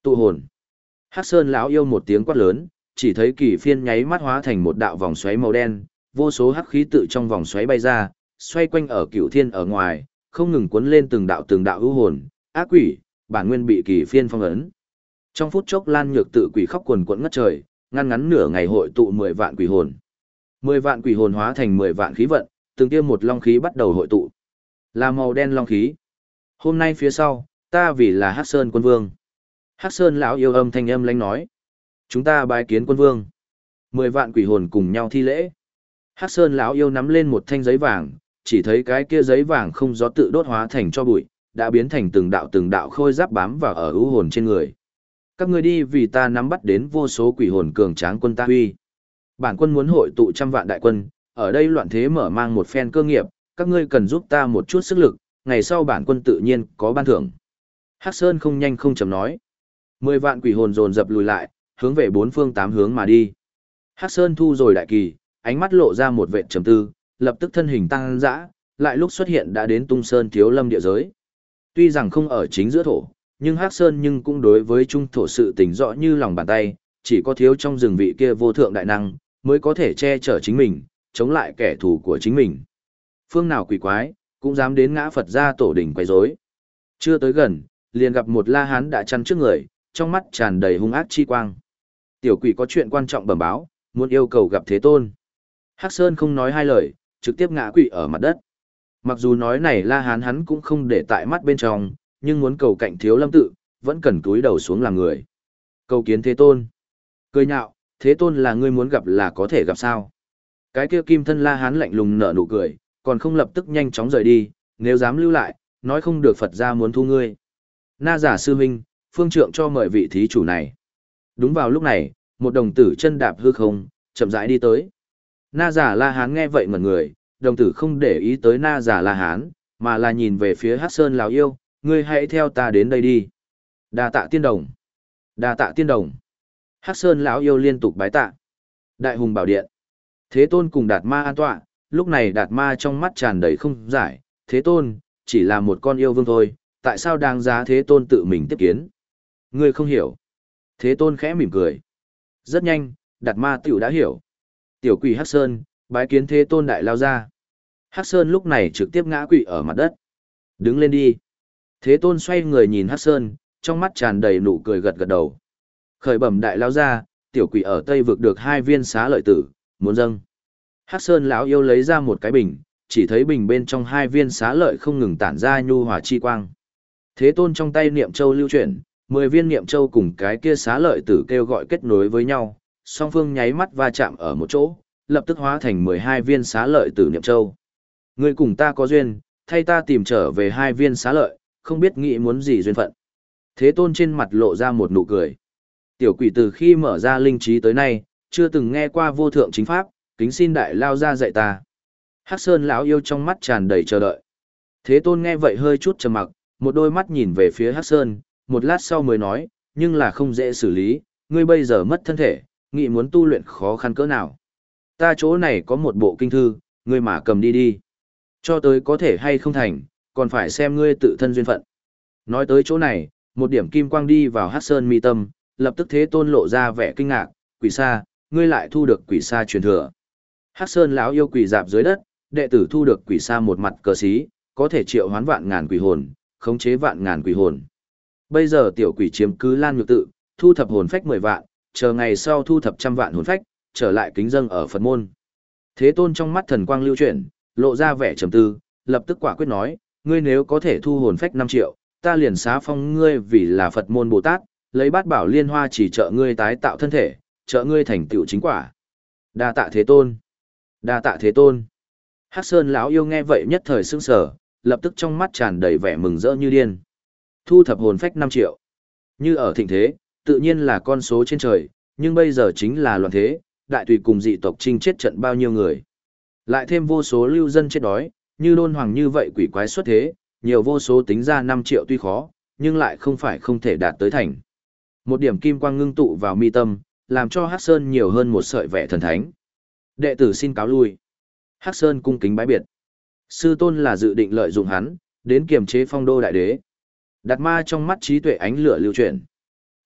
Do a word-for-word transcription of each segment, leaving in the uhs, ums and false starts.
Tụ hồn. Hắc Sơn lão yêu một tiếng quát lớn, chỉ thấy kỳ phiên nháy mắt hóa thành một đạo vòng xoáy màu đen, vô số hắc khí tự trong vòng xoáy bay ra, xoay quanh ở Cửu Thiên ở ngoài, không ngừng cuốn lên từng đạo từng đạo ưu hồn, ác quỷ, bản nguyên bị kỳ phiên phong ấn. Trong phút chốc Lan Nhược tự quỷ khóc quần quẫn ngất trời, ngăn ngắn nửa ngày hội tụ mười vạn quỷ hồn. Mười vạn quỷ hồn hóa thành mười vạn khí vận, từng tiêm một long khí bắt đầu hội tụ. Là màu đen long khí. Hôm nay phía sau, ta vì là Hắc Sơn quân vương. Hắc Sơn lão yêu âm thanh âm lãnh nói. Chúng ta bái kiến quân vương. Mười vạn quỷ hồn cùng nhau thi lễ. Hắc Sơn lão yêu nắm lên một thanh giấy vàng, chỉ thấy cái kia giấy vàng không gió tự đốt hóa thành cho bụi, đã biến thành từng đạo từng đạo khôi giáp bám vào ở ưu hồn trên người. Các ngươi đi vì ta nắm bắt đến vô số quỷ hồn cường tráng quân ta huy. Bản quân muốn hội tụ trăm vạn đại quân, ở đây loạn thế mở mang một phen cơ nghiệp, các ngươi cần giúp ta một chút sức lực, ngày sau bản quân tự nhiên có ban thưởng. Hắc Sơn không nhanh không chậm nói. Mười vạn quỷ hồn dồn dập lùi lại, hướng về bốn phương tám hướng mà đi. Hắc Sơn thu rồi đại kỳ, ánh mắt lộ ra một vệt trầm tư, lập tức thân hình tăng dã, lại lúc xuất hiện đã đến Tung Sơn Thiếu Lâm địa giới. Tuy rằng không ở chính giữa thổ, nhưng Hắc Sơn nhưng cũng đối với trung thổ sự tình rõ như lòng bàn tay, chỉ có thiếu trong rừng vị kia vô thượng đại năng, mới có thể che chở chính mình, chống lại kẻ thù của chính mình. Phương nào quỷ quái, cũng dám đến ngã Phật ra tổ đỉnh quấy rối. Chưa tới gần, liền gặp một La Hán đã chắn trước người, trong mắt tràn đầy hung ác chi quang. Tiểu quỷ có chuyện quan trọng bẩm báo, muốn yêu cầu gặp Thế Tôn. Hắc Sơn không nói hai lời, trực tiếp ngã quỵ ở mặt đất. Mặc dù nói này La Hán hắn cũng không để tại mắt bên trong, nhưng muốn cầu cạnh Thiếu Lâm tự, vẫn cần cúi đầu xuống làm người. Cầu kiến Thế Tôn. Cười nhạo, Thế Tôn là ngươi muốn gặp là có thể gặp sao? Cái kia kim thân La Hán lạnh lùng nở nụ cười, còn không lập tức nhanh chóng rời đi, nếu dám lưu lại, nói không được Phật ra muốn thu ngươi. Na giả sư huynh, phương trượng cho mời vị thí chủ này. Đúng vào lúc này, một đồng tử chân đạp hư không, chậm rãi đi tới. Na giả La Hán nghe vậy ngẩn người, đồng tử không để ý tới Na giả La Hán, mà là nhìn về phía Hắc Sơn lão yêu, ngươi hãy theo ta đến đây đi. Đa tạ tiên đồng. Đa tạ tiên đồng. Hắc Sơn lão yêu liên tục bái tạ. Đại hùng bảo điện. Thế Tôn cùng Đạt Ma an tọa, lúc này Đạt Ma trong mắt tràn đầy không giải, Thế Tôn, chỉ là một con yêu vương thôi, tại sao đáng giá Thế Tôn tự mình tiếp kiến? Ngươi không hiểu. Thế Tôn khẽ mỉm cười. Rất nhanh, Đạt Ma tiểu đã hiểu. Tiểu quỷ Hắc Sơn, bái kiến Thế Tôn đại lao ra. Hắc Sơn lúc này trực tiếp ngã quỵ ở mặt đất. Đứng lên đi. Thế Tôn xoay người nhìn Hắc Sơn, trong mắt tràn đầy nụ cười gật gật đầu. Khởi bẩm đại lao ra, tiểu quỷ ở Tây vực được hai viên xá lợi tử, muốn dâng. Hắc Sơn lão yêu lấy ra một cái bình, chỉ thấy bình bên trong hai viên xá lợi không ngừng tản ra nhu hòa chi quang. Thế Tôn trong tay niệm châu lưu chuyển, mười viên niệm châu cùng cái kia xá lợi tử kêu gọi kết nối với nhau, song phương nháy mắt va chạm ở một chỗ, lập tức hóa thành mười hai viên xá lợi tử niệm châu. Ngươi cùng ta có duyên, thay ta tìm trở về hai viên xá lợi, không biết nghĩ muốn gì duyên phận. Thế Tôn trên mặt lộ ra một nụ cười. Tiểu quỷ từ khi mở ra linh trí tới nay, chưa từng nghe qua vô thượng chính pháp, kính xin đại lao ra dạy ta. Hắc Sơn lão yêu trong mắt tràn đầy chờ đợi. Thế Tôn nghe vậy hơi chút trầm mặc, một đôi mắt nhìn về phía Hắc Sơn, một lát sau mới nói, nhưng là không dễ xử lý, ngươi bây giờ mất thân thể, nghĩ muốn tu luyện khó khăn cỡ nào. Ta chỗ này có một bộ kinh thư, ngươi mà cầm đi đi. Cho tới có thể hay không thành, còn phải xem ngươi tự thân duyên phận. Nói tới chỗ này, một điểm kim quang đi vào Hắc Sơn mi tâm, lập tức Thế Tôn lộ ra vẻ kinh ngạc, quỷ sa, ngươi lại thu được quỷ sa truyền thừa. Hắc Sơn lão yêu quỷ dạp dưới đất, đệ tử thu được quỷ sa một mặt cờ xí, có thể triệu hoán vạn ngàn quỷ hồn, khống chế vạn ngàn quỷ hồn. Bây giờ tiểu quỷ chiếm cứ Lan Nhược tự, thu thập hồn phách mười vạn, chờ ngày sau thu thập trăm vạn hồn phách, trở lại kính dâng ở Phật môn. Thế Tôn trong mắt thần quang lưu chuyển, lộ ra vẻ trầm tư, lập tức quả quyết nói, ngươi nếu có thể thu hồn phách năm triệu, ta liền xá phong ngươi vì là Phật môn Bồ Tát, lấy bát bảo liên hoa chỉ trợ ngươi tái tạo thân thể, trợ ngươi thành tựu chính quả. Đa tạ Thế Tôn. Đa tạ Thế Tôn. Hắc Sơn lão yêu nghe vậy nhất thời sững sờ, lập tức trong mắt tràn đầy vẻ mừng rỡ như điên. Thu thập hồn phách năm triệu. Như ở thịnh thế, tự nhiên là con số trên trời, nhưng bây giờ chính là loạn thế, đại tùy cùng dị tộc chinh chết trận bao nhiêu người. Lại thêm vô số lưu dân chết đói, như đôn hoàng như vậy quỷ quái xuất thế, nhiều vô số tính ra năm triệu tuy khó, nhưng lại không phải không thể đạt tới thành. Một điểm kim quang ngưng tụ vào mi tâm, làm cho Hắc Sơn nhiều hơn một sợi vẻ thần thánh. Đệ tử xin cáo lui. Hắc Sơn cung kính bái biệt. Sư tôn là dự định lợi dụng hắn, đến kiềm chế phong đô đại đế. Đạt Ma trong mắt trí tuệ ánh lửa lưu chuyển.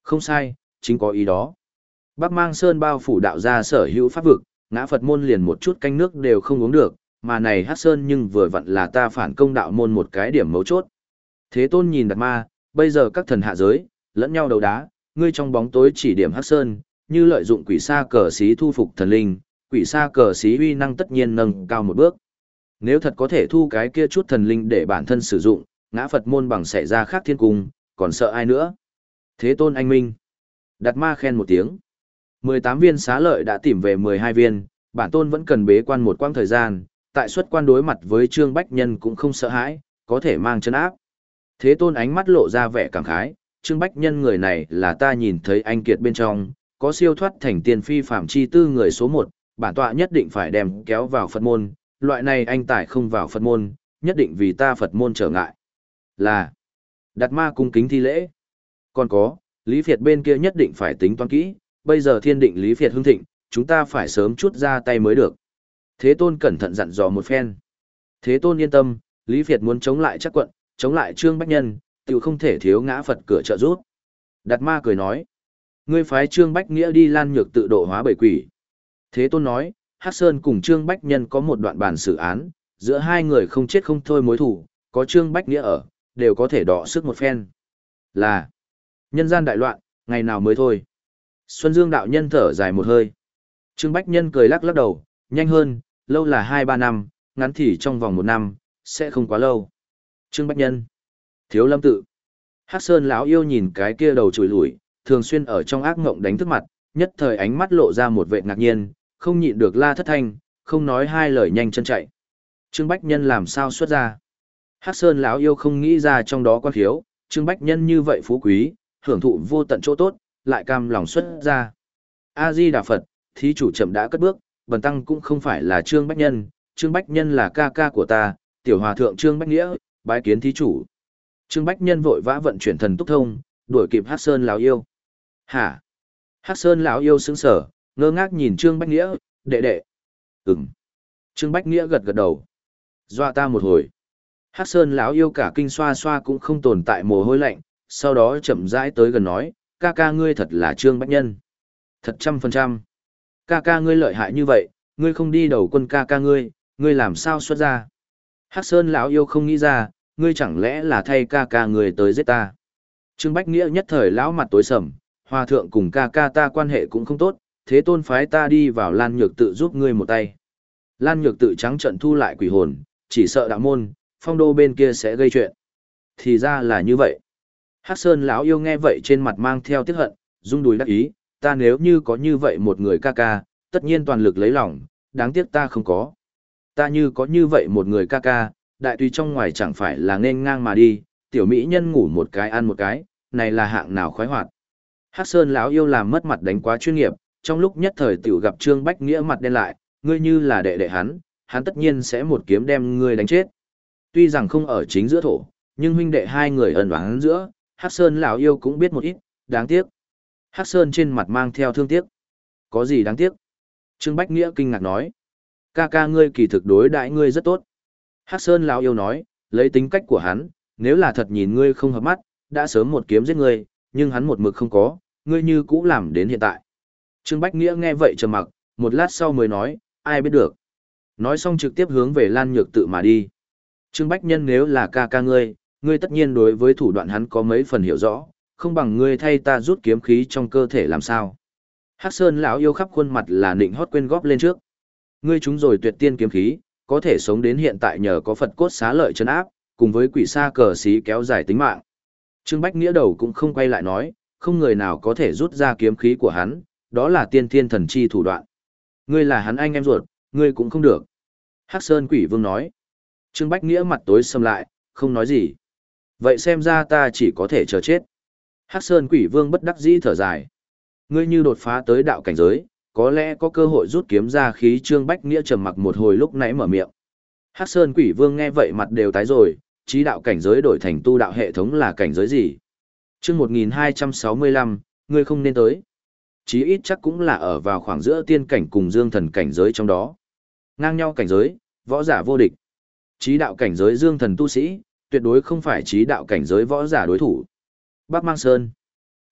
Không sai, chính có ý đó. Bắc Mang Sơn bao phủ đạo gia sở hữu pháp vực, ngã Phật môn liền một chút canh nước đều không uống được, mà này Hắc Sơn nhưng vừa vặn là ta phản công đạo môn một cái điểm mấu chốt. Thế Tôn nhìn Đạt Ma, bây giờ các thần hạ giới, lẫn nhau đấu đá, ngươi trong bóng tối chỉ điểm Hắc Sơn, như lợi dụng quỷ sa cờ xí thu phục thần linh, quỷ sa cờ xí uy năng tất nhiên nâng cao một bước. Nếu thật có thể thu cái kia chút thần linh để bản thân sử dụng, ngã Phật môn bằng xảy ra khác thiên cung, còn sợ ai nữa? Thế Tôn anh minh. Đạt Ma khen một tiếng. mười tám viên xá lợi đã tìm về mười hai viên, bản tôn vẫn cần bế quan một quãng thời gian, tại xuất quan đối mặt với Trương Bách Nhân cũng không sợ hãi, có thể mang chân áp. Thế Tôn ánh mắt lộ ra vẻ cảm khái, Trương Bách Nhân người này là ta nhìn thấy anh kiệt bên trong, có siêu thoát thành tiên phi phạm chi tư người số một, bản tọa nhất định phải đem kéo vào Phật môn, loại này anh tài không vào Phật môn, nhất định vì ta Phật môn trở ngại. Là, Đạt Ma cung kính thi lễ. Còn có, Lý Việt bên kia nhất định phải tính toán kỹ, bây giờ thiên định Lý Việt hưng thịnh, chúng ta phải sớm chút ra tay mới được. Thế Tôn cẩn thận dặn dò một phen. Thế Tôn yên tâm, Lý Việt muốn chống lại chắc quận, chống lại Trương Bách Nhân, tự không thể thiếu ngã Phật cửa trợ giúp. Đạt Ma cười nói, ngươi phái Trương Bách Nghĩa đi Lan Nhược tự độ hóa bảy quỷ. Thế Tôn nói, Hắc Sơn cùng Trương Bách Nhân có một đoạn bản xử án, giữa hai người không chết không thôi mối thủ, có Trương Bách Nghĩa ở, đều có thể đọ sức một phen. Là, nhân gian đại loạn, ngày nào mới thôi. Xuân Dương đạo nhân thở dài một hơi. Trương Bách Nhân cười lắc lắc đầu, nhanh hơn, lâu là hai ba năm, ngắn thì trong vòng một năm, sẽ không quá lâu. Trương Bách Nhân, Thiếu Lâm tự. Hắc Sơn lão yêu nhìn cái kia đầu chùi lủi, thường xuyên ở trong ác ngộng đánh thức mặt, nhất thời ánh mắt lộ ra một vẻ ngạc nhiên, không nhịn được la thất thanh, không nói hai lời nhanh chân chạy. Trương Bách Nhân làm sao xuất ra? Hắc Sơn lão yêu không nghĩ ra trong đó quan khiếu, Trương Bách Nhân như vậy phú quý, hưởng thụ vô tận chỗ tốt, lại cam lòng xuất ra. A Di Đà Phật, thí chủ chậm đã cất bước, bần tăng cũng không phải là Trương Bách Nhân, Trương Bách Nhân là ca ca của ta, tiểu hòa thượng Trương Bách Nghĩa, bái kiến thí chủ. Trương Bách Nhân vội vã vận chuyển thần túc thông, đuổi kịp Hắc Sơn lão yêu. Hả? Hắc Sơn lão yêu sững sờ, ngơ ngác nhìn Trương Bách Nghĩa, đệ đệ. Ừm. Trương Bách Nghĩa gật gật đầu. Dọa ta một hồi. Hắc Sơn lão yêu cả kinh xoa xoa cũng không tồn tại mồ hôi lạnh, sau đó chậm rãi tới gần nói, ca ca ngươi thật là Trương Bách Nhân. Thật trăm phần trăm. Ca ca ngươi lợi hại như vậy, ngươi không đi đầu quân ca ca ngươi, ngươi làm sao xuất ra? Hắc Sơn lão yêu không nghĩ ra, ngươi chẳng lẽ là thay ca ca ngươi tới giết ta? Trương Bách Nghĩa nhất thời lão mặt tối sầm, hòa thượng cùng ca ca ta quan hệ cũng không tốt, thế tôn phái ta đi vào Lan Nhược tự giúp ngươi một tay. Lan Nhược tự trắng trận thu lại quỷ hồn, chỉ sợ đạo môn, phong đô bên kia sẽ gây chuyện. Thì ra là như vậy. Hắc Sơn lão yêu nghe vậy trên mặt mang theo tiếc hận, rung đùi đắc ý, ta nếu như có như vậy một người ca ca, tất nhiên toàn lực lấy lòng, đáng tiếc ta không có. Ta như có như vậy một người ca ca, đại tùy trong ngoài chẳng phải là nên ngang mà đi, tiểu mỹ nhân ngủ một cái ăn một cái, này là hạng nào khoái hoạt. Hắc Sơn lão yêu làm mất mặt đánh quá chuyên nghiệp, trong lúc nhất thời tiểu gặp Trương Bách Nghĩa mặt đen lại, ngươi như là đệ đệ hắn, hắn tất nhiên sẽ một kiếm đem ngươi đánh chết. Tuy rằng không ở chính giữa thổ, nhưng huynh đệ hai người ẩn oán giữa, Hắc Sơn lão yêu cũng biết một ít, đáng tiếc. Hắc Sơn trên mặt mang theo thương tiếc. Có gì đáng tiếc? Trương Bách Nghĩa kinh ngạc nói. Ca ca ngươi kỳ thực đối đãi ngươi rất tốt. Hắc Sơn lão yêu nói, lấy tính cách của hắn, nếu là thật nhìn ngươi không hợp mắt, đã sớm một kiếm giết ngươi, nhưng hắn một mực không có, ngươi như cũ làm đến hiện tại. Trương Bách Nghĩa nghe vậy trầm mặc, một lát sau mới nói, ai biết được. Nói xong trực tiếp hướng về Lan Nhược tự mà đi. Trương Bách Nhân nếu là ca ca ngươi, ngươi tất nhiên đối với thủ đoạn hắn có mấy phần hiểu rõ, không bằng ngươi thay ta rút kiếm khí trong cơ thể làm sao. Hắc Sơn lão yêu khắp khuôn mặt là nịnh hót quên góp lên trước. Ngươi chúng rồi tuyệt tiên kiếm khí, có thể sống đến hiện tại nhờ có Phật cốt xá lợi chân áp, cùng với quỷ sa cờ xí kéo dài tính mạng. Trương Bách Nghĩa đầu cũng không quay lại nói, không người nào có thể rút ra kiếm khí của hắn, đó là tiên thiên thần chi thủ đoạn. Ngươi là hắn anh em ruột, ngươi cũng không được. Hắc Sơn Quỷ Vương nói. Trương Bách Nghĩa mặt tối sầm lại, không nói gì. Vậy xem ra ta chỉ có thể chờ chết. Hắc Sơn Quỷ Vương bất đắc dĩ thở dài. Ngươi như đột phá tới đạo cảnh giới, có lẽ có cơ hội rút kiếm ra khí. Trương Bách Nghĩa trầm mặc một hồi lúc nãy mở miệng. Hắc Sơn Quỷ Vương nghe vậy mặt đều tái rồi, trí đạo cảnh giới đổi thành tu đạo hệ thống là cảnh giới gì? Chương một nghìn hai trăm sáu mươi lăm, ngươi không nên tới. Chí ít chắc cũng là ở vào khoảng giữa tiên cảnh cùng dương thần cảnh giới trong đó. Ngang nhau cảnh giới, võ giả vô địch. Chí đạo cảnh giới dương thần tu sĩ, tuyệt đối không phải chí đạo cảnh giới võ giả đối thủ. Bắc Mang Sơn.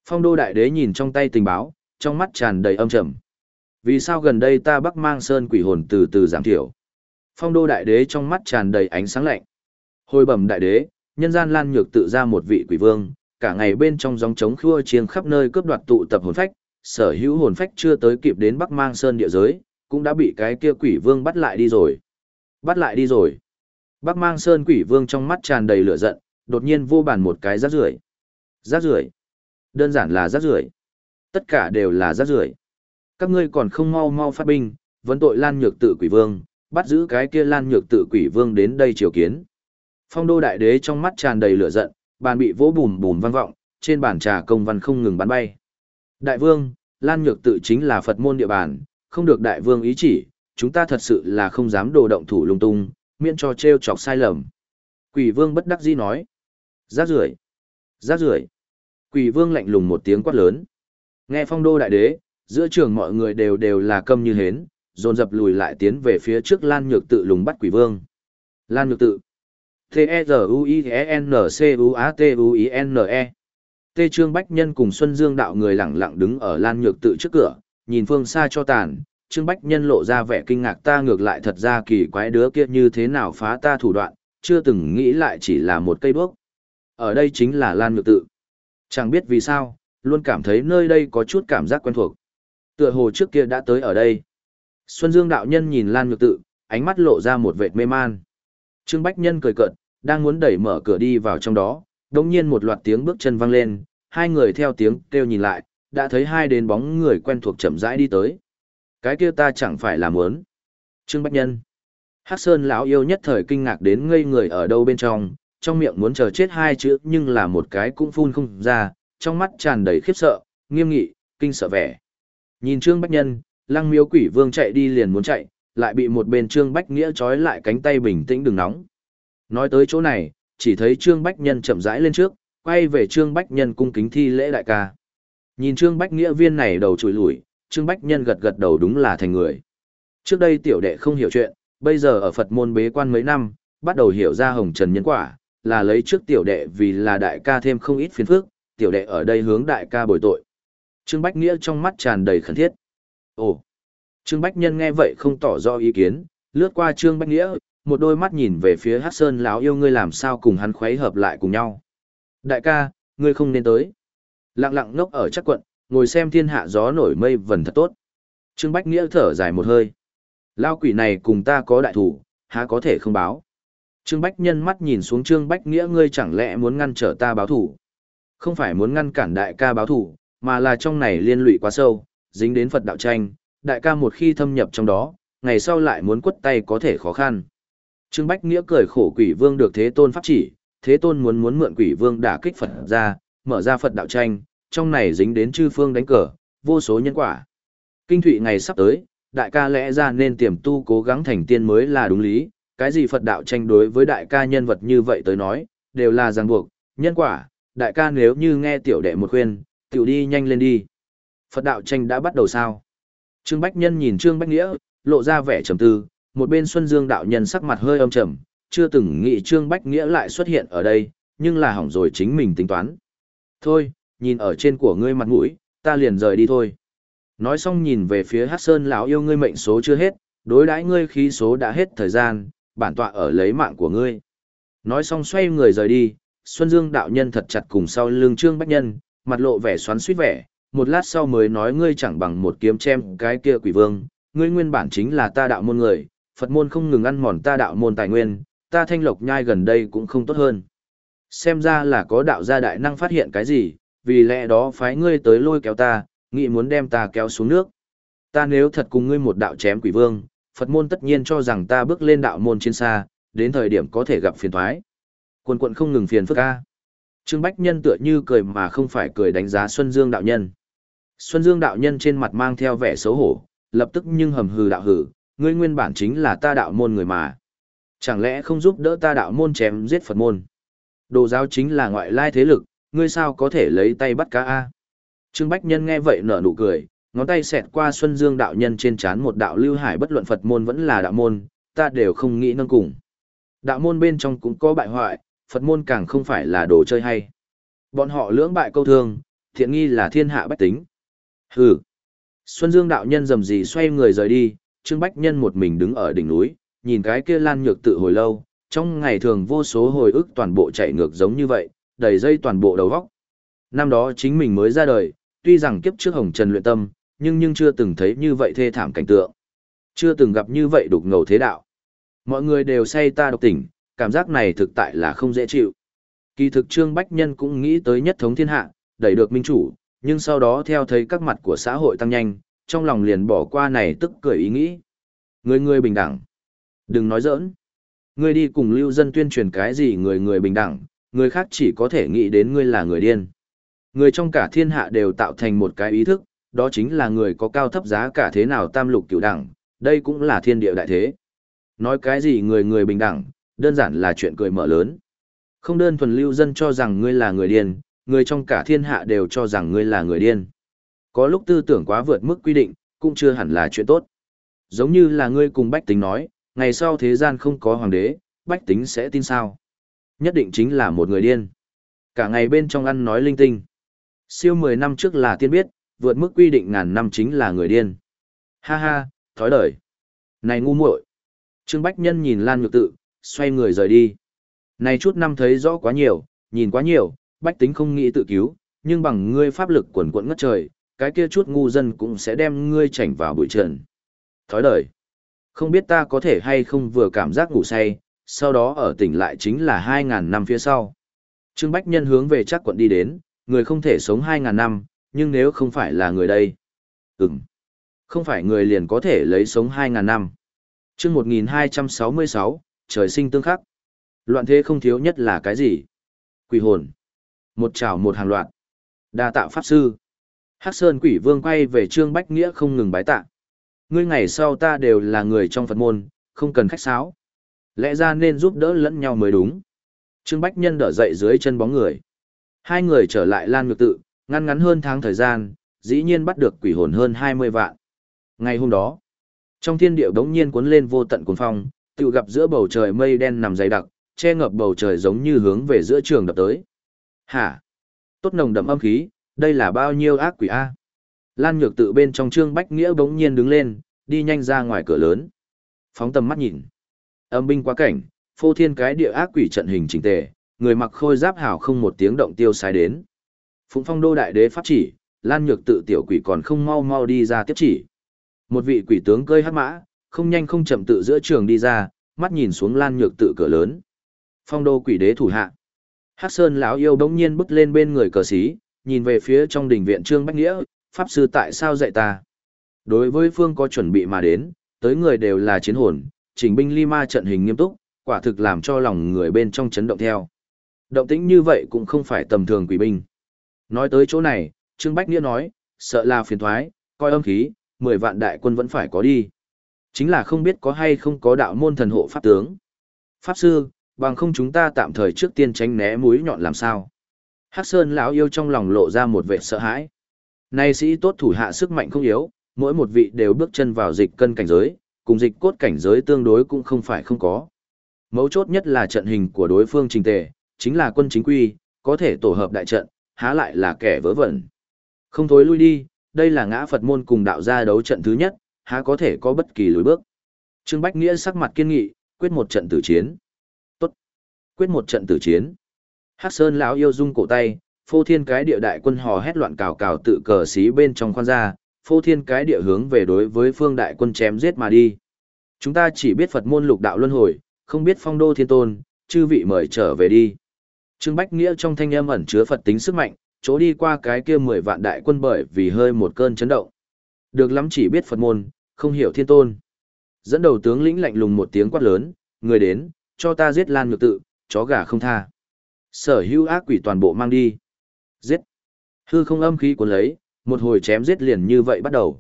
Phong đô đại đế nhìn trong tay tình báo, trong mắt tràn đầy âm trầm. Vì sao gần đây ta Bắc Mang Sơn quỷ hồn từ từ giảm thiểu? Phong đô đại đế trong mắt tràn đầy ánh sáng lạnh. Hồi bẩm đại đế, nhân gian Lan Nhược tự ra một vị quỷ vương, cả ngày bên trong gióng trống khua chiêng khắp nơi cướp đoạt tụ tập hồn phách, sở hữu hồn phách chưa tới kịp đến Bắc Mang Sơn địa giới, cũng đã bị cái kia quỷ vương bắt lại đi rồi. Bắt lại đi rồi. Bắc Mang Sơn quỷ vương trong mắt tràn đầy lửa giận, đột nhiên vô bàn một cái rác rưởi. Rác rưởi. Đơn giản là rác rưởi. Tất cả đều là rác rưởi. Các ngươi còn không mau mau phát binh, vấn tội Lan Nhược tự quỷ vương, bắt giữ cái kia Lan Nhược tự quỷ vương đến đây triều kiến. Phong đô đại đế trong mắt tràn đầy lửa giận, bàn bị vỗ bùm bùm vang vọng, trên bàn trà công văn không ngừng bắn bay. Đại vương, Lan Nhược tự chính là Phật môn địa bàn, không được đại vương ý chỉ, chúng ta thật sự là không dám đồ động thủ lung tung, miễn cho trêu chọc sai lầm. Quỷ vương bất đắc dĩ nói. Rác rưởi, rác rưởi. Quỷ vương lạnh lùng một tiếng quát lớn. Nghe phong đô đại đế, giữa trường mọi người đều đều là câm như hến, dồn dập lùi lại tiến về phía trước Lan Nhược tự lùng bắt quỷ vương. Lan Nhược tự. T-E-Z-U-I-E-N-C-U-A-T-U-I-N-E. T Trương Bách Nhân cùng Xuân Dương đạo người lẳng lặng đứng ở Lan Nhược tự trước cửa, nhìn phương xa cho tàn, Trương Bách Nhân lộ ra vẻ kinh ngạc, ta ngược lại thật ra kỳ quái đứa kia như thế nào phá ta thủ đoạn, chưa từng nghĩ lại chỉ là một cây đuốc. Ở đây chính là Lan Nhược tự. Chẳng biết vì sao, luôn cảm thấy nơi đây có chút cảm giác quen thuộc. Tựa hồ trước kia đã tới ở đây. Xuân Dương đạo nhân nhìn Lan Nhược tự, ánh mắt lộ ra một vệt mê man. Trương Bách Nhân cười cợt, đang muốn đẩy mở cửa đi vào trong đó, đột nhiên một loạt tiếng bước chân vang lên, hai người theo tiếng kêu nhìn lại, đã thấy hai đến bóng người quen thuộc chậm rãi đi tới. Cái kia ta chẳng phải là muốn. Trương Bách Nhân. Hắc Sơn lão yêu nhất thời kinh ngạc đến ngây người ở đâu bên trong, trong miệng muốn chờ chết hai chữ nhưng là một cái cũng phun không ra, trong mắt tràn đầy khiếp sợ, nghiêm nghị, kinh sợ vẻ. Nhìn Trương Bách Nhân, Lăng Miếu Quỷ Vương chạy đi liền muốn chạy, lại bị một bên Trương Bách Nghĩa trói lại cánh tay, bình tĩnh đừng nóng. Nói tới chỗ này, chỉ thấy Trương Bách Nhân chậm rãi lên trước, quay về Trương Bách Nhân cung kính thi lễ đại ca. Nhìn Trương Bách Nghĩa viên này đầu trùi lủi, Trương Bách Nhân gật gật đầu đúng là thành người. Trước đây tiểu đệ không hiểu chuyện, bây giờ ở Phật môn bế quan mấy năm, bắt đầu hiểu ra hồng trần nhân quả, là lấy trước tiểu đệ vì là đại ca thêm không ít phiền phức, tiểu đệ ở đây hướng đại ca bồi tội. Trương Bách Nghĩa trong mắt tràn đầy khẩn thiết. Ồ! Trương Bách Nhân nghe vậy không tỏ rõ ý kiến, lướt qua Trương Bách Nghĩa, một đôi mắt nhìn về phía Hắc Sơn lão yêu, ngươi làm sao cùng hắn khuấy hợp lại cùng nhau. Đại ca, ngươi không nên tới. Lặng lặng ngốc ở chắc quận, ngồi xem thiên hạ gió nổi mây vần thật tốt. Trương Bách Nghĩa thở dài một hơi. Lao quỷ này cùng ta có đại thủ, há có thể không báo. Trương Bách Nhân mắt nhìn xuống Trương Bách Nghĩa, ngươi chẳng lẽ muốn ngăn trở ta báo thủ? Không phải muốn ngăn cản đại ca báo thủ, mà là trong này liên lụy quá sâu, dính đến Phật đạo tranh, đại ca một khi thâm nhập trong đó, ngày sau lại muốn quất tay có thể khó khăn. Trương Bách Nghĩa cười khổ, quỷ vương được Thế Tôn pháp chỉ, Thế Tôn muốn muốn mượn quỷ vương đả kích Phật ra, mở ra Phật đạo tranh, trong này dính đến chư phương đánh cờ, vô số nhân quả. Kinh thụy ngày sắp tới, đại ca lẽ ra nên tiềm tu cố gắng thành tiên mới là đúng lý, cái gì Phật đạo tranh đối với đại ca nhân vật như vậy tới nói, đều là ràng buộc, nhân quả, đại ca nếu như nghe tiểu đệ một khuyên, tiểu đi nhanh lên đi. Phật đạo tranh đã bắt đầu sao? Trương Bách Nhân nhìn Trương Bách Nghĩa, lộ ra vẻ trầm tư, một bên Xuân Dương đạo nhân sắc mặt hơi âm trầm, chưa từng nghĩ Trương Bách Nghĩa lại xuất hiện ở đây, nhưng là hỏng rồi chính mình tính toán. Thôi, nhìn ở trên của ngươi mặt mũi, ta liền rời đi thôi. Nói xong nhìn về phía Hắc Sơn lão yêu, ngươi mệnh số chưa hết, đối đãi ngươi khí số đã hết thời gian, bản tọa ở lấy mạng của ngươi. Nói xong xoay người rời đi, Xuân Dương đạo nhân thật chặt cùng sau lưng Trương Bách Nhân, mặt lộ vẻ xoắn xuýt vẻ, một lát sau mới nói, ngươi chẳng bằng một kiếm chém cái kia quỷ vương, ngươi nguyên bản chính là ta đạo môn người, Phật môn không ngừng ăn mòn ta đạo môn tài nguyên, ta Thanh Lộc nhai gần đây cũng không tốt hơn. Xem ra là có đạo gia đại năng phát hiện cái gì, vì lẽ đó phái ngươi tới lôi kéo ta, nghĩ muốn đem ta kéo xuống nước. Ta nếu thật cùng ngươi một đạo chém quỷ vương, Phật môn tất nhiên cho rằng ta bước lên đạo môn chiến xa, đến thời điểm có thể gặp phiền toái. Quần quận không ngừng phiền phức ca. Trương Bách Nhân tựa như cười mà không phải cười đánh giá Xuân Dương đạo nhân. Xuân Dương đạo nhân trên mặt mang theo vẻ xấu hổ, lập tức nhưng hầm hừ đạo hử, ngươi nguyên bản chính là ta đạo môn người mà. Chẳng lẽ không giúp đỡ ta đạo môn chém giết Phật môn? Đồ giáo chính là ngoại lai thế lực, ngươi sao có thể lấy tay bắt cá a? Trương Bách Nhân nghe vậy nở nụ cười, ngón tay xẹt qua Xuân Dương đạo nhân trên trán một đạo lưu hải, bất luận Phật môn vẫn là đạo môn, ta đều không nghĩ nâng cùng. Đạo môn bên trong cũng có bại hoại, Phật môn càng không phải là đồ chơi hay. Bọn họ lưỡng bại câu thương, Thiện nghi là thiên hạ bách tính. Hừ. Xuân Dương đạo nhân rầm rì xoay người rời đi, Trương Bách Nhân một mình đứng ở đỉnh núi, nhìn cái kia Lan Nhược Tự hồi lâu, trong ngày thường vô số hồi ức toàn bộ chạy ngược giống như vậy, đầy dây toàn bộ đầu óc. Năm đó chính mình mới ra đời, tuy rằng kiếp trước hồng trần luyện tâm, nhưng nhưng chưa từng thấy như vậy thê thảm cảnh tượng. Chưa từng gặp như vậy đục ngầu thế đạo. Mọi người đều say ta độc tỉnh, cảm giác này thực tại là không dễ chịu. Kỳ thực Trương Bách Nhân cũng nghĩ tới nhất thống thiên hạ, đẩy được minh chủ, nhưng sau đó theo thấy các mặt của xã hội tăng nhanh, trong lòng liền bỏ qua này tức cười ý nghĩ. Người người bình đẳng. Đừng nói giỡn. Ngươi đi cùng lưu dân tuyên truyền cái gì người người bình đẳng, người khác chỉ có thể nghĩ đến ngươi là người điên. Người trong cả thiên hạ đều tạo thành một cái ý thức, đó chính là người có cao thấp giá cả thế nào tam lục cửu đẳng, đây cũng là thiên địa đại thế. Nói cái gì người người bình đẳng, đơn giản là chuyện cười mở lớn. Không đơn thuần lưu dân cho rằng ngươi là người điên, người trong cả thiên hạ đều cho rằng ngươi là người điên. Có lúc tư tưởng quá vượt mức quy định, cũng chưa hẳn là chuyện tốt. Giống như là ngươi cùng bách tính nói, ngày sau thế gian không có hoàng đế, bách tính sẽ tin sao? Nhất định chính là một người điên. Cả ngày bên trong ăn nói linh tinh. Siêu mười năm trước là tiên biết, vượt mức quy định ngàn năm chính là người điên. Ha ha, thói đời. Này ngu muội. Trương Bách Nhân nhìn Lan Nhược Tự, xoay người rời đi. Này chút năm thấy rõ quá nhiều, nhìn quá nhiều, bách tính không nghĩ tự cứu, nhưng bằng ngươi pháp lực quần quận ngất trời, cái kia chút ngu dân cũng sẽ đem ngươi chảnh vào bụi trần. Thói đời. Không biết ta có thể hay không vừa cảm giác ngủ say, sau đó ở tỉnh lại chính là hai ngàn năm phía sau. Trương Bách Nhân hướng về chắc quận đi đến, người không thể sống hai ngàn năm, nhưng nếu không phải là người đây. Ừm. Không phải người liền có thể lấy sống hai ngàn năm. Chương một nghìn hai trăm sáu mươi sáu, trời sinh tương khắc. Loạn thế không thiếu nhất là cái gì? Quỷ hồn. Một chảo một hàng loạt. Đa tạo pháp sư. Hắc Sơn Quỷ Vương quay về Trương Bách Nghĩa không ngừng bái tạ. Ngươi ngày sau ta đều là người trong Phật môn, không cần khách sáo. Lẽ ra nên giúp đỡ lẫn nhau mới đúng. Trương Bách Nhân đỡ dậy dưới chân bóng người. Hai người trở lại Lan Nhược Tự, ngăn ngắn hơn tháng thời gian, dĩ nhiên bắt được quỷ hồn hơn hai mươi vạn. Ngày hôm đó, trong thiên địa đống nhiên cuốn lên vô tận cuồng phong, tự gặp giữa bầu trời mây đen nằm dày đặc, che ngập bầu trời giống như hướng về giữa trường đập tới. Hả? Tốt nồng đậm âm khí, đây là bao nhiêu ác quỷ a? Lan Nhược Tự bên trong Trương Bách Nghĩa bỗng nhiên đứng lên, đi nhanh ra ngoài cửa lớn. Phóng tầm mắt nhìn. Âm binh quá cảnh, phô thiên cái địa ác quỷ trận hình chỉnh tề, người mặc khôi giáp hào không một tiếng động tiêu sai đến. Phụng Phong Đô đại đế pháp chỉ, Lan Nhược Tự tiểu quỷ còn không mau mau đi ra tiếp chỉ. Một vị quỷ tướng cơi hắc mã, không nhanh không chậm tự giữa trường đi ra, mắt nhìn xuống Lan Nhược Tự cửa lớn. Phong Đô quỷ đế thủ hạ. Hắc Sơn lão yêu bỗng nhiên bước lên bên người cờ sĩ, nhìn về phía trong đình viện Trương Bách Nghĩa, pháp sư tại sao dạy ta? Đối với phương có chuẩn bị mà đến, tới người đều là chiến hồn, chỉnh binh Lima trận hình nghiêm túc, quả thực làm cho lòng người bên trong chấn động theo. Động tĩnh như vậy cũng không phải tầm thường quỷ binh. Nói tới chỗ này, Trương Bách Nghĩa nói, sợ là phiền thoái, coi âm khí, mười vạn đại quân vẫn phải có đi. Chính là không biết có hay không có đạo môn thần hộ pháp tướng. Pháp sư, bằng không chúng ta tạm thời trước tiên tránh né mũi nhọn làm sao? Hắc Sơn lão yêu trong lòng lộ ra một vẻ sợ hãi. Nay sĩ tốt thủ hạ sức mạnh không yếu, mỗi một vị đều bước chân vào dịch cân cảnh giới, cùng dịch cốt cảnh giới tương đối cũng không phải không có. Mấu chốt nhất là trận hình của đối phương trình tề, chính là quân chính quy, có thể tổ hợp đại trận, há lại là kẻ vớ vẩn. Không thối lui đi, đây là ngã Phật môn cùng đạo gia đấu trận thứ nhất, há có thể có bất kỳ lùi bước. Trương Bách Nghĩa sắc mặt kiên nghị, quyết một trận tử chiến. Tốt. Quyết một trận tử chiến. Hắc Sơn lão yêu rung cổ tay, phô thiên cái địa đại quân hò hét loạn cào cào tự cờ xí bên trong khoan ra, phô thiên cái địa hướng về đối với phương đại quân chém giết mà đi. Chúng ta chỉ biết Phật môn lục đạo luân hồi, không biết Phong Đô thiên tôn, chư vị mời trở về đi. Trương Bách Nghĩa trong thanh âm ẩn chứa Phật tính sức mạnh, chỗ đi qua cái kia mười vạn đại quân bởi vì hơi một cơn chấn động. Được lắm chỉ biết Phật môn, không hiểu thiên tôn. Dẫn đầu tướng lĩnh lạnh lùng một tiếng quát lớn, người đến, cho ta giết Lan Nhược Tự, chó gà không tha. Sở hữu ác quỷ toàn bộ mang đi. Giết. Hư không âm khí cuốn lấy, một hồi chém giết liền như vậy bắt đầu.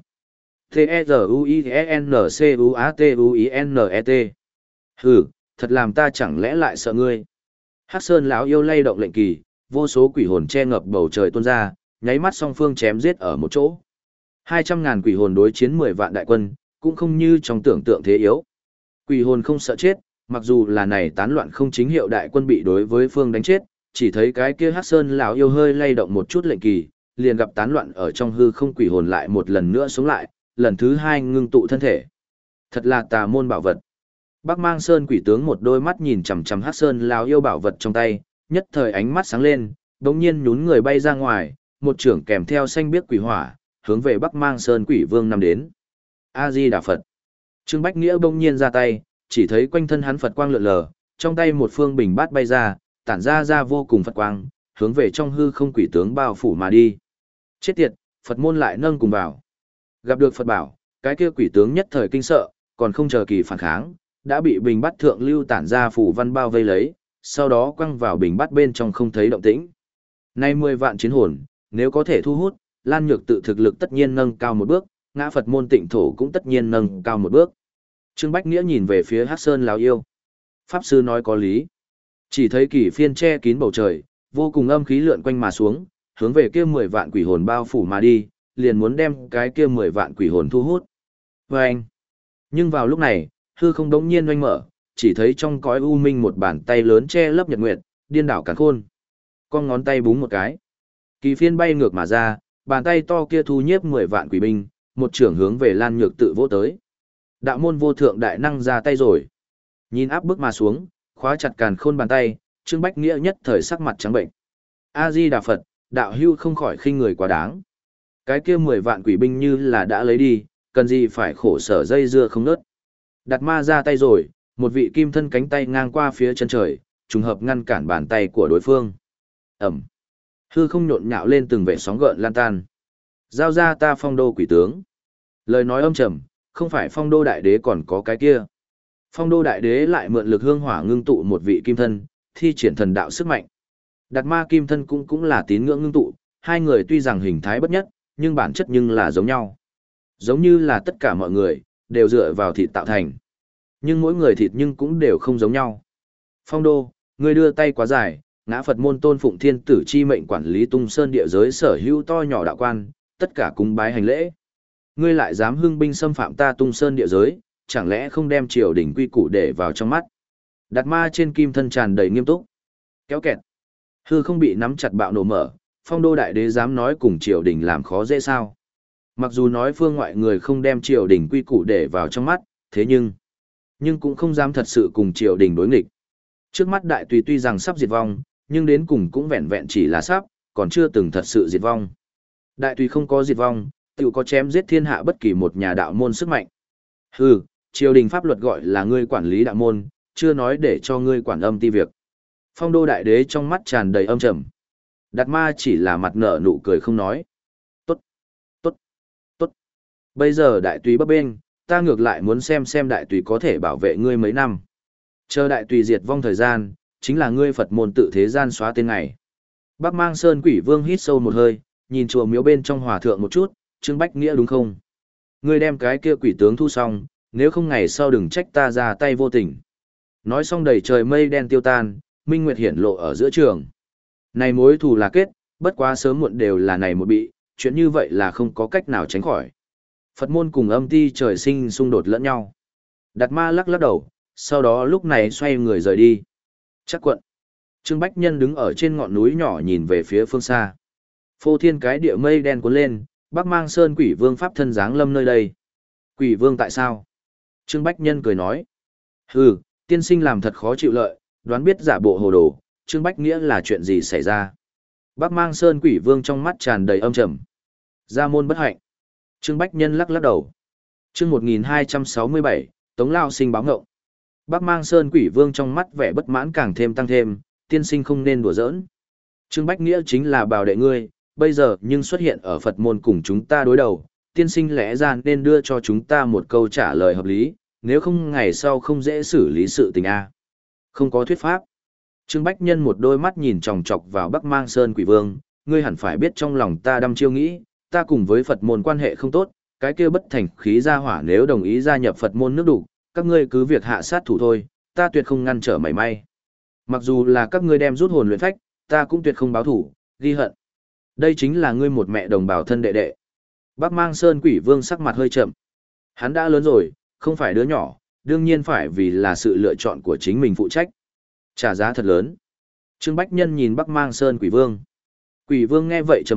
T-E-Z-U-I-N-C-U-A-T-U-I-N-E-T. Hừ, thật làm ta chẳng lẽ lại sợ ngươi. Hắc Sơn lão yêu lay động lệnh kỳ, vô số quỷ hồn che ngập bầu trời tuôn ra, nháy mắt song phương chém giết ở một chỗ. Hai trăm ngàn quỷ hồn đối chiến mười vạn đại quân, cũng không như trong tưởng tượng thế yếu. Quỷ hồn không sợ chết, mặc dù là này tán loạn không chính hiệu đại quân bị đối với phương đánh chết, chỉ thấy cái kia Hắc Sơn lão yêu hơi lay động một chút lệnh kỳ, liền gặp tán loạn ở trong hư không quỷ hồn lại một lần nữa sống lại, lần thứ hai ngưng tụ thân thể. Thật là tà môn bảo vật. Bắc Mang Sơn quỷ tướng một đôi mắt nhìn chằm chằm Hắc Sơn lão yêu bảo vật trong tay, nhất thời ánh mắt sáng lên, đột nhiên nhún người bay ra ngoài, một trưởng kèm theo xanh biếc quỷ hỏa, hướng về Bắc Mang Sơn quỷ vương năm đến. A Di Đà Phật. Trương Bách Nghĩa bỗng nhiên ra tay, chỉ thấy quanh thân hắn Phật quang lượn lờ, trong tay một phương bình bát bay ra, tản ra ra vô cùng Phật quang, hướng về trong hư không quỷ tướng bao phủ mà đi. Chết tiệt, Phật môn lại nâng cùng vào. Gặp được Phật bảo, cái kia quỷ tướng nhất thời kinh sợ, còn không chờ kỳ phản kháng, đã bị bình bát thượng lưu tản ra phủ văn bao vây lấy, sau đó quăng vào bình bát bên trong không thấy động tĩnh. Nay mười vạn chiến hồn, nếu có thể thu hút, Lan Nhược tự thực lực tất nhiên nâng cao một bước, ngã Phật môn tịnh thổ cũng tất nhiên nâng cao một bước. Trương Bách Nghĩa nhìn về phía Hắc Sơn lão yêu. Pháp sư nói có lý. Chỉ thấy kỳ phiên che kín bầu trời, vô cùng âm khí lượn quanh mà xuống, hướng về kia mười vạn quỷ hồn bao phủ mà đi, liền muốn đem cái kia mười vạn quỷ hồn thu hút. Và anh. Nhưng vào lúc này, hư không đống nhiên oanh mở, chỉ thấy trong cõi u minh một bàn tay lớn che lấp nhật nguyệt, điên đảo càn khôn. Con ngón tay búng một cái. Kỳ phiên bay ngược mà ra, bàn tay to kia thu nhiếp mười vạn quỷ binh, một trưởng hướng về Lan Nhược tự vỗ tới. Đạo môn vô thượng đại năng ra tay rồi. Nhìn áp bức mà xuống, khóa chặt càn khôn bàn tay, Trương Bách Nghĩa nhất thời sắc mặt trắng bệnh. A Di Đà Phật, đạo hưu không khỏi khinh người quá đáng. Cái kia mười vạn quỷ binh như là đã lấy đi, cần gì phải khổ sở dây dưa không nớt. Đạt ma ra tay rồi, một vị kim thân cánh tay ngang qua phía chân trời, trùng hợp ngăn cản bàn tay của đối phương. Ẩm. Hư không nhộn nhạo lên từng vệ sóng gợn lan tan. Giao ra ta phong đô quỷ tướng. Lời nói âm trầm, không phải phong đô đại đế còn có cái kia. Phong đô đại đế lại mượn lực hương hỏa ngưng tụ một vị kim thân, thi triển thần đạo sức mạnh. Đạt ma kim thân cũng cũng là tín ngưỡng ngưng tụ, hai người tuy rằng hình thái bất nhất, nhưng bản chất nhưng là giống nhau. Giống như là tất cả mọi người, đều dựa vào thịt tạo thành. Nhưng mỗi người thịt nhưng cũng đều không giống nhau. Phong đô, ngươi đưa tay quá dài, ngã Phật môn tôn phụng thiên tử chi mệnh quản lý tung sơn địa giới sở hữu to nhỏ đạo quan, tất cả cung bái hành lễ. Ngươi lại dám hưng binh xâm phạm ta tung sơn địa giới, chẳng lẽ không đem triều đình quy củ để vào trong mắt. Đạt ma trên kim thân tràn đầy nghiêm túc. Kéo kẹt. Hư không bị nắm chặt bạo nổ mở, phong đô đại đế dám nói cùng triều đình làm khó dễ sao. Mặc dù nói phương ngoại người không đem triều đình quy củ để vào trong mắt, thế nhưng, nhưng cũng không dám thật sự cùng triều đình đối nghịch. Trước mắt đại tùy tuy rằng sắp diệt vong, nhưng đến cùng cũng vẹn vẹn chỉ là sắp, còn chưa từng thật sự diệt vong. Đại tùy không có diệt vong, tự có chém giết thiên hạ bất kỳ một nhà đạo môn sức mạnh. Hừ, triều đình pháp luật gọi là ngươi quản lý đạo môn, chưa nói để cho ngươi quản âm ti việc. Phong đô đại đế trong mắt tràn đầy âm trầm. Đạt ma chỉ là mặt nở nụ cười không nói. Tốt, tốt, tốt. Bây giờ đại tùy bấp bênh, ta ngược lại muốn xem xem đại tùy có thể bảo vệ ngươi mấy năm. Chờ đại tùy diệt vong thời gian, chính là ngươi Phật môn tự thế gian xóa tên ngày. Bắc Mang Sơn quỷ vương hít sâu một hơi, nhìn chùa miếu bên trong hòa thượng một chút, Trương Bách Nghĩa đúng không? Ngươi đem cái kia quỷ tướng thu xong, nếu không ngày sau đừng trách ta ra tay vô tình. Nói xong đầy trời mây đen tiêu tan, minh nguyệt hiển lộ ở giữa trường. Này mối thù là kết, bất quá sớm muộn đều là này một bị, chuyện như vậy là không có cách nào tránh khỏi. Phật môn cùng âm ti trời sinh xung đột lẫn nhau. Đạt ma lắc lắc đầu, sau đó lúc này xoay người rời đi. Chắc quận. Trương Bách Nhân đứng ở trên ngọn núi nhỏ nhìn về phía phương xa. Phô thiên cái địa mây đen cuốn lên, Bắc Mang Sơn quỷ vương pháp thân dáng lâm nơi đây. Quỷ vương tại sao? Trương Bách Nhân cười nói. Hừ, tiên sinh làm thật khó chịu lợi, đoán biết giả bộ hồ đồ, Trương Bách Nghĩa là chuyện gì xảy ra. Bắc Mang Sơn quỷ vương trong mắt tràn đầy âm trầm. Gia môn bất hạnh. Trương Bách Nhân lắc lắc đầu. Chương một nghìn hai trăm sáu mươi bảy, Tống Lao sinh báo ngộng. Bắc Mang Sơn quỷ vương trong mắt vẻ bất mãn càng thêm tăng thêm, tiên sinh không nên đùa giỡn. Trương Bách Nghĩa chính là bảo đệ ngươi, bây giờ nhưng xuất hiện ở Phật môn cùng chúng ta đối đầu, tiên sinh lẽ ra nên đưa cho chúng ta một câu trả lời hợp lý, nếu không ngày sau không dễ xử lý sự tình a. Không có thuyết pháp. Trương Bách Nhân một đôi mắt nhìn chòng chọc vào Bắc Mang Sơn quỷ vương, ngươi hẳn phải biết trong lòng ta đăm chiêu nghĩ, ta cùng với Phật môn quan hệ không tốt, cái kia bất thành khí gia hỏa nếu đồng ý gia nhập Phật môn nước đủ, các ngươi cứ việc hạ sát thủ thôi, ta tuyệt không ngăn trở mảy may. Mặc dù là các ngươi đem rút hồn luyện phách, ta cũng tuyệt không báo thủ, ghi hận. Đây chính là ngươi một mẹ đồng bào thân đệ đệ. Bắc Mang Sơn quỷ vương sắc mặt hơi chậm. Hắn đã lớn rồi, không phải đứa nhỏ, đương nhiên phải vì là sự lựa chọn của chính mình phụ trách. Trả giá thật lớn. Trương Bách Nhân nhìn Bắc Mang Sơn quỷ vương. Quỷ vương nghe vậy trầm mặc,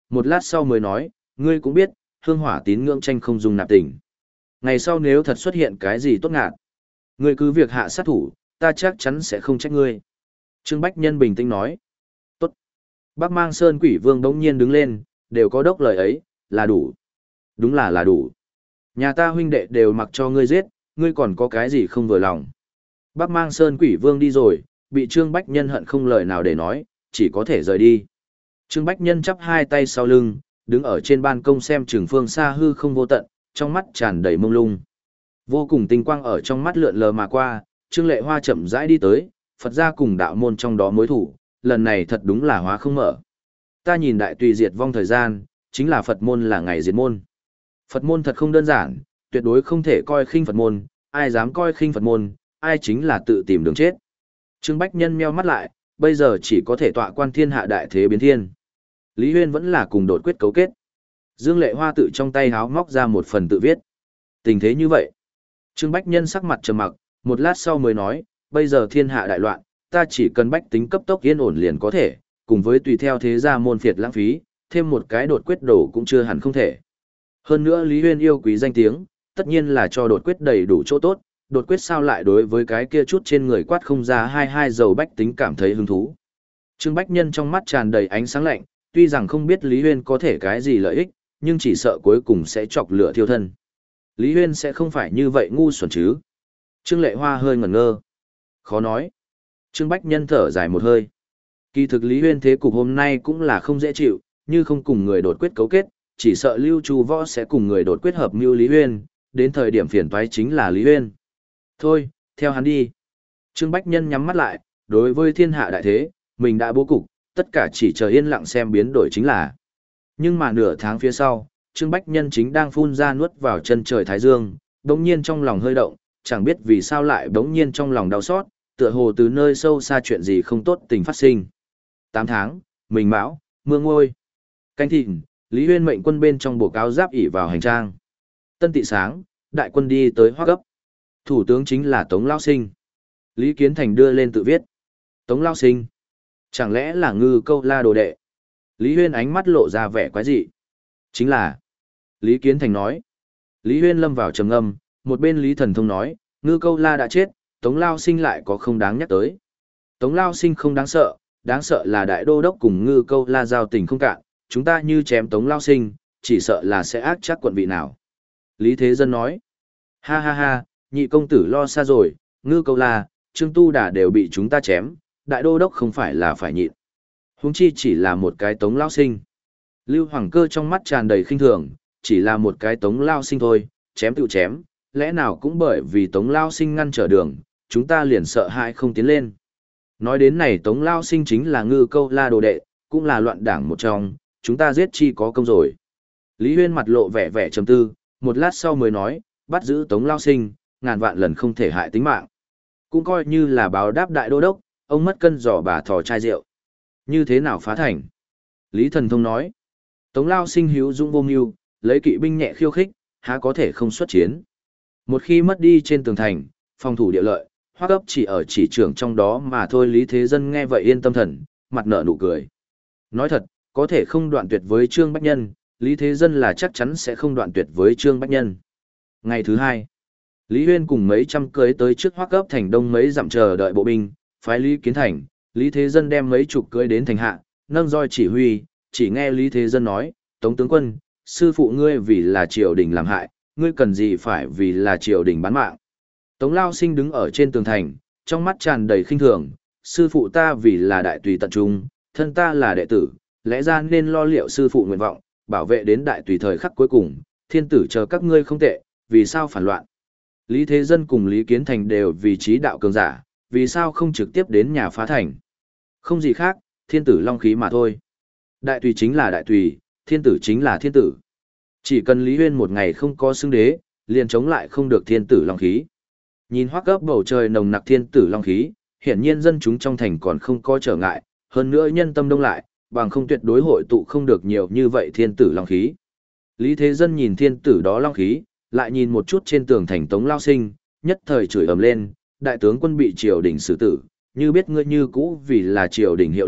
một lát sau mới nói, ngươi cũng biết, hương hỏa tín ngưỡng tranh không dùng nạp tình. Ngày sau nếu thật xuất hiện cái gì tốt ngạt, ngươi cứ việc hạ sát thủ, ta chắc chắn sẽ không trách ngươi. Trương Bách Nhân bình tĩnh nói. Tốt. Bắc Mang Sơn Quỷ Vương đống nhiên đứng lên, đều có đốc lời ấy, là đủ. Đúng là là đủ. Nhà ta huynh đệ đều mặc cho ngươi giết, ngươi còn có cái gì không vừa lòng. Bắc Mang Sơn Quỷ Vương đi rồi, bị Trương Bách Nhân hận không lời nào để nói, chỉ có thể rời đi. Trương Bách Nhân chắp hai tay sau lưng, đứng ở trên ban công xem trường phương xa hư không vô tận, trong mắt tràn đầy mông lung. Vô cùng tinh quang ở trong mắt lượn lờ mà qua, Trương Lệ Hoa chậm rãi đi tới, Phật gia cùng đạo môn trong đó mối thủ, lần này thật đúng là hóa không mở. Ta nhìn đại tùy diệt vong thời gian, chính là Phật môn là ngày diệt môn. Phật môn thật không đơn giản, tuyệt đối không thể coi khinh Phật môn, ai dám coi khinh Phật môn, ai chính là tự tìm đường chết. Trương Bách Nhân meo mắt lại, bây giờ chỉ có thể tọa quan thiên hạ đại thế biến thiên. Lý Huyên vẫn là cùng đột quyết cấu kết. Dương Lệ Hoa tự trong tay háo móc ra một phần tự viết. Tình thế như vậy. Trương Bách Nhân sắc mặt trầm mặc, một lát sau mới nói, bây giờ thiên hạ đại loạn, ta chỉ cần bách tính cấp tốc yên ổn liền có thể, cùng với tùy theo thế gia môn phiệt lãng phí, thêm một cái đột quyết đổ cũng chưa hẳn không thể. Hơn nữa Lý Huyên yêu quý danh tiếng, tất nhiên là cho đột quyết đầy đủ chỗ tốt, đột quyết sao lại đối với cái kia chút trên người quát không ra hai hai dầu bách tính cảm thấy hứng thú. Trương Bách Nhân trong mắt tràn đầy ánh sáng lạnh, tuy rằng không biết Lý Huyên có thể cái gì lợi ích, nhưng chỉ sợ cuối cùng sẽ chọc lửa thiêu thân. Lý Huyên sẽ không phải như vậy ngu xuẩn chứ. Trương Lệ Hoa hơi ngẩn ngơ. Khó nói. Trương Bách Nhân thở dài một hơi. Kỳ thực Lý Huyên thế cục hôm nay cũng là không dễ chịu, như không cùng người đột quyết cấu kết, chỉ sợ Lưu Chu Võ sẽ cùng người đột quyết hợp mưu Lý Huyên, đến thời điểm phiền toái chính là Lý Huyên. Thôi, theo hắn đi. Trương Bách Nhân nhắm mắt lại, đối với thiên hạ đại thế, mình đã bố cục, tất cả chỉ chờ yên lặng xem biến đổi chính là. Nhưng mà nửa tháng phía sau, Trương Bách Nhân chính đang phun ra nuốt vào chân trời Thái Dương, đống nhiên trong lòng hơi động, chẳng biết vì sao lại đống nhiên trong lòng đau xót, tựa hồ từ nơi sâu xa chuyện gì không tốt tình phát sinh. Tám tháng, mình mão, mưa ngôi. Canh thịnh, Lý Huyên mệnh quân bên trong bộ áo giáp ỉ vào hành trang. Tân tị sáng, đại quân đi tới Hoắc Cấp. Thủ tướng chính là Tống Lao Sinh. Lý Kiến Thành đưa lên tự viết. Tống Lao Sinh. Chẳng lẽ là Ngư Câu La đồ đệ? Lý Huyên ánh mắt lộ ra vẻ quái dị. Chính là. Lý Kiến Thành nói. Lý Huyên lâm vào trầm ngâm, một bên Lý Thần Thông nói, Ngư Câu La đã chết, Tống Lao Sinh lại có không đáng nhắc tới. Tống Lao Sinh không đáng sợ, đáng sợ là đại đô đốc cùng Ngư Câu La giao tình không cạn, chúng ta như chém Tống Lao Sinh, chỉ sợ là sẽ ác chắc quận vị nào. Lý Thế Dân nói. Ha ha ha, nhị công tử lo xa rồi, Ngư Câu La, Trương Tu Đà đều bị chúng ta chém, đại đô đốc không phải là phải nhịn. Huống chi chỉ là một cái Tống Lao Sinh. Lưu Hoàng Cơ trong mắt tràn đầy khinh thường, chỉ là một cái Tống Lao Sinh thôi, chém tự chém, lẽ nào cũng bởi vì Tống Lao Sinh ngăn trở đường, chúng ta liền sợ hãi không tiến lên. Nói đến này Tống Lao Sinh chính là Ngư Câu La đồ đệ, cũng là loạn đảng một trong, chúng ta giết chi có công rồi. Lý Huyên mặt lộ vẻ vẻ trầm tư, một lát sau mới nói, bắt giữ Tống Lao Sinh, ngàn vạn lần không thể hại tính mạng. Cũng coi như là báo đáp đại đô đốc, ông mất cân giỏ bà thò chai rượu. Như thế nào phá thành? Lý Thần Thông nói, Tống Lao Sinh hữu dũng vô mưu, lấy kỵ binh nhẹ khiêu khích, há có thể không xuất chiến. Một khi mất đi trên tường thành, phòng thủ địa lợi, Hoắc Cấp chỉ ở chỉ trưởng trong đó mà thôi. Lý Thế Dân nghe vậy yên tâm thần, mặt nở nụ cười. Nói thật, có thể không đoạn tuyệt với Trương Bách Nhân, Lý Thế Dân là chắc chắn sẽ không đoạn tuyệt với Trương Bách Nhân. Ngày thứ hai, Lý Huyên cùng mấy trăm cưới tới trước Hoắc Cấp thành đông mấy dặm chờ đợi bộ binh, phái Lý Kiến Thành, Lý Thế Dân đem mấy chục cưới đến thành hạ, nâng roi chỉ huy, chỉ nghe Lý Thế Dân nói, Tống tướng quân, sư phụ ngươi vì là triều đình làm hại, ngươi cần gì phải vì là triều đình bán mạng. Tống Lao Sinh đứng ở trên tường thành, trong mắt tràn đầy khinh thường, sư phụ ta vì là đại tùy tận trung, thân ta là đệ tử, lẽ ra nên lo liệu sư phụ nguyện vọng, bảo vệ đến đại tùy thời khắc cuối cùng, thiên tử chờ các ngươi không tệ, vì sao phản loạn. Lý Thế Dân cùng Lý Kiến Thành đều vì trí đạo cường giả, vì sao không trực tiếp đến nhà phá thành. Không gì khác, thiên tử long khí mà thôi. Đại tùy chính là đại tùy, thiên tử chính là thiên tử. Chỉ cần Lý Huyên một ngày không có xưng đế, liền chống lại không được thiên tử long khí. Nhìn Hoắc Cấp bầu trời nồng nặc thiên tử long khí, hiển nhiên dân chúng trong thành còn không có trở ngại, hơn nữa nhân tâm đông lại, bằng không tuyệt đối hội tụ không được nhiều như vậy thiên tử long khí. Lý Thế Dân nhìn thiên tử đó long khí, lại nhìn một chút trên tường thành Tống Lao Sinh, nhất thời chửi ầm lên, đại tướng quân bị triều đình xử tử, như biết ngươi như cũ vì là triều đình hiệu lực,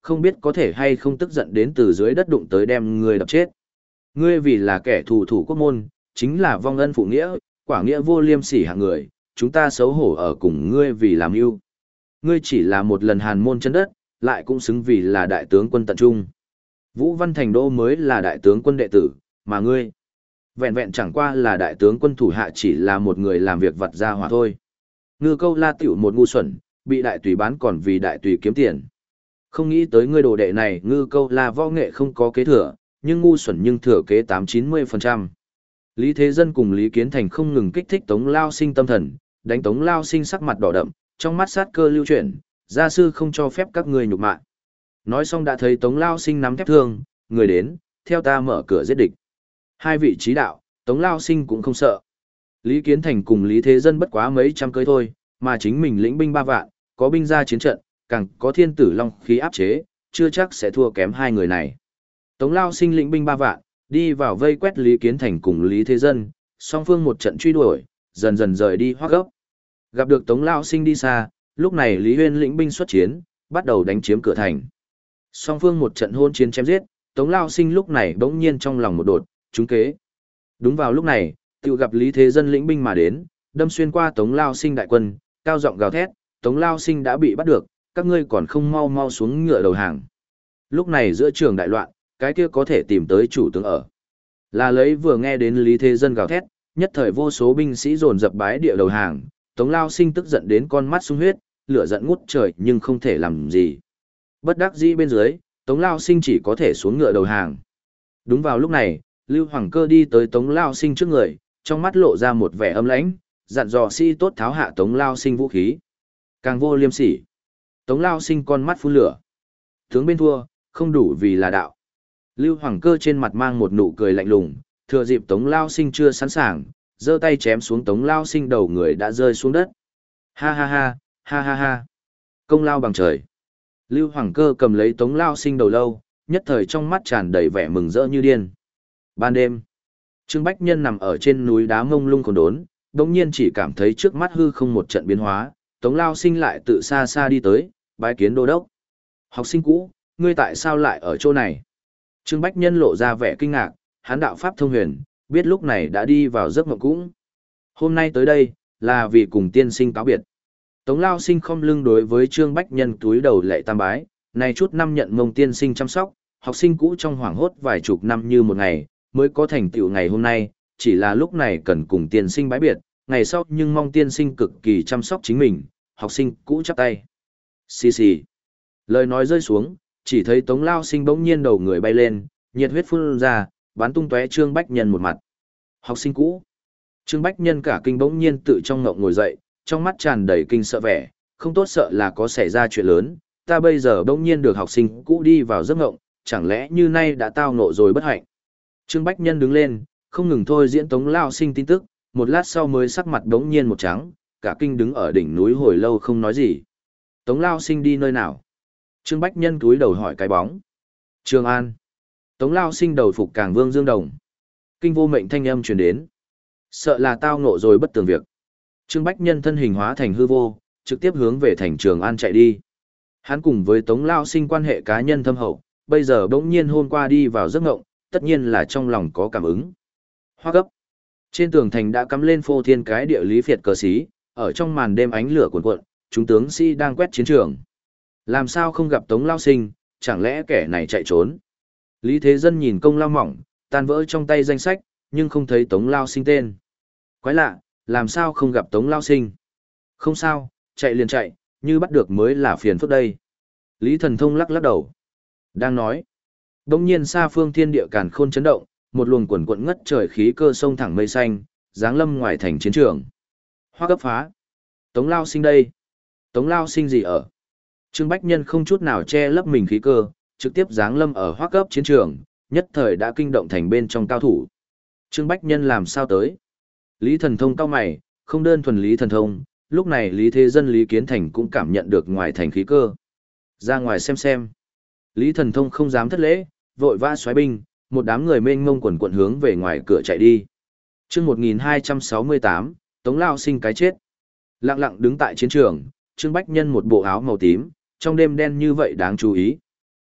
không biết có thể hay không tức giận đến từ dưới đất đụng tới đem ngươi đập chết. Ngươi vì là kẻ thù thủ quốc môn, chính là vong ân phụ nghĩa, quả nghĩa vô liêm sỉ hạng người, chúng ta xấu hổ ở cùng ngươi vì làm ưu. Ngươi chỉ là một lần hàn môn chân đất, lại cũng xứng vì là đại tướng quân tận trung. Vũ Văn Thành Đô mới là đại tướng quân đệ tử, mà ngươi, vẹn vẹn chẳng qua là đại tướng quân thủ hạ chỉ là một người làm việc vặt ra hỏa thôi. Ngư Câu La tiểu một ngu xuẩn, bị đại tùy bán còn vì đại tùy kiếm tiền. Không nghĩ tới ngươi đồ đệ này Ngư Câu La võ nghệ không có kế thừa, nhưng ngu xuẩn nhưng thừa kế tám chín mươi phần trăm. Lý Thế Dân cùng Lý Kiến Thành không ngừng kích thích Tống Lao Sinh tâm thần, đánh Tống Lao Sinh sắc mặt đỏ đậm, trong mắt sát cơ lưu chuyển, gia sư không cho phép các ngươi nhục mạ. Nói xong đã thấy Tống Lao Sinh nắm thép thương, người đến, theo ta mở cửa giết địch. Hai vị trí đạo, Tống Lao Sinh cũng không sợ. Lý Kiến Thành cùng Lý Thế Dân bất quá mấy trăm cưới thôi, mà chính mình lĩnh binh ba vạn, có binh ra chiến trận, càng có thiên tử long khí áp chế, chưa chắc sẽ thua kém hai người này. Tống Lao Sinh lĩnh binh ba vạn, đi vào vây quét Lý Kiến Thành cùng Lý Thế Dân, song phương một trận truy đuổi, dần dần rời đi Hoắc Gấp. Gặp được Tống Lao Sinh đi xa, lúc này Lý Huyên lĩnh binh xuất chiến, bắt đầu đánh chiếm cửa thành. Song phương một trận hôn chiến chém giết, Tống Lao Sinh lúc này bỗng nhiên trong lòng một đột, trúng kế. Đúng vào lúc này, tự gặp Lý Thế Dân lĩnh binh mà đến, đâm xuyên qua Tống Lao Sinh đại quân, cao giọng gào thét, Tống Lao Sinh đã bị bắt được, các ngươi còn không mau mau xuống ngựa đầu hàng. Lúc này giữa trường đại loạn, cái kia có thể tìm tới chủ tướng ở. Là lấy vừa nghe đến Lý Thế Dân gào thét, nhất thời vô số binh sĩ dồn dập bái địa đầu hàng, Tống Lao Sinh tức giận đến con mắt sung huyết, lửa giận ngút trời nhưng không thể làm gì. Bất đắc dĩ bên dưới, Tống Lao Sinh chỉ có thể xuống ngựa đầu hàng. Đúng vào lúc này, Lưu Hoàng Cơ đi tới Tống Lao Sinh trước người, trong mắt lộ ra một vẻ âm lãnh, dặn dò sĩ tốt tháo hạ Tống Lao Sinh vũ khí. Càng vô liêm sỉ. Tống Lao Sinh con mắt phun lửa. Tướng bên thua, không đủ vì là đạo. Lưu Hoàng Cơ trên mặt mang một nụ cười lạnh lùng, thừa dịp Tống Lao Sinh chưa sẵn sàng, giơ tay chém xuống Tống Lao Sinh đầu người đã rơi xuống đất. Ha ha ha, ha ha ha. Công lao bằng trời. Lưu Hoàng Cơ cầm lấy Tống Lao Sinh đầu lâu, nhất thời trong mắt tràn đầy vẻ mừng rỡ như điên. Ban đêm, Trương Bách Nhân nằm ở trên núi đá mông lung khốn đốn, đột nhiên chỉ cảm thấy trước mắt hư không một trận biến hóa, Tống Lao Sinh lại tự xa xa đi tới, bái kiến đô đốc. Học sinh cũ, ngươi tại sao lại ở chỗ này? Trương Bách Nhân lộ ra vẻ kinh ngạc, hắn đạo pháp thông huyền, biết lúc này đã đi vào giấc mộng cũng. Hôm nay tới đây, là vì cùng tiên sinh cáo biệt. Tống Lao Sinh không lưng đối với Trương Bách Nhân túi đầu lệ tam bái, này chút năm nhận mông tiên sinh chăm sóc, học sinh cũ trong hoảng hốt vài chục năm như một ngày, mới có thành tựu ngày hôm nay, chỉ là lúc này cần cùng tiên sinh bái biệt, ngày sau nhưng mong tiên sinh cực kỳ chăm sóc chính mình, học sinh cũ chắp tay. Xì xì. Lời nói rơi xuống, chỉ thấy Tống Lao Sinh bỗng nhiên đầu người bay lên, nhiệt huyết phun ra, bắn tung tóe Trương Bách Nhân một mặt. Học sinh cũ. Trương Bách Nhân cả kinh bỗng nhiên tự trong ngộng ngồi dậy, trong mắt tràn đầy kinh sợ vẻ, không tốt sợ là có xảy ra chuyện lớn, ta bây giờ bỗng nhiên được học sinh cũ đi vào giấc ngộng, chẳng lẽ như nay đã tao ngộ rồi bất hạnh. Trương Bách Nhân đứng lên, không ngừng thôi diễn Tống Lao Sinh tin tức, một lát sau mới sắc mặt bỗng nhiên một trắng, cả kinh đứng ở đỉnh núi hồi lâu không nói gì. Tống Lao Sinh đi nơi nào? Trương Bách Nhân cúi đầu hỏi cái bóng. Trường An. Tống Lao Sinh đầu phục Cảng Vương Dương Đồng. Kinh vô mệnh thanh âm truyền đến. Sợ là tao ngộ rồi bất tường việc. Trương Bách Nhân thân hình hóa thành hư vô, trực tiếp hướng về thành Trường An chạy đi. Hắn cùng với Tống Lao Sinh quan hệ cá nhân thâm hậu, bây giờ bỗng nhiên hôm qua đi vào giấc ngộng, tất nhiên là trong lòng có cảm ứng. Hoa gấp. Trên tường thành đã cắm lên phô thiên cái địa lý phiệt cờ xí, ở trong màn đêm ánh lửa cuồn cuộn, chúng tướng sĩ đang quét chiến trường. Làm sao không gặp Tống Lao Sinh, chẳng lẽ kẻ này chạy trốn? Lý Thế Dân nhìn công lao mỏng, tan vỡ trong tay danh sách, nhưng không thấy Tống Lao Sinh tên. Quái lạ, làm sao không gặp Tống Lao Sinh? Không sao, chạy liền chạy, như bắt được mới là phiền phức đây. Lý Thần Thông lắc lắc đầu. Đang nói. Đông nhiên xa phương thiên địa càn khôn chấn động, một luồng quần quận ngất trời khí cơ sông thẳng mây xanh, giáng lâm ngoài thành chiến trường. Hoa cấp phá. Tống Lao Sinh đây. Tống Lao Sinh gì ở? Trương Bách Nhân không chút nào che lấp mình khí cơ, trực tiếp giáng lâm ở hoa cấp chiến trường, nhất thời đã kinh động thành bên trong cao thủ. Trương Bách Nhân làm sao tới? Lý Thần Thông cao mày, không đơn thuần Lý Thần Thông, lúc này Lý Thế Dân Lý Kiến Thành cũng cảm nhận được ngoài thành khí cơ. Ra ngoài xem xem. Lý Thần Thông không dám thất lễ, vội vã xoáy binh, một đám người mênh mông quần quận hướng về ngoài cửa chạy đi. Chương một nghìn hai trăm sáu mươi tám, Tống Lao Sinh cái chết. Lặng lặng đứng tại chiến trường, Trương Bách Nhân một bộ áo màu tím, trong đêm đen như vậy đáng chú ý.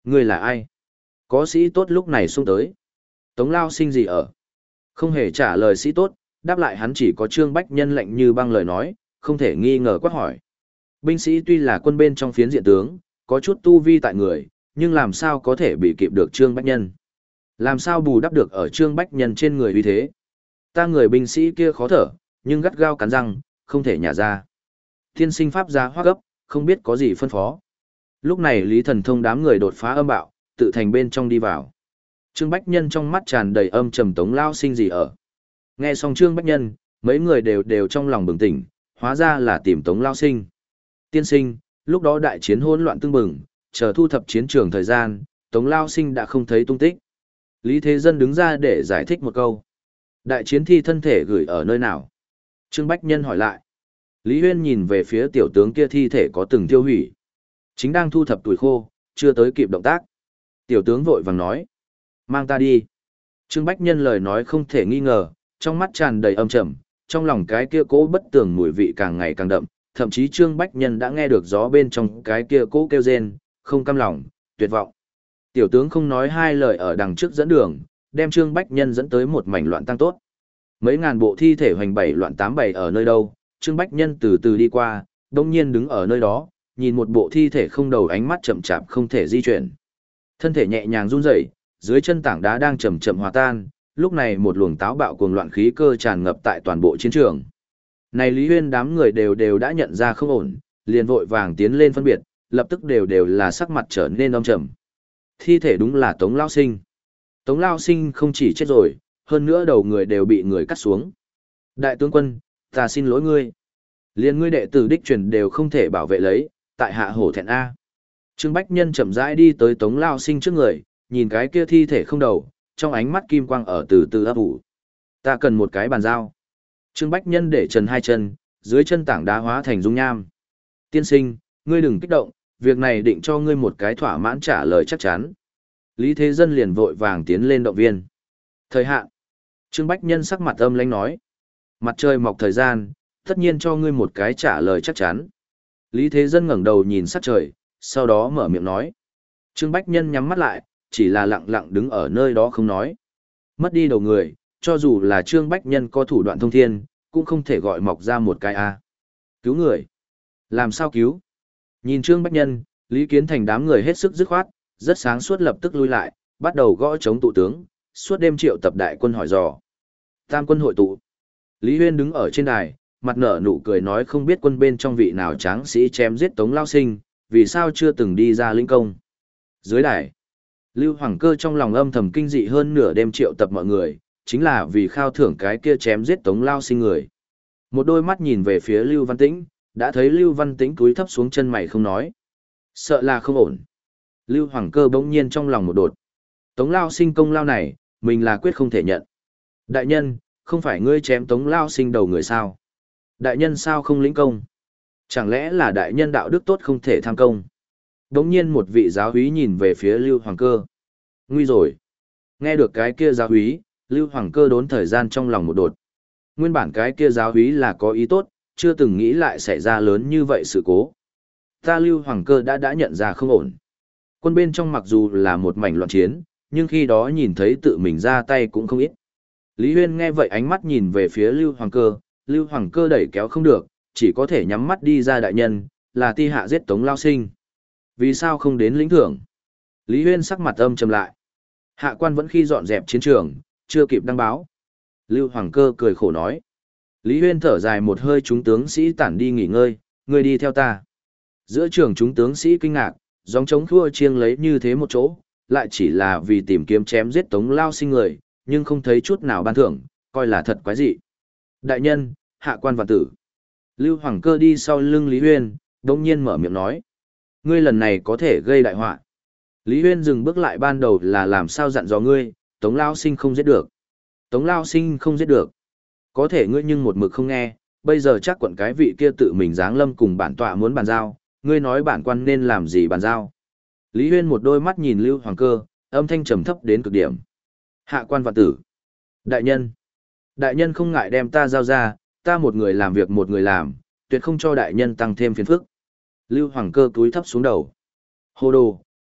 Ngươi là ai? Có sĩ tốt lúc này xung tới. Tống Lao Sinh gì ở? Không hề trả lời sĩ tốt, đáp lại hắn chỉ có Trương Bách Nhân lạnh như băng lời nói, không thể nghi ngờ quát hỏi. Binh sĩ tuy là quân bên trong phiến diện tướng, có chút tu vi tại người, nhưng làm sao có thể bị kịp được Trương Bách Nhân? Làm sao bù đắp được ở Trương Bách Nhân trên người uy thế? Ta người binh sĩ kia khó thở, nhưng gắt gao cắn răng, không thể nhả ra. Thiên sinh pháp gia hoác gấp, không biết có gì phân phó. Lúc này Lý Thần Thông đám người đột phá âm bạo, tự thành bên trong đi vào. Trương Bách Nhân trong mắt tràn đầy âm trầm Tống Lao Sinh gì ở. Nghe xong Trương Bách Nhân, mấy người đều đều trong lòng bừng tỉnh, hóa ra là tìm Tống Lao Sinh. Tiên sinh, lúc đó đại chiến hỗn loạn tưng bừng, chờ thu thập chiến trường thời gian, Tống Lao Sinh đã không thấy tung tích. Lý Thế Dân đứng ra để giải thích một câu. Đại chiến thi thân thể gửi ở nơi nào? Trương Bách Nhân hỏi lại. Lý Huyên nhìn về phía tiểu tướng kia thi thể có từng tiêu hủy. Chính đang thu thập tuổi khô, chưa tới kịp động tác. Tiểu tướng vội vàng nói. Mang ta đi. Trương Bách Nhân lời nói không thể nghi ngờ, trong mắt tràn đầy âm trầm, trong lòng cái kia cố bất tường mùi vị càng ngày càng đậm, thậm chí Trương Bách Nhân đã nghe được gió bên trong cái kia cố kêu rên, không cam lòng, tuyệt vọng. Tiểu tướng không nói hai lời ở đằng trước dẫn đường, đem Trương Bách Nhân dẫn tới một mảnh loạn tăng tốt. Mấy ngàn bộ thi thể hoành bảy loạn tám bảy ở nơi đâu, Trương Bách Nhân từ từ đi qua, đông nhiên đứng ở nơi đó, nhìn một bộ thi thể không đầu, ánh mắt chậm chạp không thể di chuyển. Thân thể nhẹ nhàng run rẩy, dưới chân tảng đá đang chậm chậm hòa tan, lúc này một luồng táo bạo cuồng loạn khí cơ tràn ngập tại toàn bộ chiến trường. Này Lý Huyên đám người đều đều đã nhận ra không ổn, liền vội vàng tiến lên phân biệt, lập tức đều đều là sắc mặt trở nên âm trầm. Thi thể đúng là Tống Lao Sinh. Tống Lao Sinh không chỉ chết rồi, hơn nữa đầu người đều bị người cắt xuống. Đại tướng quân, ta xin lỗi ngươi. Liên ngươi đệ tử đích truyền đều không thể bảo vệ lấy, tại hạ hổ thẹn A. Trương Bách Nhân chậm rãi đi tới Tống Lao Sinh trước người, nhìn cái kia thi thể không đầu, trong ánh mắt kim quang ở từ từ ấp ủ. Ta cần một cái bàn dao. Trương Bách Nhân để trần hai chân, dưới chân tảng đá hóa thành dung nham. Tiên sinh, ngươi đừng kích động, việc này định cho ngươi một cái thỏa mãn trả lời chắc chắn. Lý Thế Dân liền vội vàng tiến lên động viên. Thời hạn. Trương Bách Nhân sắc mặt âm lãnh nói. Mặt trời mọc thời gian, tất nhiên cho ngươi một cái trả lời chắc chắn. Lý Thế Dân ngẩng đầu nhìn sát trời, sau đó mở miệng nói. Trương Bách Nhân nhắm mắt lại, chỉ là lặng lặng đứng ở nơi đó không nói. Mất đi đầu người, cho dù là Trương Bách Nhân có thủ đoạn thông thiên, cũng không thể gọi mọc ra một cái A. Cứu người. Làm sao cứu? Nhìn Trương Bách Nhân, Lý Kiến Thành đám người hết sức dứt khoát, rất sáng suốt lập tức lui lại, bắt đầu gõ chống tụ tướng, suốt đêm triệu tập đại quân hỏi dò. Tam quân hội tụ. Lý Huyên đứng ở trên đài, mặt nở nụ cười nói không biết quân bên trong vị nào tráng sĩ chém giết Tống Lao Sinh, vì sao chưa từng đi ra lĩnh công. Dưới đài, Lưu Hoàng Cơ trong lòng âm thầm kinh dị hơn nửa đêm triệu tập mọi người, chính là vì khao thưởng cái kia chém giết Tống Lao Sinh người. Một đôi mắt nhìn về phía Lưu Văn Tĩnh, đã thấy Lưu Văn Tĩnh cúi thấp xuống chân mày không nói. Sợ là không ổn. Lưu Hoàng Cơ bỗng nhiên trong lòng một đột. Tống Lao Sinh công lao này, mình là quyết không thể nhận. Đại nhân, không phải ngươi chém Tống Lao Sinh đầu người sao? Đại nhân sao không lĩnh công? Chẳng lẽ là đại nhân đạo đức tốt không thể tham công? Bỗng nhiên một vị giáo úy nhìn về phía Lưu Hoàng Cơ. Nguy rồi. Nghe được cái kia giáo úy, Lưu Hoàng Cơ đốn thời gian trong lòng một đột. Nguyên bản cái kia giáo úy là có ý tốt, chưa từng nghĩ lại xảy ra lớn như vậy sự cố. Ta Lưu Hoàng Cơ đã đã nhận ra không ổn. Quân bên trong mặc dù là một mảnh loạn chiến, nhưng khi đó nhìn thấy tự mình ra tay cũng không ít. Lý Huyên nghe vậy ánh mắt nhìn về phía Lưu Hoàng Cơ, Lưu Hoàng Cơ đẩy kéo không được, chỉ có thể nhắm mắt đi ra đại nhân, là ti hạ giết Tống Lao Sinh. Vì sao không đến lĩnh thưởng? Lý Huyên sắc mặt âm trầm lại. Hạ quan vẫn khi dọn dẹp chiến trường, chưa kịp đăng báo. Lưu Hoàng Cơ cười khổ nói. Lý Huyên thở dài một hơi, chúng tướng sĩ tản đi nghỉ ngơi, người đi theo ta. Giữa trường chúng tướng sĩ kinh ngạc, gióng trống thua chiêng lấy như thế một chỗ, lại chỉ là vì tìm kiếm chém giết Tống Lao Sinh người, nhưng không thấy chút nào ban thưởng, coi là thật quái dị. Đại nhân, hạ quan vạn tử. Lưu Hoàng Cơ đi sau lưng Lý Huyên, đông nhiên mở miệng nói. Ngươi lần này có thể gây đại họa. Lý Huyên dừng bước lại, ban đầu là làm sao dặn dò ngươi, Tống Lao Sinh không giết được. Tống Lao Sinh không giết được. Có thể ngươi nhưng một mực không nghe, bây giờ chắc quận cái vị kia tự mình giáng lâm cùng bản tọa muốn bàn giao, ngươi nói bản quan nên làm gì bàn giao. Lý Huyên một đôi mắt nhìn Lưu Hoàng Cơ, âm thanh trầm thấp đến cực điểm. Hạ quan vạn tử. Đại nhân. Đại nhân không ngại đem ta giao ra, ta một người làm việc một người làm, tuyệt không cho đại nhân tăng thêm phiền phức. Lưu Hoàng Cơ cúi thấp xuống đầu. Hồ đồ,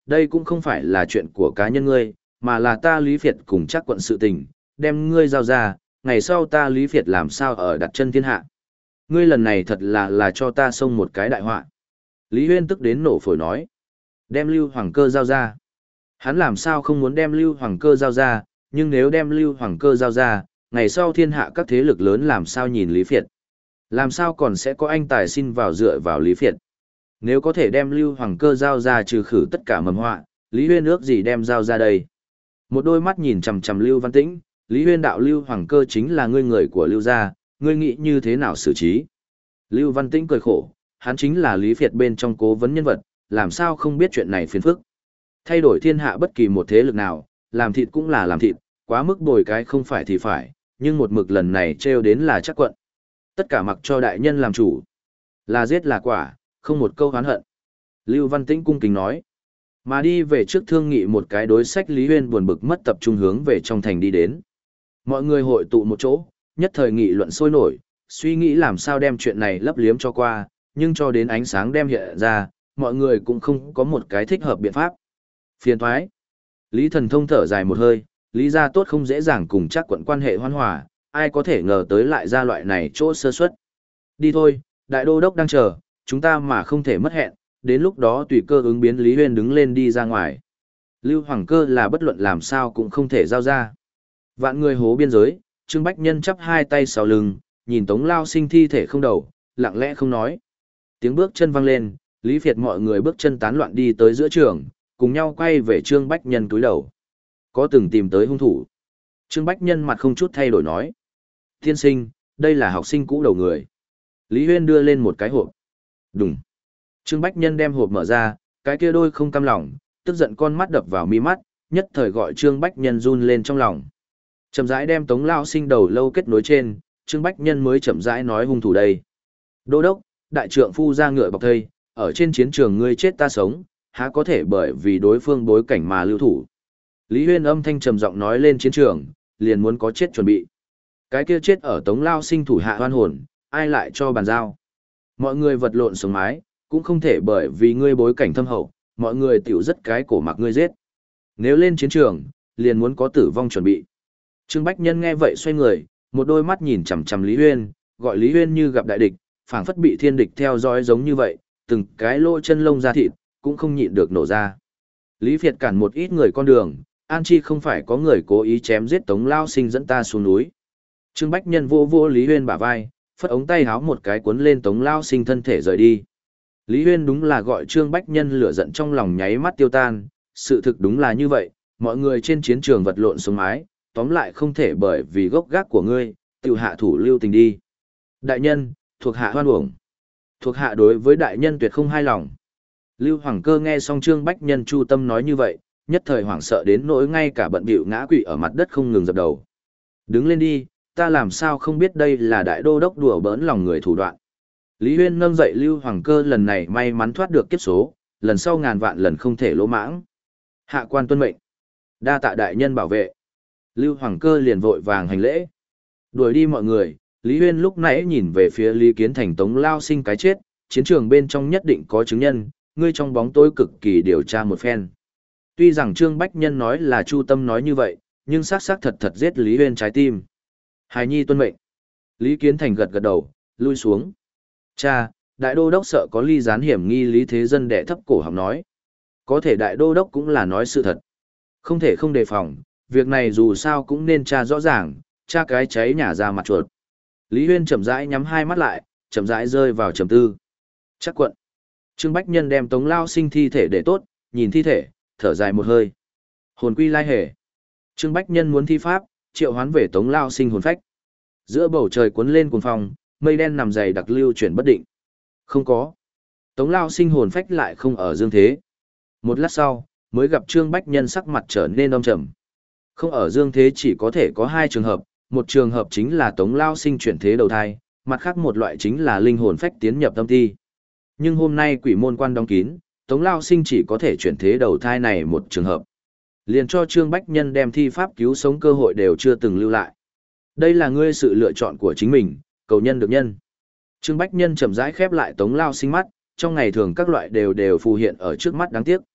đây cũng không phải là chuyện của cá nhân ngươi, mà là ta Lý Việt cùng chắc quận sự tình, đem ngươi giao ra, ngày sau ta Lý Việt làm sao ở đặt chân thiên hạ. Ngươi lần này thật là là cho ta xông một cái đại họa. Lý Huyên tức đến nổ phổi nói. Đem Lưu Hoàng Cơ giao ra. Hắn làm sao không muốn đem Lưu Hoàng Cơ giao ra, nhưng nếu đem Lưu Hoàng Cơ giao ra, ngày sau thiên hạ các thế lực lớn làm sao nhìn Lý Việt. Làm sao còn sẽ có anh tài xin vào dựa vào Lý Việt. Nếu có thể đem Lưu Hoàng Cơ giao ra trừ khử tất cả mầm họa, Lý Huyên ước gì đem giao ra đây. Một đôi mắt nhìn chằm chằm Lưu Văn Tĩnh, Lý Huyên đạo Lưu Hoàng Cơ chính là ngươi người của Lưu gia, ngươi nghĩ như thế nào xử trí? Lưu Văn Tĩnh cười khổ, hắn chính là Lý Việt bên trong cố vấn nhân vật, làm sao không biết chuyện này phiền phức. Thay đổi thiên hạ bất kỳ một thế lực nào, làm thịt cũng là làm thịt, quá mức bồi cái không phải thì phải, nhưng một mực lần này trêu đến là chắc quận. Tất cả mặc cho đại nhân làm chủ. Là giết là quả, không một câu oán hận. Lưu Văn Tĩnh cung kính nói. Mà đi về trước thương nghị một cái đối sách Lý Huyên buồn bực mất tập trung hướng về trong thành đi đến. Mọi người hội tụ một chỗ, nhất thời nghị luận sôi nổi, suy nghĩ làm sao đem chuyện này lấp liếm cho qua, nhưng cho đến ánh sáng đem hiện ra, mọi người cũng không có một cái thích hợp biện pháp. Phiền thoái. Lý Thần Thông thở dài một hơi, Lý gia tốt không dễ dàng cùng chắc quận quan hệ hoan hòa, ai có thể ngờ tới lại ra loại này chỗ sơ suất. Đi thôi, đại đô đốc đang chờ, chúng ta mà không thể mất hẹn, đến lúc đó tùy cơ ứng biến Lý Huyên đứng lên đi ra ngoài. Lưu Hoàng Cơ là bất luận làm sao cũng không thể giao ra. Vạn người hố biên giới, Trương Bách Nhân chắp hai tay sau lưng, nhìn Tống Lao Sinh thi thể không đầu, lặng lẽ không nói. Tiếng bước chân vang lên, Lý Việt mọi người bước chân tán loạn đi tới giữa trường, cùng nhau quay về Trương Bách Nhân túi đầu. Có từng tìm tới hung thủ. Trương Bách Nhân mặt không chút thay đổi nói. Tiên sinh, đây là học sinh cũ đầu người. Lý Huyên đưa lên một cái hộp. Đùng. Trương Bách Nhân đem hộp mở ra, cái kia đôi không cam lòng, tức giận con mắt đập vào mi mắt, nhất thời gọi Trương Bách Nhân run lên trong lòng. Chậm rãi đem Tống Lao Sinh đầu lâu kết nối trên, Trương Bách Nhân mới chậm rãi nói hung thủ đây. Đô đốc, đại trượng phu ra ngựa bọc thây, ở trên chiến trường ngươi chết ta sống, há có thể bởi vì đối phương bối cảnh mà lưu thủ. Lý Huyên âm thanh trầm giọng nói lên chiến trường, liền muốn có chết chuẩn bị. Cái kia chết ở Tống Lao Sinh thủ hạ hoan hồn, ai lại cho bàn giao. Mọi người vật lộn sống mái, cũng không thể bởi vì ngươi bối cảnh thâm hậu, mọi người tiểu rất cái cổ mặc ngươi giết. Nếu lên chiến trường, liền muốn có tử vong chuẩn bị. Trương Bách Nhân nghe vậy xoay người, một đôi mắt nhìn chằm chằm Lý Huyên, gọi Lý Huyên như gặp đại địch, phảng phất bị thiên địch theo dõi giống như vậy, từng cái lỗ chân lông ra thịt, cũng không nhịn được nổ ra. Lý Việt cản một ít người con đường, an chi không phải có người cố ý chém giết Tống Lao Sinh dẫn ta xuống núi. Trương Bách Nhân vô vô Lý Huyên bả vai, phất ống tay háo một cái cuốn lên Tống Lao Sinh thân thể rời đi. Lý Huyên đúng là gọi Trương Bách Nhân lửa giận trong lòng nháy mắt tiêu tan, sự thực đúng là như vậy, mọi người trên chiến trường vật lộn sống mái, tóm lại không thể bởi vì gốc gác của ngươi, tiểu hạ thủ lưu tình đi. Đại nhân, thuộc hạ hoan uổng. Thuộc hạ đối với đại nhân tuyệt không hài lòng. Lưu Hoàng Cơ nghe xong Trương Bách Nhân chu tâm nói như vậy, nhất thời hoảng sợ đến nỗi ngay cả bận bịu ngã quỵ ở mặt đất không ngừng dập đầu. Đứng lên đi, ta làm sao không biết đây là đại đô đốc đùa bỡn lòng người thủ đoạn. Lý Huyên nâng dậy Lưu Hoàng Cơ lần này may mắn thoát được kiếp số, lần sau ngàn vạn lần không thể lỗ mãng. Hạ quan tuân mệnh. Đa tạ đại nhân bảo vệ. Lưu Hoàng Cơ liền vội vàng hành lễ. Đuổi đi mọi người, Lý Huyên lúc nãy nhìn về phía Lý Kiến Thành Tống Lao Sinh cái chết, chiến trường bên trong nhất định có chứng nhân, ngươi trong bóng tối cực kỳ điều tra một phen. Tuy rằng Trương Bách Nhân nói là Chu Tâm nói như vậy, nhưng xác xác thật thật giết Lý Huyên trái tim. Hài nhi tuân mệnh. Lý Kiến Thành gật gật đầu, lui xuống. Cha, đại đô đốc sợ có ly gián hiểm nghi Lý Thế Dân đệ thấp cổ họng nói. Có thể đại đô đốc cũng là nói sự thật. Không thể không đề phòng, việc này dù sao cũng nên tra rõ ràng, tra cái cháy nhà ra mặt chuột. Lý Huyên chậm rãi nhắm hai mắt lại, chậm rãi rơi vào trầm tư. Chắc quận. Trương Bách Nhân đem Tống Lao Sinh thi thể để tốt, nhìn thi thể, thở dài một hơi. Hồn quy lai hề. Trương Bách Nhân muốn thi pháp, triệu hoán về Tống Lao Sinh hồn phách. Giữa bầu trời cuốn lên cuồng phong, mây đen nằm dày đặc lưu chuyển bất định. Không có. Tống Lao Sinh hồn phách lại không ở dương thế. Một lát sau, mới gặp Trương Bách Nhân sắc mặt trở nên âm trầm. Không ở dương thế chỉ có thể có hai trường hợp, một trường hợp chính là Tống Lao Sinh chuyển thế đầu thai, mặt khác một loại chính là linh hồn phách tiến nhập tâm thi. Nhưng hôm nay quỷ môn quan đóng kín, Tống Lao Sinh chỉ có thể chuyển thế đầu thai này một trường hợp. Liền cho Trương Bách Nhân đem thi pháp cứu sống cơ hội đều chưa từng lưu lại. Đây là ngươi sự lựa chọn của chính mình, cầu nhân được nhân. Trương Bách Nhân chậm rãi khép lại Tống Lao Sinh mắt, trong ngày thường các loại đều đều phù hiện ở trước mắt đáng tiếc.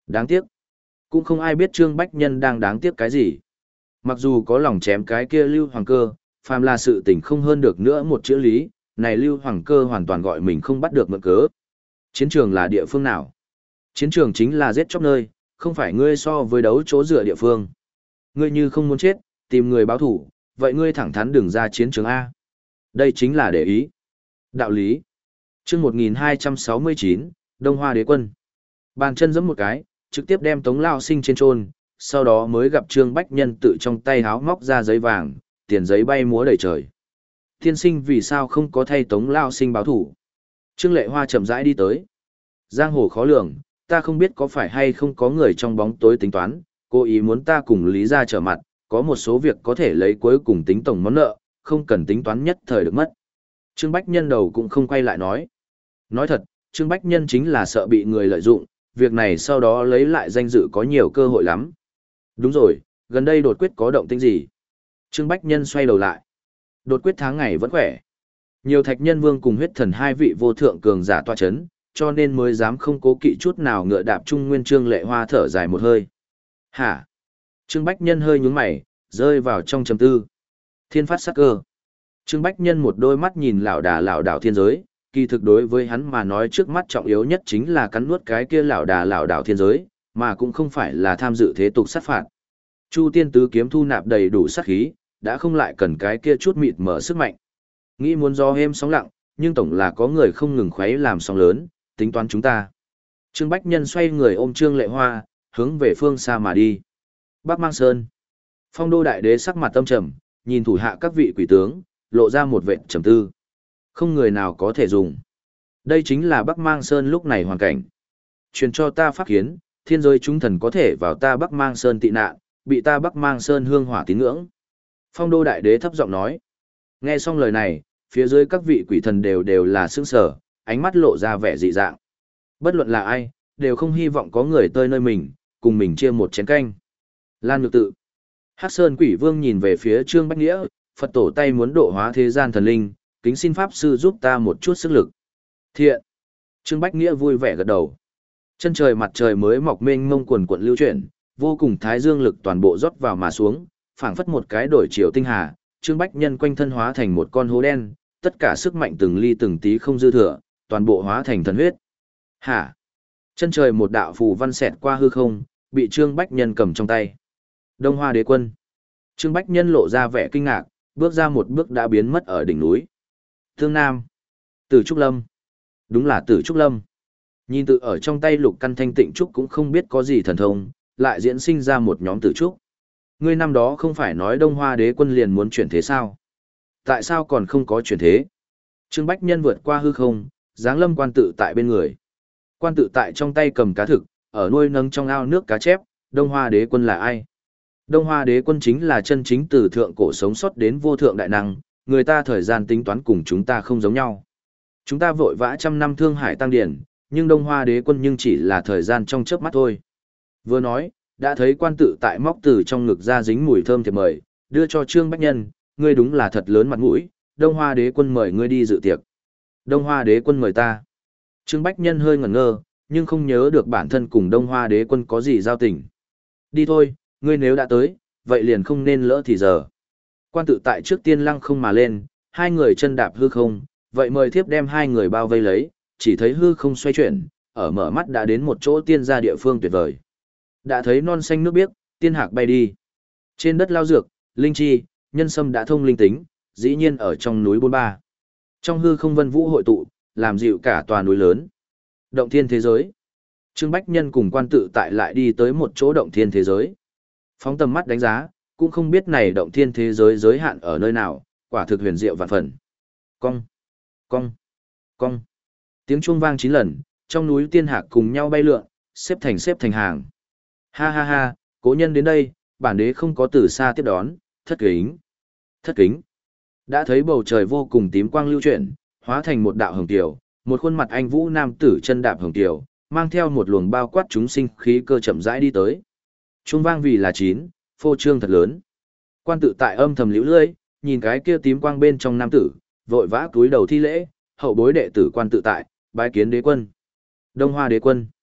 Đáng tiếc. Cũng không ai biết Trương Bách Nhân đang đáng tiếc cái gì. Mặc dù có lòng chém cái kia Lưu Hoàng Cơ, phàm là sự tình không hơn được nữa một chữ lý, này Lưu Hoàng Cơ hoàn toàn gọi mình không bắt được mượn cớ. Chiến trường là địa phương nào? Chiến trường chính là giết chóc nơi, không phải ngươi so với đấu chỗ dựa địa phương. Ngươi như không muốn chết, tìm người báo thủ, vậy ngươi thẳng thắn đừng ra chiến trường A. Đây chính là để ý. Đạo lý. Chương một nghìn hai trăm sáu mươi chín, Đông Hoa Đế Quân. Bàn chân giẫm một cái, trực tiếp đem Tống Lao Sinh trên chôn, sau đó mới gặp Trương Bách Nhân tự trong tay háo móc ra giấy vàng, tiền giấy bay múa đầy trời. Tiên sinh vì sao không có thay Tống Lao Sinh báo thủ? Trương Lệ Hoa chậm rãi đi tới. Giang hồ khó lường, ta không biết có phải hay không có người trong bóng tối tính toán, cố ý muốn ta cùng Lý gia trở mặt, có một số việc có thể lấy cuối cùng tính tổng món nợ, không cần tính toán nhất thời được mất. Trương Bách Nhân đầu cũng không quay lại nói. Nói thật, Trương Bách Nhân chính là sợ bị người lợi dụng, việc này sau đó lấy lại danh dự có nhiều cơ hội lắm. Đúng rồi, gần đây đột quyết có động tĩnh gì? Trương Bách Nhân xoay đầu lại. Đột quyết tháng ngày vẫn khỏe. Nhiều thạch nhân vương cùng huyết thần hai vị vô thượng cường giả tọa chấn, cho nên mới dám không cố kỵ chút nào ngựa đạp trung nguyên. Trương Lệ Hoa thở dài một hơi. Hả? Trương Bách Nhân hơi nhướng mày, rơi vào trong trầm tư. Thiên phát sát cơ. Trương Bách Nhân một đôi mắt nhìn lão đà lão đảo thiên giới, kỳ thực đối với hắn mà nói trước mắt trọng yếu nhất chính là cắn nuốt cái kia lão đà lão đảo thiên giới, mà cũng không phải là tham dự thế tục sát phạt. Chu Tiên Tứ Kiếm thu nạp đầy đủ sát khí, đã không lại cần cái kia chút mịt mở sức mạnh. Nghĩ muốn do êm sóng lặng, nhưng tổng là có người không ngừng khuấy làm sóng lớn, tính toán chúng ta. Trương Bách Nhân xoay người ôm Trương Lệ Hoa, hướng về phương xa mà đi. Bắc Mang Sơn. Phong Đô Đại Đế sắc mặt tâm trầm, nhìn thủ hạ các vị quỷ tướng, lộ ra một vệt trầm tư. Không người nào có thể dùng. Đây chính là Bắc Mang Sơn lúc này hoàn cảnh. Truyền cho ta pháp kiến, thiên giới chúng thần có thể vào ta Bắc Mang Sơn tị nạn, bị ta Bắc Mang Sơn hương hỏa tín ngưỡng. Phong Đô Đại Đế thấp giọng nói. Nghe xong lời này, phía dưới các vị quỷ thần đều đều là sững sờ, ánh mắt lộ ra vẻ dị dạng. Bất luận là ai, đều không hy vọng có người tơi nơi mình, cùng mình chia một chén canh. Lan Nhược Tự. Hắc Sơn Quỷ Vương nhìn về phía Trương Bách Nghĩa, Phật tổ tay muốn độ hóa thế gian thần linh, kính xin Pháp Sư giúp ta một chút sức lực. Thiện. Trương Bách Nghĩa vui vẻ gật đầu. Chân trời mặt trời mới mọc mênh mông quần quận lưu chuyển, vô cùng thái dương lực toàn bộ rót vào mà xuống, phảng phất một cái đổi chiều tinh hà, Trương Bách Nhân quanh thân hóa thành một con hố đen, tất cả sức mạnh từng ly từng tí không dư thừa, toàn bộ hóa thành thần huyết. Hả? Chân trời một đạo phù văn xẹt qua hư không, bị Trương Bách Nhân cầm trong tay. Đông Hoa Đế Quân. Trương Bách Nhân lộ ra vẻ kinh ngạc, bước ra một bước đã biến mất ở đỉnh núi. Thương Nam. Tử Trúc Lâm. Đúng là Tử Trúc Lâm. Nhìn tự ở trong tay Lục Căn Thanh Tịnh Trúc cũng không biết có gì thần thông, lại diễn sinh ra một nhóm Tử Trúc. Ngươi năm đó không phải nói Đông Hoa Đế Quân liền muốn chuyển thế sao? Tại sao còn không có chuyển thế? Trương Bách Nhân vượt qua hư không, giáng lâm quan tự tại bên người. Quan tự tại trong tay cầm cá thực, ở nuôi nấng trong ao nước cá chép. Đông Hoa Đế Quân là ai? Đông Hoa Đế Quân chính là chân chính từ thượng cổ sống sót đến vô thượng đại năng, người ta thời gian tính toán cùng chúng ta không giống nhau. Chúng ta vội vã trăm năm thương hải tăng điển, nhưng Đông Hoa Đế Quân nhưng chỉ là thời gian trong chớp mắt thôi. Vừa nói, đã thấy quan tự tại móc từ trong ngực ra dính mùi thơm thiệp mời, đưa cho Trương Bách Nhân, ngươi đúng là thật lớn mặt mũi, Đông Hoa Đế Quân mời ngươi đi dự tiệc. Đông Hoa Đế Quân mời ta. Trương Bách Nhân hơi ngẩn ngơ, nhưng không nhớ được bản thân cùng Đông Hoa Đế Quân có gì giao tình. Đi thôi, ngươi nếu đã tới, vậy liền không nên lỡ thì giờ. Quan tự tại trước tiên lăng không mà lên, hai người chân đạp hư không, vậy mời thiếp đem hai người bao vây lấy, chỉ thấy hư không xoay chuyển, ở mở mắt đã đến một chỗ tiên gia địa phương tuyệt vời. Đã thấy non xanh nước biếc, tiên hạc bay đi. Trên đất lao dược, linh chi, nhân sâm đã thông linh tính, dĩ nhiên ở trong núi Bôn Ba. Trong hư không vân vũ hội tụ, làm dịu cả tòa núi lớn. Động thiên thế giới. Trương Bách Nhân cùng quan tự tại lại đi tới một chỗ động thiên thế giới. Phóng tầm mắt đánh giá, cũng không biết này động thiên thế giới giới hạn ở nơi nào, quả thực huyền diệu vạn phần. Cong, cong, cong. Tiếng chuông vang chín lần, trong núi tiên hạc cùng nhau bay lượn, xếp thành xếp thành hàng. Ha ha ha, cố nhân đến đây, bản đế không có từ xa tiếp đón, thất kính. Thất kính. Đã thấy bầu trời vô cùng tím quang lưu chuyển, hóa thành một đạo hồng tiểu, một khuôn mặt anh vũ nam tử chân đạp hồng tiểu, mang theo một luồng bao quát chúng sinh khí cơ chậm rãi đi tới. Trung vang vì là chín, phô trương thật lớn. Quan tự tại âm thầm liễu lưỡi, nhìn cái kia tím quang bên trong nam tử, vội vã cúi đầu thi lễ, hậu bối đệ tử quan tự tại, bái kiến đế quân. Đông Hoa Đế Quân.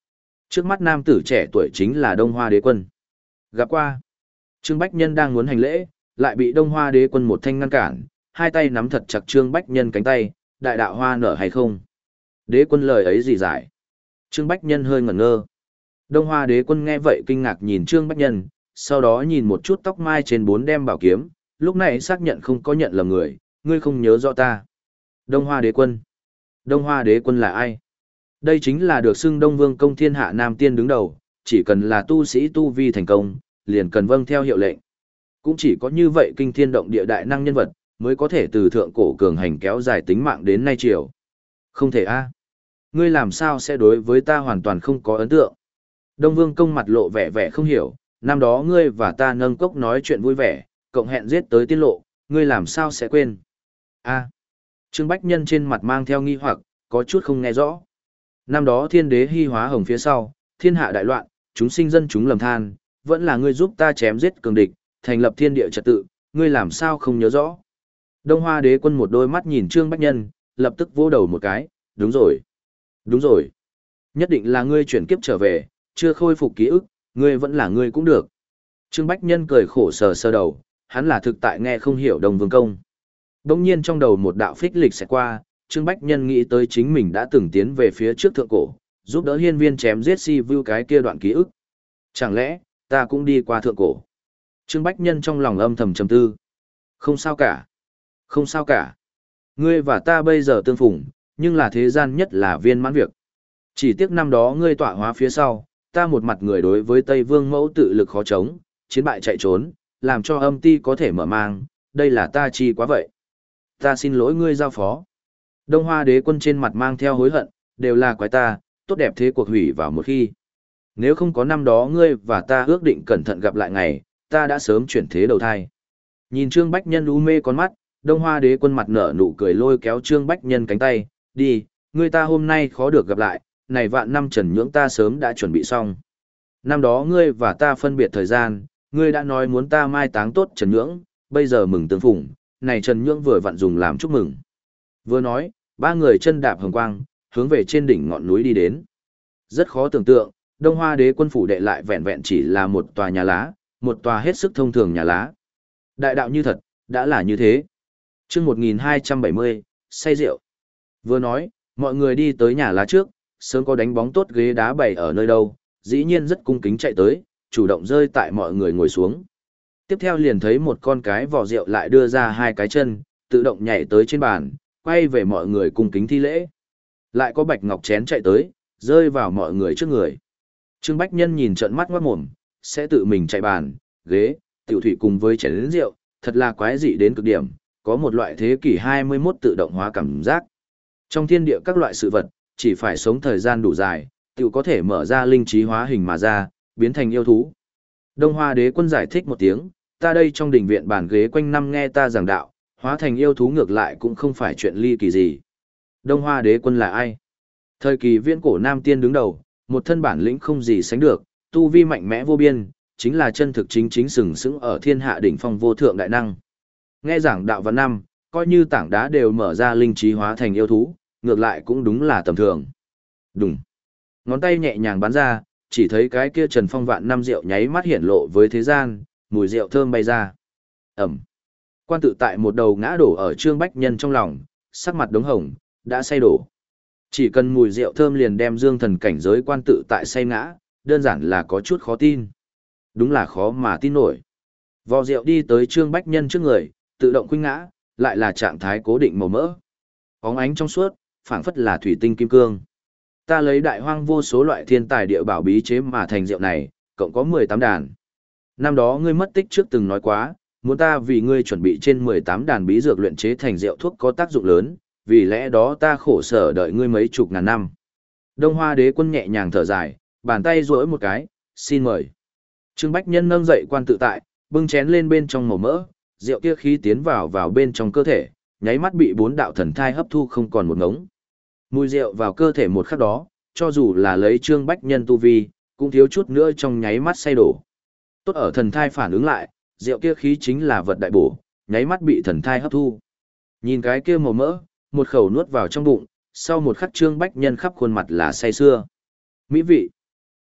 Trước mắt nam tử trẻ tuổi chính là Đông Hoa Đế Quân. Gặp qua. Trương Bách Nhân đang muốn hành lễ, lại bị Đông Hoa Đế Quân một thanh ngăn cản, hai tay nắm thật chặt Trương Bách Nhân cánh tay, đại đạo hoa nở hay không? Đế Quân lời ấy gì giải? Trương Bách Nhân hơi ngẩn ngơ. Đông Hoa Đế Quân nghe vậy kinh ngạc nhìn Trương Bách Nhân, sau đó nhìn một chút tóc mai trên bốn đem bảo kiếm, lúc này xác nhận không có nhận lầm người, ngươi không nhớ rõ ta. Đông Hoa Đế Quân. Đông Hoa Đế Quân là ai? Đây chính là được xưng Đông Vương công thiên hạ Nam Tiên đứng đầu, chỉ cần là tu sĩ tu vi thành công, liền cần vâng theo hiệu lệnh. Cũng chỉ có như vậy kinh thiên động địa đại năng nhân vật, mới có thể từ thượng cổ cường hành kéo dài tính mạng đến nay chiều. Không thể a, ngươi làm sao sẽ đối với ta hoàn toàn không có ấn tượng? Đông Vương công mặt lộ vẻ vẻ không hiểu, năm đó ngươi và ta nâng cốc nói chuyện vui vẻ, cộng hẹn giết tới tiết lộ, ngươi làm sao sẽ quên? A. Trương Bách Nhân trên mặt mang theo nghi hoặc, có chút không nghe rõ. Năm đó thiên đế hy hóa hồng phía sau, thiên hạ đại loạn, chúng sinh dân chúng lầm than, vẫn là ngươi giúp ta chém giết cường địch, thành lập thiên địa trật tự, ngươi làm sao không nhớ rõ? Đông Hoa Đế Quân một đôi mắt nhìn Trương Bách Nhân, lập tức vỗ đầu một cái, đúng rồi. Đúng rồi. Nhất định là ngươi chuyển kiếp trở về, chưa khôi phục ký ức, ngươi vẫn là ngươi cũng được. Trương Bách Nhân cười khổ sờ sờ đầu, hắn là thực tại nghe không hiểu Đông Vương công. Đông nhiên trong đầu một đạo phích lịch sẽ qua, Trương Bách Nhân nghĩ tới chính mình đã từng tiến về phía trước thượng cổ, giúp đỡ hiên viên chém giết si vu cái kia đoạn ký ức. Chẳng lẽ, ta cũng đi qua thượng cổ? Trương Bách Nhân trong lòng âm thầm trầm tư. Không sao cả. Không sao cả. Ngươi và ta bây giờ tương phùng, nhưng là thế gian nhất là viên mãn việc. Chỉ tiếc năm đó ngươi tọa hóa phía sau, ta một mặt người đối với Tây Vương mẫu tự lực khó chống, chiến bại chạy trốn, làm cho âm ti có thể mở mang, đây là ta chi quá vậy. Ta xin lỗi ngươi giao phó. Đông Hoa Đế Quân trên mặt mang theo hối hận, đều là quái ta, tốt đẹp thế cuộc hủy vào một khi. Nếu không có năm đó ngươi và ta ước định cẩn thận gặp lại ngày, ta đã sớm chuyển thế đầu thai. Nhìn Trương Bách Nhân u mê con mắt, Đông Hoa Đế Quân mặt nở nụ cười lôi kéo Trương Bách Nhân cánh tay, đi, ngươi ta hôm nay khó được gặp lại, này vạn năm Trần Nhưỡng ta sớm đã chuẩn bị xong. Năm đó ngươi và ta phân biệt thời gian, ngươi đã nói muốn ta mai táng tốt Trần Nhưỡng, bây giờ mừng tương phùng, này Trần Nhưỡng vừa vặn dùng làm chúc mừng. Vừa nói, ba người chân đạp hồng quang, hướng về trên đỉnh ngọn núi đi đến. Rất khó tưởng tượng, Đông Hoa Đế Quân phủ đệ lại vẹn vẹn chỉ là một tòa nhà lá, một tòa hết sức thông thường nhà lá. Đại đạo như thật, đã là như thế. Chương một nghìn hai trăm bảy mươi, say rượu. Vừa nói, mọi người đi tới nhà lá trước, sớm có đánh bóng tốt ghế đá bày ở nơi đâu, dĩ nhiên rất cung kính chạy tới, chủ động rơi tại mọi người ngồi xuống. Tiếp theo liền thấy một con cái vò rượu lại đưa ra hai cái chân, tự động nhảy tới trên bàn, quay về mọi người cung kính thi lễ. Lại có bạch ngọc chén chạy tới, rơi vào mọi người trước người. Trương Bách Nhân nhìn trợn mắt ngoát mồm, sẽ tự mình chạy bàn, ghế, tiểu thủy cùng với chén lớn rượu, thật là quái dị đến cực điểm, có một loại thế kỷ hai mươi mốt tự động hóa cảm giác. Trong thiên địa các loại sự vật, chỉ phải sống thời gian đủ dài, tiểu có thể mở ra linh trí hóa hình mà ra, biến thành yêu thú. Đông Hoa Đế Quân giải thích một tiếng, ta đây trong đình viện bàn ghế quanh năm nghe ta giảng đạo, hóa thành yêu thú ngược lại cũng không phải chuyện ly kỳ gì. Đông Hoa Đế Quân là ai? Thời kỳ viễn cổ Nam Tiên đứng đầu, một thân bản lĩnh không gì sánh được, tu vi mạnh mẽ vô biên, chính là chân thực chính chính sừng sững ở thiên hạ đỉnh phong vô thượng đại năng. Nghe giảng đạo văn năm, coi như tảng đá đều mở ra linh trí hóa thành yêu thú, ngược lại cũng đúng là tầm thường. Đúng. Ngón tay nhẹ nhàng bắn ra, chỉ thấy cái kia Trần Phong vạn năm rượu nháy mắt hiển lộ với thế gian, mùi rượu thơm bay ra. Ẩm. Quan tự tại một đầu ngã đổ ở Trương Bách Nhân trong lòng, sắc mặt đống hồng, đã say đổ. Chỉ cần mùi rượu thơm liền đem dương thần cảnh giới quan tự tại say ngã, đơn giản là có chút khó tin. Đúng là khó mà tin nổi. Vò rượu đi tới Trương Bách Nhân trước người, tự động khuynh ngã, lại là trạng thái cố định màu mỡ. Bóng ánh trong suốt, phảng phất là thủy tinh kim cương. Ta lấy đại hoang vô số loại thiên tài địa bảo bí chế mà thành rượu này, cộng có mười tám đàn. Năm đó ngươi mất tích trước từng nói quá, muốn ta vì ngươi chuẩn bị trên mười tám đàn bí dược luyện chế thành rượu thuốc có tác dụng lớn, vì lẽ đó ta khổ sở đợi ngươi mấy chục ngàn năm. Đông Hoa Đế Quân nhẹ nhàng thở dài, bàn tay duỗi một cái, xin mời. Trương Bách Nhân nâng dậy quan tự tại, bưng chén lên bên trong màu mỡ, rượu kia khí tiến vào vào bên trong cơ thể, nháy mắt bị bốn đạo thần thai hấp thu không còn một ngống. Mùi rượu vào cơ thể một khắc đó, cho dù là lấy Trương Bách Nhân tu vi, cũng thiếu chút nữa trong nháy mắt say đổ. Tốt ở thần thai phản ứng lại, rượu kia khí chính là vật đại bổ, nháy mắt bị thần thai hấp thu. Nhìn cái kia màu mỡ, một khẩu nuốt vào trong bụng, sau một khắc Trương Bách Nhân khắp khuôn mặt là say sưa. Mỹ vị.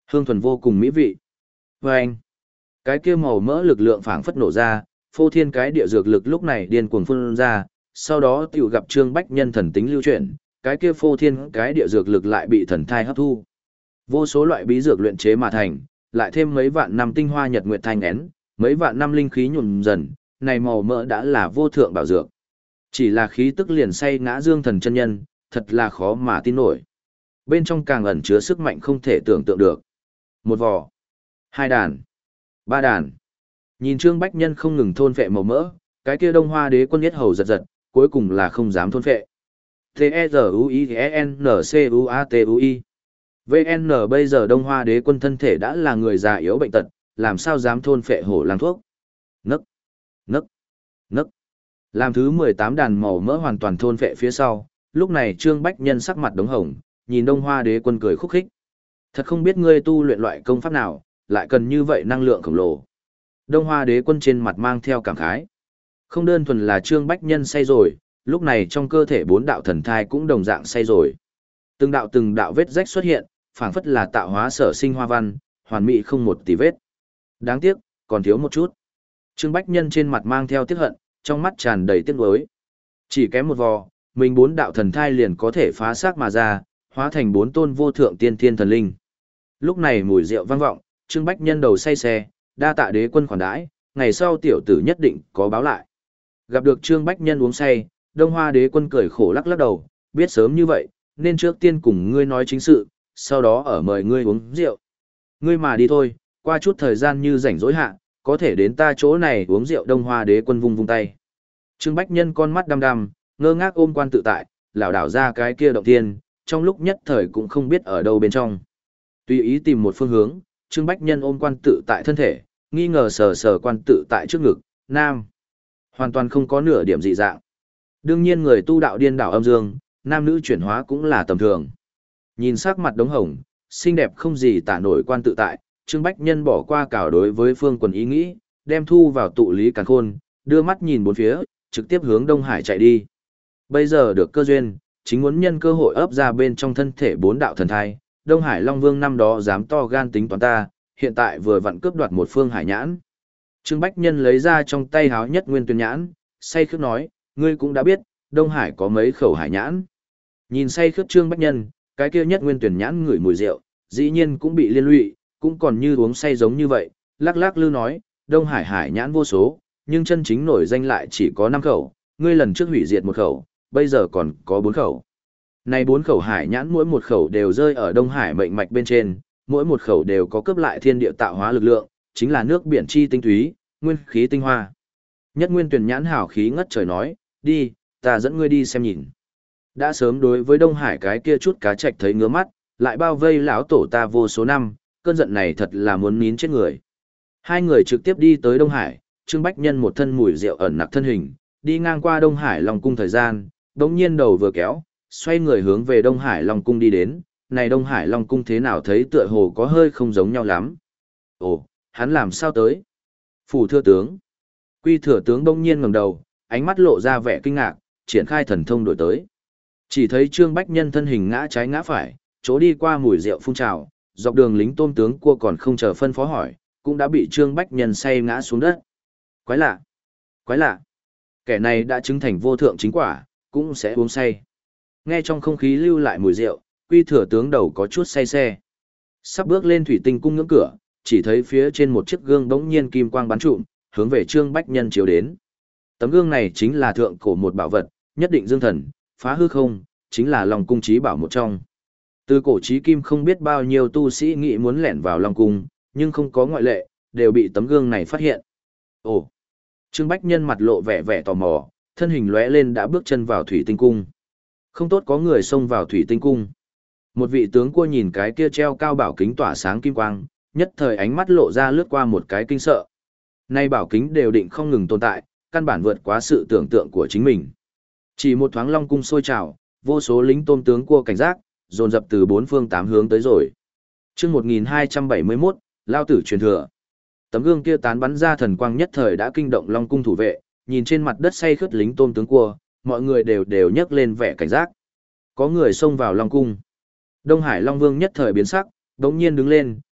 Hương thuần vô cùng mỹ vị. Và anh, cái kia màu mỡ lực lượng phảng phất nổ ra, phô thiên cái địa dược lực lúc này điên cuồng phun ra, sau đó tiểu gặp Trương Bách Nhân thần tính lưu chuyển, cái kia phô thiên cái địa dược lực lại bị thần thai hấp thu. Vô số loại bí dược luyện chế mà thành, lại thêm mấy vạn năm tinh hoa nhật nguyệt thanh én, mấy vạn năm linh khí nhuần dần, này màu mỡ đã là vô thượng bảo dược. Chỉ là khí tức liền say ngã Dương Thần chân nhân, thật là khó mà tin nổi. Bên trong càng ẩn chứa sức mạnh không thể tưởng tượng được. Một vò, hai đàn, ba đàn. Nhìn Trương Bách Nhân không ngừng thôn phệ màu mỡ, cái kia Đông Hoa Đế quân yết hầu giật giật, cuối cùng là không dám thôn phệ. T-E-Z-U-I-E-N-C-U-A-T-U-I vê en bây giờ Đông Hoa Đế quân thân thể đã là người già yếu bệnh tật, làm sao dám thôn phệ hổ lang thuốc. Nấc, nấc, nấc. Làm thứ mười tám đàn màu mỡ hoàn toàn thôn phệ phía sau, lúc này Trương Bách Nhân sắc mặt đống hồng, nhìn Đông Hoa Đế quân cười khúc khích. Thật không biết ngươi tu luyện loại công pháp nào, lại cần như vậy năng lượng khổng lồ. Đông Hoa Đế quân trên mặt mang theo cảm khái. Không đơn thuần là Trương Bách Nhân say rồi, lúc này trong cơ thể bốn đạo thần thai cũng đồng dạng say rồi. Từng đạo từng đạo vết rách xuất hiện, phảng phất là tạo hóa sở sinh hoa văn, hoàn mỹ không một tì vết. Đáng tiếc, còn thiếu một chút. Trương Bách Nhân trên mặt mang theo tiếc hận, trong mắt tràn đầy tiếc nuối. Chỉ kém một vò, mình bốn đạo thần thai liền có thể phá xác mà ra, hóa thành bốn tôn vô thượng tiên thiên thần linh. Lúc này mùi rượu vang vọng, Trương Bách Nhân đầu say xe, đa tạ đế quân khoản đãi, ngày sau tiểu tử nhất định có báo lại. Gặp được Trương Bách Nhân uống say, Đông Hoa Đế quân cười khổ lắc lắc đầu, biết sớm như vậy, nên trước tiên cùng ngươi nói chính sự, sau đó ở mời ngươi uống rượu. Ngươi mà đi thôi, qua chút thời gian như rảnh rỗi hạ, có thể đến ta chỗ này uống rượu. Đông Hoa Đế quân vung vung tay. Trương Bách Nhân con mắt đăm đăm, ngơ ngác ôm quan tự tại, lảo đảo ra cái kia động tiên, trong lúc nhất thời cũng không biết ở đâu bên trong. Tùy ý tìm một phương hướng, Trương Bách Nhân ôm quan tự tại thân thể, nghi ngờ sờ sờ quan tự tại trước ngực, nam. Hoàn toàn không có nửa điểm dị dạng. Đương nhiên người tu đạo điên đảo âm dương, nam nữ chuyển hóa cũng là tầm thường. Nhìn sắc mặt đống hồng, xinh đẹp không gì tả nổi quan tự tại, Trương Bách Nhân bỏ qua cảo đối với Phương Quần ý nghĩ, đem thu vào tụ lý càn khôn, đưa mắt nhìn bốn phía, trực tiếp hướng Đông Hải chạy đi. Bây giờ được cơ duyên, chính muốn nhân cơ hội ấp ra bên trong thân thể bốn đạo thần thai, Đông Hải Long Vương năm đó dám to gan tính toán ta, hiện tại vừa vặn cướp đoạt một phương hải nhãn. Trương Bách Nhân lấy ra trong tay háo nhất nguyên tuyên nhãn, say khướt nói, ngươi cũng đã biết, Đông Hải có mấy khẩu hải nhãn. Nhìn say khướt Trương Bách Nhân, cái kia nhất nguyên tuyển nhãn ngửi mùi rượu, dĩ nhiên cũng bị liên lụy, cũng còn như uống say giống như vậy, lắc lắc lư nói, Đông Hải hải nhãn vô số, nhưng chân chính nổi danh lại chỉ có năm khẩu, ngươi lần trước hủy diệt một khẩu, bây giờ còn có bốn khẩu. Này bốn khẩu hải nhãn mỗi một khẩu đều rơi ở Đông Hải mệnh mạch bên trên, mỗi một khẩu đều có cướp lại thiên địa tạo hóa lực lượng, chính là nước biển chi tinh túy, nguyên khí tinh hoa. Nhất nguyên tuyển nhãn hảo khí ngất trời nói, đi, ta dẫn ngươi đi xem nhìn. Đã sớm đối với Đông Hải cái kia chút cá trạch thấy ngứa mắt, lại bao vây lão tổ ta vô số năm, cơn giận này thật là muốn nín chết người. Hai người trực tiếp đi tới Đông Hải, Trương Bách Nhân một thân mùi rượu ẩn nặc thân hình, đi ngang qua Đông Hải Long cung thời gian, đống nhiên đầu vừa kéo, xoay người hướng về Đông Hải Long cung đi đến, này Đông Hải Long cung thế nào thấy tựa hồ có hơi không giống nhau lắm. Ồ, hắn làm sao tới? Phủ thừa tướng. Quy thừa tướng đống nhiên ngẩng đầu, ánh mắt lộ ra vẻ kinh ngạc, triển khai thần thông đổi tới. Chỉ thấy Trương Bách Nhân thân hình ngã trái ngã phải, chỗ đi qua mùi rượu phun trào, dọc đường lính tôm tướng cua còn không chờ phân phó hỏi, cũng đã bị Trương Bách Nhân say ngã xuống đất. Quái lạ, quái lạ. Kẻ này đã chứng thành vô thượng chính quả, cũng sẽ uống say. Nghe trong không khí lưu lại mùi rượu, Quy thừa tướng đầu có chút say xe. Sắp bước lên thủy tinh cung ngưỡng cửa, chỉ thấy phía trên một chiếc gương bỗng nhiên kim quang bắn trụm, hướng về Trương Bách Nhân chiếu đến. Tấm gương này chính là thượng cổ một bảo vật, nhất định dương thần, phá hư không, chính là Long cung chí bảo một trong. Từ cổ chí kim không biết bao nhiêu tu sĩ nghĩ muốn lẻn vào Long cung, nhưng không có ngoại lệ, đều bị tấm gương này phát hiện. Ồ! Trương Bách Nhân mặt lộ vẻ vẻ tò mò, thân hình lóe lên đã bước chân vào thủy tinh cung. Không tốt có người xông vào thủy tinh cung. Một vị tướng cua nhìn cái kia treo cao bảo kính tỏa sáng kim quang, nhất thời ánh mắt lộ ra lướt qua một cái kinh sợ. Nay bảo kính đều định không ngừng tồn tại, căn bản vượt quá sự tưởng tượng của chính mình. Chỉ một thoáng Long cung sôi trào, vô số lính tôm tướng cua cảnh giác, dồn dập từ bốn phương tám hướng tới rồi. Chương một nghìn hai trăm bảy mươi mốt, Lao tử truyền thừa. Tấm gương kia tán bắn ra thần quang nhất thời đã kinh động Long cung thủ vệ, nhìn trên mặt đất say khướt lính tôm tướng cua, mọi người đều đều nhấc lên vẻ cảnh giác. Có người xông vào Long cung. Đông Hải Long Vương nhất thời biến sắc, đống nhiên đứng lên,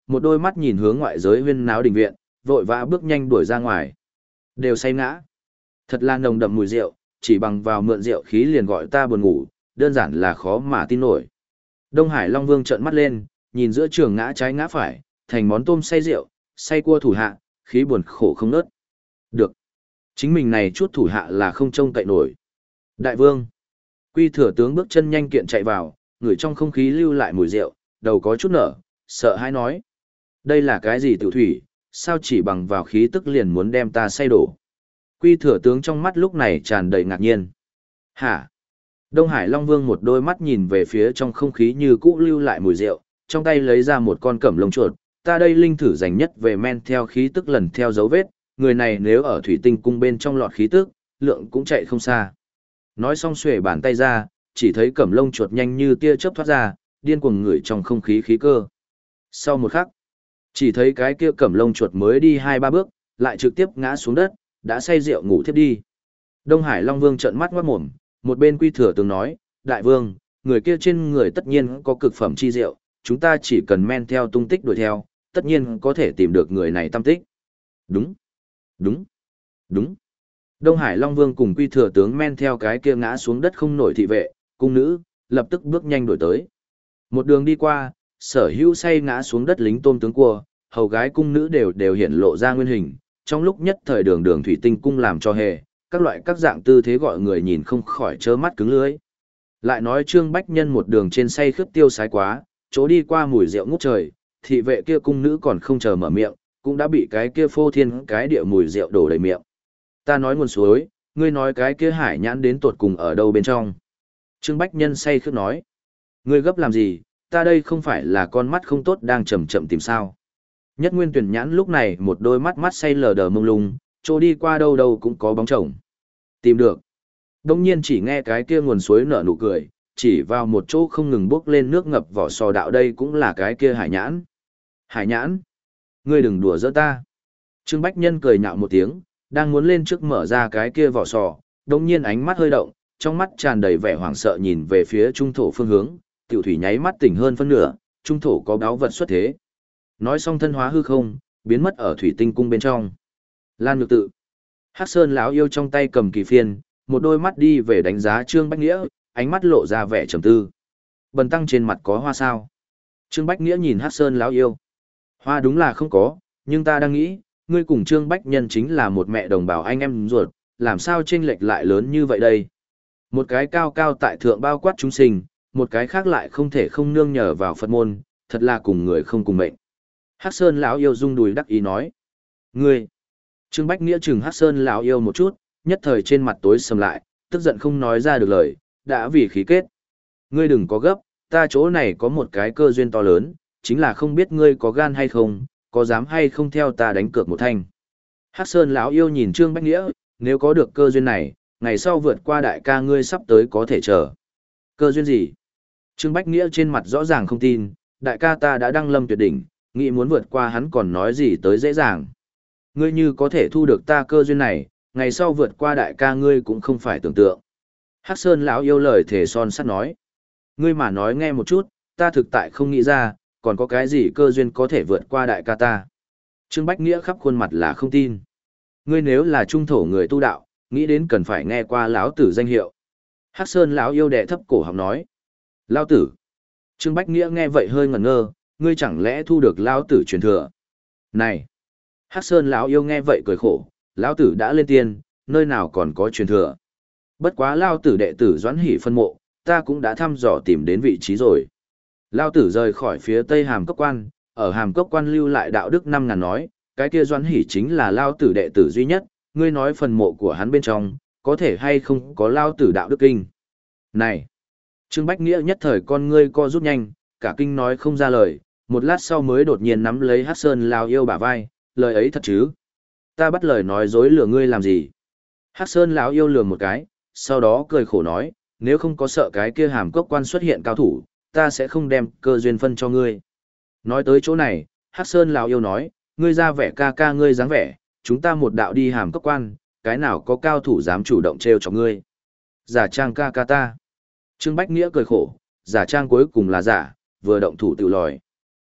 một đôi mắt nhìn hướng ngoại giới huyên náo đình viện, vội vã bước nhanh đuổi ra ngoài. Đều say ngã. Thật là nồng đậm mùi rượu, chỉ bằng vào mượn rượu khí liền gọi ta buồn ngủ, đơn giản là khó mà tin nổi. Đông Hải Long Vương trợn mắt lên, nhìn giữa trường ngã trái ngã phải, thành món tôm say rượu, say cua thủ hạ, khí buồn khổ không nớt. Được. Chính mình này chút thủ hạ là không trông cậy nổi. Đại vương. Quy thừa tướng bước chân nhanh kiện chạy vào, ngửi trong không khí lưu lại mùi rượu, đầu có chút nở, sợ hãi nói. Đây là cái gì tiểu thủy, sao chỉ bằng vào khí tức liền muốn đem ta say đổ. Quy thừa tướng trong mắt lúc này tràn đầy ngạc nhiên. Hả? Đông Hải Long Vương một đôi mắt nhìn về phía trong không khí như cũ lưu lại mùi rượu, trong tay lấy ra một con cẩm lông chuột. Ta đây linh thử dành nhất về men theo khí tức lần theo dấu vết, người này nếu ở thủy tinh cung bên trong lọt khí tức, lượng cũng chạy không xa. Nói xong xuề bàn tay ra, chỉ thấy cẩm lông chuột nhanh như tia chớp thoát ra, điên cuồng ngửi trong không khí khí cơ. Sau một khắc, chỉ thấy cái kia cẩm lông chuột mới đi hai ba bước, lại trực tiếp ngã xuống đất, đã say rượu ngủ thiếp đi. Đông Hải Long Vương trợn mắt ngoát mồm, một bên Quy thừa tướng nói, đại vương, người kia trên người tất nhiên có cực phẩm chi rượu, chúng ta chỉ cần men theo tung tích đuổi theo, tất nhiên có thể tìm được người này tâm tích. Đúng, đúng, đúng. Đông Hải Long Vương cùng Quy thừa tướng men theo cái kia ngã xuống đất không nổi thị vệ, cung nữ, lập tức bước nhanh đuổi tới. Một đường đi qua, sở hữu say ngã xuống đất lính tôm tướng cua, hầu gái cung nữ đều đều hiện lộ ra nguyên hình, trong lúc nhất thời đường đường thủy tinh cung làm cho hề, các loại các dạng tư thế gọi người nhìn không khỏi trơ mắt cứng lưới. Lại nói Trương Bách Nhân một đường trên say khướp tiêu sái quá, chỗ đi qua mùi rượu ngút trời, thị vệ kia cung nữ còn không chờ mở miệng, cũng đã bị cái kia phô thiên cái địa mùi rượu đổ đầy miệng. Ta nói nguồn suối, ngươi nói cái kia hải nhãn đến tột cùng ở đâu bên trong. Trương Bách Nhân say khướp nói, ngươi gấp làm gì, ta đây không phải là con mắt không tốt đang chậm chậm tìm sao. Nhất Nguyên Tuyển Nhãn lúc này một đôi mắt mắt say lờ đờ mông lung, chỗ đi qua đâu đâu cũng có bóng chồng. Tìm được. Đông nhiên chỉ nghe cái kia nguồn suối nở nụ cười, chỉ vào một chỗ không ngừng bốc lên nước ngập vỏ sò đạo đây cũng là cái kia hải nhãn. Hải nhãn. Ngươi đừng đùa giỡn ta. Trương Bách Nhân cười nhạo một tiếng, đang muốn lên trước mở ra cái kia vỏ sò, đông nhiên ánh mắt hơi động, trong mắt tràn đầy vẻ hoảng sợ nhìn về phía trung thổ phương hướng, tiểu thủy nháy mắt tỉnh hơn phân nửa, trung thổ có báo vật xuất thế. Nói xong thân hóa hư không, biến mất ở thủy tinh cung bên trong. Lan Nhược Tự. Hắc Sơn lão yêu trong tay cầm kỳ phiên, một đôi mắt đi về đánh giá Trương Bách Nghĩa, ánh mắt lộ ra vẻ trầm tư. Bần tăng trên mặt có hoa sao? Trương Bách Nghĩa nhìn Hắc Sơn lão yêu. Hoa đúng là không có, nhưng ta đang nghĩ, ngươi cùng Trương Bách Nhân chính là một mẹ đồng bào anh em ruột, làm sao chênh lệch lại lớn như vậy đây? Một cái cao cao tại thượng bao quát chúng sinh, một cái khác lại không thể không nương nhờ vào Phật môn, thật là cùng người không cùng mệnh. Hắc Sơn lão yêu rung đùi đắc ý nói: "Ngươi?" Trương Bách Nghĩa chừng Hắc Sơn lão yêu một chút, nhất thời trên mặt tối sầm lại, tức giận không nói ra được lời, đã vì khí kết. "Ngươi đừng có gấp, ta chỗ này có một cái cơ duyên to lớn, chính là không biết ngươi có gan hay không, có dám hay không theo ta đánh cược một thanh." Hắc Sơn lão yêu nhìn Trương Bách Nghĩa, nếu có được cơ duyên này, ngày sau vượt qua đại ca ngươi sắp tới có thể chờ. Cơ duyên gì? Trương Bách Nghĩa trên mặt rõ ràng không tin, đại ca ta đã đăng lâm tuyệt đỉnh, nghĩ muốn vượt qua hắn còn nói gì tới dễ dàng. Ngươi như có thể thu được ta cơ duyên này, ngày sau vượt qua đại ca ngươi cũng không phải tưởng tượng. Hắc Sơn lão yêu lời thề son sắt nói. Ngươi mà nói nghe một chút, ta thực tại không nghĩ ra, còn có cái gì cơ duyên có thể vượt qua đại ca ta. Trương Bách Nghĩa khắp khuôn mặt là không tin. Ngươi nếu là trung thổ người tu đạo, nghĩ đến cần phải nghe qua lão tử danh hiệu. Hắc Sơn lão yêu đệ thấp cổ họng nói. Lão tử. Trương Bách Nghĩa nghe vậy hơi ngẩn ngơ, ngươi chẳng lẽ thu được lão tử truyền thừa? Này. Hắc Sơn lão yêu nghe vậy cười khổ, lão tử đã lên tiên, nơi nào còn có truyền thừa. Bất quá lão tử đệ tử Doãn Hỷ phân mộ, ta cũng đã thăm dò tìm đến vị trí rồi. Lão tử rời khỏi phía Tây Hàm Cốc Quan, ở Hàm Cốc Quan lưu lại đạo đức năm ngàn nói, cái kia Doãn Hỷ chính là lão tử đệ tử duy nhất, ngươi nói phần mộ của hắn bên trong, có thể hay không có lão tử đạo đức kinh. Này! Trương Bách Nghĩa nhất thời con ngươi co rút nhanh, cả kinh nói không ra lời, một lát sau mới đột nhiên nắm lấy Hắc Sơn lão yêu bả vai, lời ấy thật chứ? Ta bắt lời nói dối lừa ngươi làm gì? Hắc Sơn lão yêu lừa một cái, sau đó cười khổ nói, nếu không có sợ cái kia Hàm Cốc Quan xuất hiện cao thủ, ta sẽ không đem cơ duyên phân cho ngươi. Nói tới chỗ này, Hắc Sơn lão yêu nói, ngươi ra vẻ ca ca ngươi dáng vẻ, chúng ta một đạo đi Hàm Cốc Quan, cái nào có cao thủ dám chủ động trêu cho ngươi? Giả trang ca ca ta. Trương Bách Nghĩa cười khổ, giả trang cuối cùng là giả, vừa động thủ tự lòi. Ngốc,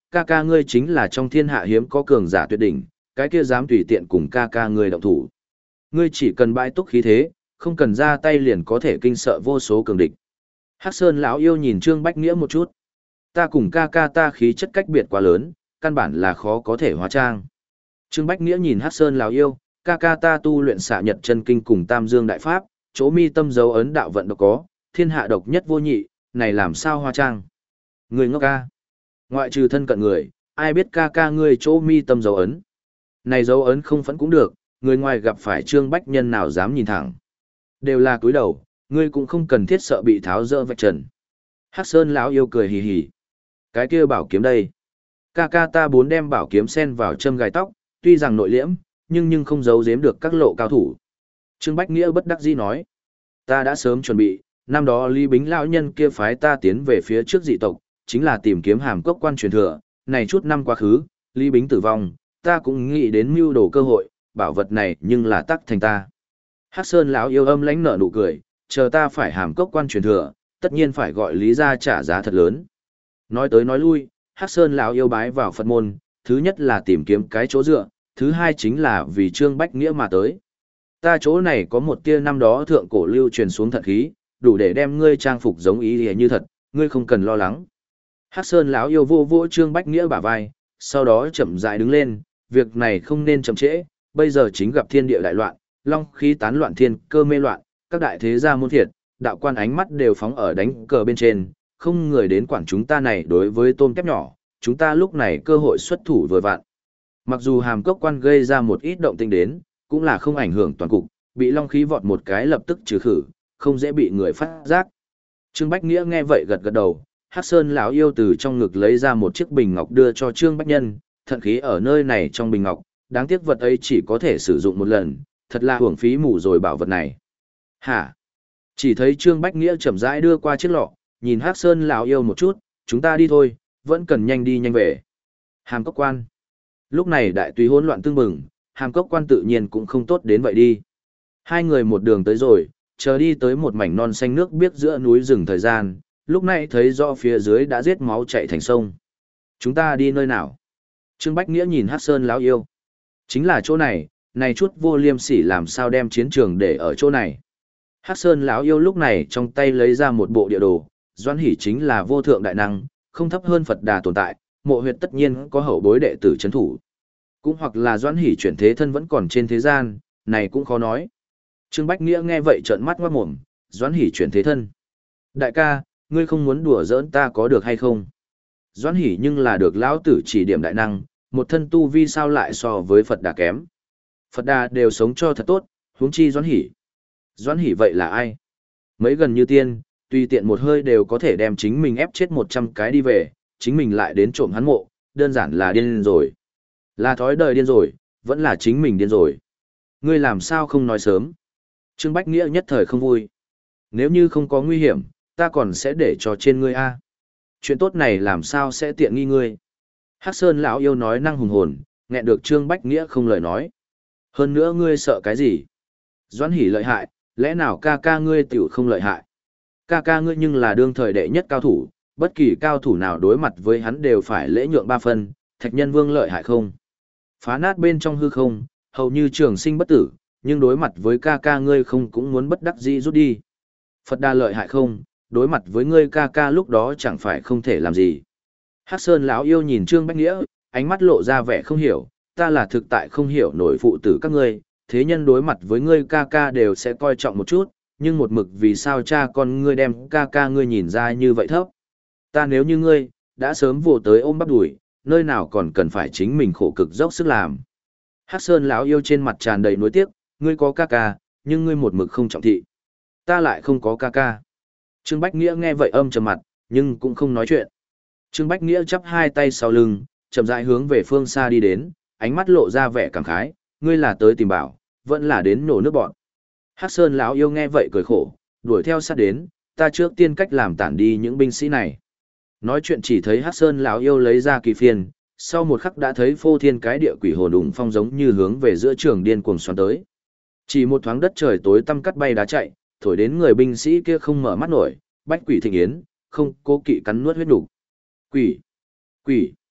ca ca ngươi chính là trong thiên hạ hiếm có cường giả tuyệt đỉnh, cái kia dám tùy tiện cùng ca ca ngươi động thủ. Ngươi chỉ cần bãi túc khí thế, không cần ra tay liền có thể kinh sợ vô số cường địch. Hắc Sơn lão yêu nhìn Trương Bách Nghĩa một chút. Ta cùng ca ca ta khí chất cách biệt quá lớn, căn bản là khó có thể hóa trang. Trương Bách Nghĩa nhìn Hắc Sơn lão yêu, ca ca ta tu luyện xạ nhật chân kinh cùng Tam Dương đại pháp, chỗ mi tâm dấu ấn đạo vận độc có, thiên hạ độc nhất vô nhị, này làm sao hóa trang? Người ngốc ca. Ngoại trừ thân cận người, ai biết ca ca ngươi chỗ mi tâm dấu ấn? Này dấu ấn không phẫn cũng được, người ngoài gặp phải Trương Bách Nhân nào dám nhìn thẳng. Đều là cúi đầu, ngươi cũng không cần thiết sợ bị tháo dỡ vạch trần. Hắc Sơn lão yêu cười hì hì. Cái kia bảo kiếm đây. Ca ca ta bốn đem bảo kiếm sen vào châm gài tóc, tuy rằng nội liễm, nhưng nhưng không giấu giếm được các lộ cao thủ. Trương Bách Nghĩa bất đắc dĩ nói. Ta đã sớm chuẩn bị, năm đó Lý Bính lão nhân kia phái ta tiến về phía trước dị tộc, chính là tìm kiếm hàm cốc quan truyền thừa. Này chút năm quá khứ, Lý Bính tử vong, ta cũng nghĩ đến mưu đồ cơ hội, bảo vật này nhưng là tắc thành ta. Hắc Sơn lão yêu âm lãnh nở nụ cười, chờ ta phải hàm cốc quan truyền thừa, tất nhiên phải gọi Lý gia trả giá thật lớn. Nói tới nói lui, Hắc Sơn lão yêu bái vào Phật môn, thứ nhất là tìm kiếm cái chỗ dựa, thứ hai chính là vì Trương Bách Nghĩa mà tới. Ta chỗ này có một tia năm đó thượng cổ lưu truyền xuống thật khí, đủ để đem ngươi trang phục giống ý như thật, ngươi không cần lo lắng. Hắc Sơn lão yêu vô vô Trương Bách Nghĩa bả vai, sau đó chậm rãi đứng lên, việc này không nên chậm trễ, bây giờ chính gặp thiên địa đại loạn, long khí tán loạn thiên cơ mê loạn, các đại thế gia môn thiệt, đạo quan ánh mắt đều phóng ở đánh cờ bên trên, không người đến quản chúng ta này đối với tôm kép nhỏ, chúng ta lúc này cơ hội xuất thủ vừa vặn. Mặc dù hàm cốc quan gây ra một ít động tĩnh đến, cũng là không ảnh hưởng toàn cục, bị long khí vọt một cái lập tức trừ khử, không dễ bị người phát giác. Trương Bách Nghĩa nghe vậy gật gật đầu, Hắc Sơn lão yêu từ trong ngực lấy ra một chiếc bình ngọc đưa cho Trương Bách Nhân, thận khí ở nơi này trong bình ngọc, đáng tiếc vật ấy chỉ có thể sử dụng một lần, thật là hưởng phí mù rồi bảo vật này. Hả? Chỉ thấy Trương Bách Nghĩa chậm rãi đưa qua chiếc lọ, nhìn Hắc Sơn lão yêu một chút, chúng ta đi thôi, vẫn cần nhanh đi nhanh về. Hàm cốc quan. Lúc này đại tùy hỗn loạn tương bừng, hàm cốc quan tự nhiên cũng không tốt đến vậy đi. Hai người một đường tới rồi, chờ đi tới một mảnh non xanh nước biếc giữa núi rừng thời gian, lúc này thấy rõ phía dưới đã giết máu chạy thành sông. Chúng ta đi nơi nào? Trương Bách Nghĩa nhìn Hắc Sơn lão yêu. Chính là chỗ này, này chút vô liêm sỉ làm sao đem chiến trường để ở chỗ này. Hắc Sơn lão yêu lúc này trong tay lấy ra một bộ địa đồ, Doãn Hỷ chính là vô thượng đại năng, không thấp hơn Phật Đà tồn tại, mộ huyệt tất nhiên có hậu bối đệ tử trấn thủ. Cũng hoặc là Doãn Hỷ chuyển thế thân vẫn còn trên thế gian, này cũng khó nói. Trương Bách Nghĩa nghe vậy trợn mắt ngoác mồm, Doãn Hỷ chuyển thế thân. Đại ca, ngươi không muốn đùa giỡn ta có được hay không? Doãn Hỷ nhưng là được lão tử chỉ điểm đại năng, một thân tu vi sao lại so với Phật Đà kém. Phật Đà đều sống cho thật tốt, huống chi Doãn Hỷ. Doãn Hỷ vậy là ai? Mấy gần như tiên, tùy tiện một hơi đều có thể đem chính mình ép chết một trăm cái đi về, chính mình lại đến trộm hắn mộ, đơn giản là điên rồi. Là thói đời điên rồi, vẫn là chính mình điên rồi. Ngươi làm sao không nói sớm? Trương Bách Nghĩa nhất thời không vui. Nếu như không có nguy hiểm, ta còn sẽ để cho trên ngươi a. Chuyện tốt này làm sao sẽ tiện nghi ngươi? Hắc Sơn lão yêu nói năng hùng hồn, nghẹn được Trương Bách Nghĩa không lời nói. Hơn nữa ngươi sợ cái gì? Doãn Hỷ lợi hại, lẽ nào ca ca ngươi tiểu không lợi hại? Ca ca ngươi nhưng là đương thời đệ nhất cao thủ, bất kỳ cao thủ nào đối mặt với hắn đều phải lễ nhượng ba phân, Thạch Nhân Vương lợi hại không? Phá nát bên trong hư không, hầu như trường sinh bất tử, nhưng đối mặt với ca ca ngươi không cũng muốn bất đắc dĩ rút đi. Phật Đà lợi hại không, đối mặt với ngươi ca ca lúc đó chẳng phải không thể làm gì. Hắc Sơn lão yêu nhìn Trương Bách Nghĩa, ánh mắt lộ ra vẻ không hiểu, ta là thực tại không hiểu nổi phụ tử các ngươi, thế nhân đối mặt với ngươi ca ca đều sẽ coi trọng một chút, nhưng một mực vì sao cha con ngươi đem ca ca ngươi nhìn ra như vậy thấp. Ta nếu như ngươi, đã sớm vồ tới ôm bắp đùi, nơi nào còn cần phải chính mình khổ cực dốc sức làm. Hắc Sơn lão yêu trên mặt tràn đầy nuối tiếc, ngươi có ca ca, nhưng ngươi một mực không trọng thị. Ta lại không có ca ca. Trương Bách Nghĩa nghe vậy âm trầm mặt, nhưng cũng không nói chuyện. Trương Bách Nghĩa chắp hai tay sau lưng, chậm rãi hướng về phương xa đi đến, ánh mắt lộ ra vẻ cảm khái, ngươi là tới tìm bảo, vẫn là đến nổ nước bọn. Hắc Sơn lão yêu nghe vậy cười khổ, đuổi theo sát đến, ta trước tiên cách làm tản đi những binh sĩ này. Nói chuyện chỉ thấy Hắc Sơn lão yêu lấy ra kỳ phiên, sau một khắc đã thấy phô thiên cái địa quỷ hồn đùng phong giống như hướng về giữa trường điên cuồng xoắn tới. Chỉ một thoáng đất trời tối tăm cắt bay đá chạy, thổi đến người binh sĩ kia không mở mắt nổi, bách quỷ thịnh yến, không cố kỵ cắn nuốt huyết đủ. Quỷ! Quỷ!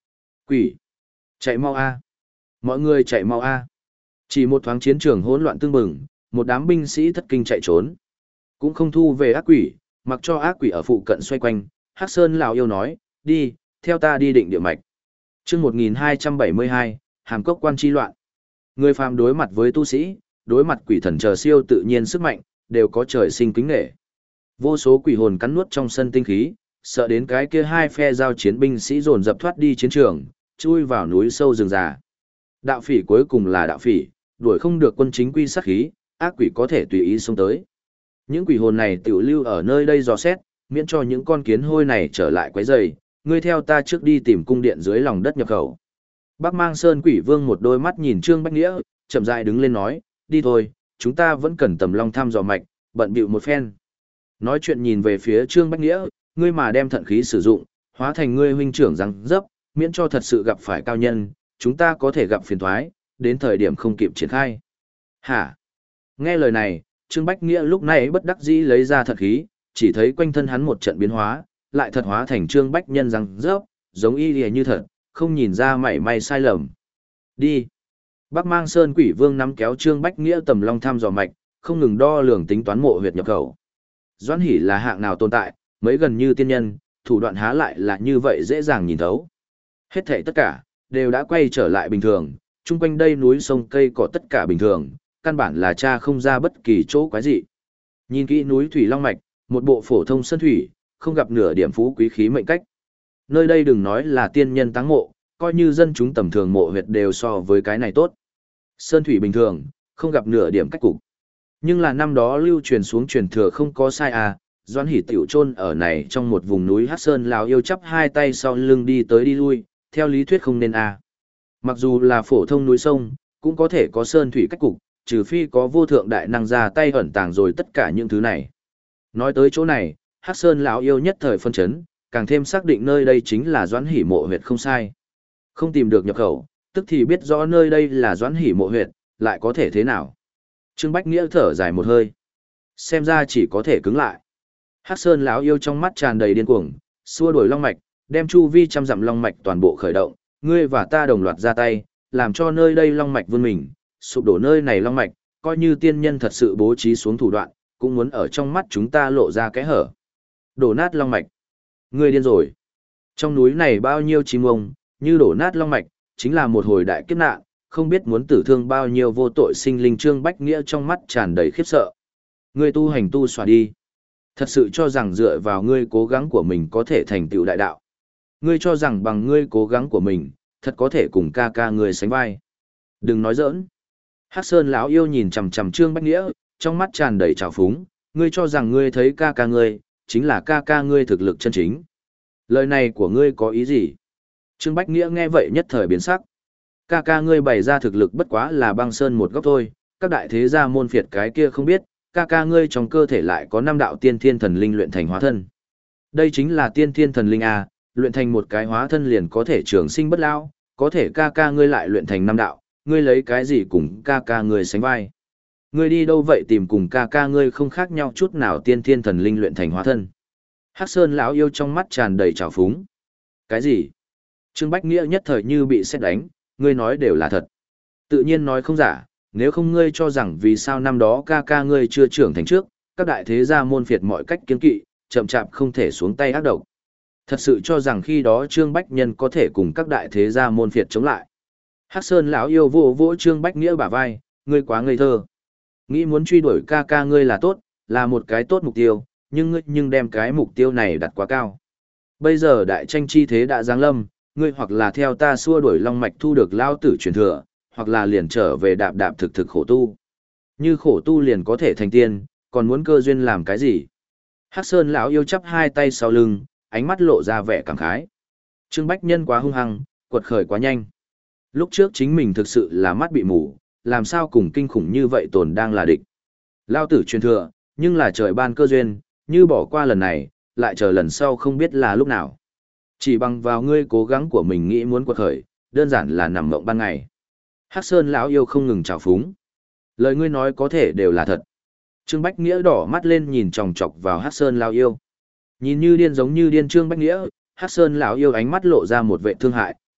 Quỷ! Chạy mau a! Mọi người chạy mau a! Chỉ một thoáng chiến trường hỗn loạn tương bừng, một đám binh sĩ thất kinh chạy trốn. Cũng không thu về ác quỷ, mặc cho ác quỷ ở phụ cận xoay quanh, Hắc Sơn lão yêu nói, đi, theo ta đi định địa mạch. Chương một nghìn hai trăm bảy mươi hai, Hàm Cốc quan chi loạn. Người phàm đối mặt với tu sĩ, đối mặt quỷ thần chờ siêu tự nhiên sức mạnh, đều có trời sinh kính nể. Vô số quỷ hồn cắn nuốt trong sân tinh khí, sợ đến cái kia hai phe giao chiến binh sĩ dồn dập thoát đi chiến trường, chui vào núi sâu rừng già. Đạo phỉ cuối cùng là đạo phỉ, đuổi không được quân chính quy sát khí, ác quỷ có thể tùy ý xông tới. Những quỷ hồn này tiểu lưu ở nơi đây dò xét, miễn cho những con kiến hôi này trở lại quấy rầy, ngươi theo ta trước đi tìm cung điện dưới lòng đất nhập khẩu. Bắc Mang Sơn Quỷ Vương một đôi mắt nhìn Trương Bách Nghĩa, chậm rãi đứng lên nói, đi thôi, chúng ta vẫn cần tầm long thăm dò mạch, bận bịu một phen. Nói chuyện nhìn về phía Trương Bách Nghĩa, ngươi mà đem thận khí sử dụng, hóa thành ngươi huynh trưởng răng dấp, miễn cho thật sự gặp phải cao nhân, chúng ta có thể gặp phiền toái, đến thời điểm không kịp triển khai. Hả? Nghe lời này, Trương Bách Nghĩa lúc này bất đắc dĩ lấy ra thận khí, chỉ thấy quanh thân hắn một trận biến hóa, lại thật hóa thành Trương Bách Nhân răng dấp, giống y lìa như thật, không nhìn ra mảy may sai lầm. Đi. Bắc Mang Sơn Quỷ Vương nắm kéo Trương Bách Nghĩa tầm long thăm dò mạch, không ngừng đo lường tính toán mộ huyệt nhập khẩu. Doãn Hỷ là hạng nào tồn tại, mấy gần như tiên nhân, thủ đoạn há lại là như vậy dễ dàng nhìn thấu. Hết thảy tất cả đều đã quay trở lại bình thường, chung quanh đây núi sông cây cỏ tất cả bình thường, căn bản là tra không ra bất kỳ chỗ quái dị. Nhìn kỹ núi thủy long mạch, một bộ phổ thông sơn thủy, không gặp nửa điểm phú quý khí mệnh cách. Nơi đây đừng nói là tiên nhân táng mộ, coi như dân chúng tầm thường mộ huyệt đều so với cái này tốt. Sơn thủy bình thường, không gặp nửa điểm cách cục. Nhưng là năm đó lưu truyền xuống truyền thừa không có sai à, Doãn Hỷ tiểu chôn ở này trong một vùng núi Hắc Sơn lão yêu chắp hai tay sau lưng đi tới đi lui, theo lý thuyết không nên à. Mặc dù là phổ thông núi sông, cũng có thể có sơn thủy cách cục, trừ phi có vô thượng đại năng ra tay ẩn tàng rồi tất cả những thứ này. Nói tới chỗ này, Hắc Sơn lão yêu nhất thời phân chấn, càng thêm xác định nơi đây chính là Doãn Hỷ mộ huyệt không sai. Không tìm được nhập khẩu, tức thì biết rõ nơi đây là Doãn Hỷ mộ huyệt, lại có thể thế nào? Trương Bách Nghĩa thở dài một hơi, xem ra chỉ có thể cứng lại. Hắc Sơn lão yêu trong mắt tràn đầy điên cuồng, xua đuổi long mạch, đem chu vi trăm dặm long mạch toàn bộ khởi động, ngươi và ta đồng loạt ra tay, làm cho nơi đây long mạch vươn mình, sụp đổ nơi này long mạch, coi như tiên nhân thật sự bố trí xuống thủ đoạn, cũng muốn ở trong mắt chúng ta lộ ra cái hở. Đổ nát long mạch. Ngươi điên rồi. Trong núi này bao nhiêu chim ông, như đổ nát long mạch, chính là một hồi đại kiếp nạn, không biết muốn tử thương bao nhiêu vô tội sinh linh. Trương Bách Nghĩa trong mắt tràn đầy khiếp sợ. Ngươi tu hành tu xòa đi. Thật sự cho rằng dựa vào ngươi cố gắng của mình có thể thành tựu đại đạo. Ngươi cho rằng bằng ngươi cố gắng của mình, thật có thể cùng ca ca ngươi sánh vai. Đừng nói giỡn. Hắc Sơn lão yêu nhìn chằm chằm Trương Bách Nghĩa, trong mắt tràn đầy trào phúng, ngươi cho rằng ngươi thấy ca ca ngươi, chính là ca ca ngươi thực lực chân chính. Lời này của ngươi có ý gì? Trương Bách Nghĩa nghe vậy nhất thời biến sắc. Ca ca ngươi bày ra thực lực bất quá là băng sơn một góc thôi, các đại thế gia môn phiệt cái kia không biết, ca ca ngươi trong cơ thể lại có năm đạo tiên thiên thần linh luyện thành hóa thân. Đây chính là tiên thiên thần linh A, luyện thành một cái hóa thân liền có thể trường sinh bất lão, có thể ca ca ngươi lại luyện thành năm đạo, ngươi lấy cái gì cùng ca ca ngươi sánh vai? Ngươi đi đâu vậy tìm cùng ca ca ngươi không khác nhau chút nào tiên thiên thần linh luyện thành hóa thân. Hắc Sơn lão yêu trong mắt tràn đầy trào phúng. Cái gì? Trương Bách Nghĩa nhất thời như bị sét đánh, ngươi nói đều là thật. Tự nhiên nói không giả, nếu không ngươi cho rằng vì sao năm đó ca ca ngươi chưa trưởng thành trước, các đại thế gia môn phiệt mọi cách kiên kỵ, chậm chạp không thể xuống tay ác độc. Thật sự cho rằng khi đó Trương Bách Nhân có thể cùng các đại thế gia môn phiệt chống lại. Hắc Sơn lão yêu vỗ vỗ Trương Bách Nghĩa bả vai, ngươi quá ngây thơ. Nghĩ muốn truy đuổi ca ca ngươi là tốt, là một cái tốt mục tiêu, nhưng ngươi nhưng đem cái mục tiêu này đặt quá cao. Bây giờ đại tranh chi thế đã giáng lâm, ngươi hoặc là theo ta xua đuổi long mạch thu được lao tử truyền thừa, hoặc là liền trở về đạp đạp thực thực khổ tu. Như khổ tu liền có thể thành tiên, còn muốn cơ duyên làm cái gì? Hắc Sơn lão yêu chắp hai tay sau lưng, ánh mắt lộ ra vẻ cảm khái. Trương Bách Nhân quá hung hăng, quật khởi quá nhanh. Lúc trước chính mình thực sự là mắt bị mù, làm sao cùng kinh khủng như vậy tồn đang là địch. Lao tử truyền thừa, nhưng là trời ban cơ duyên, như bỏ qua lần này, lại chờ lần sau không biết là lúc nào. Chỉ bằng vào ngươi cố gắng của mình nghĩ muốn quật khởi, đơn giản là nằm mộng ban ngày. Hắc Sơn lão yêu không ngừng trào phúng. Lời ngươi nói có thể đều là thật. Trương Bách Nghĩa đỏ mắt lên nhìn chòng chọc vào Hắc Sơn lão yêu. Nhìn như điên giống như điên Trương Bách Nghĩa, Hắc Sơn lão yêu ánh mắt lộ ra một vẻ thương hại,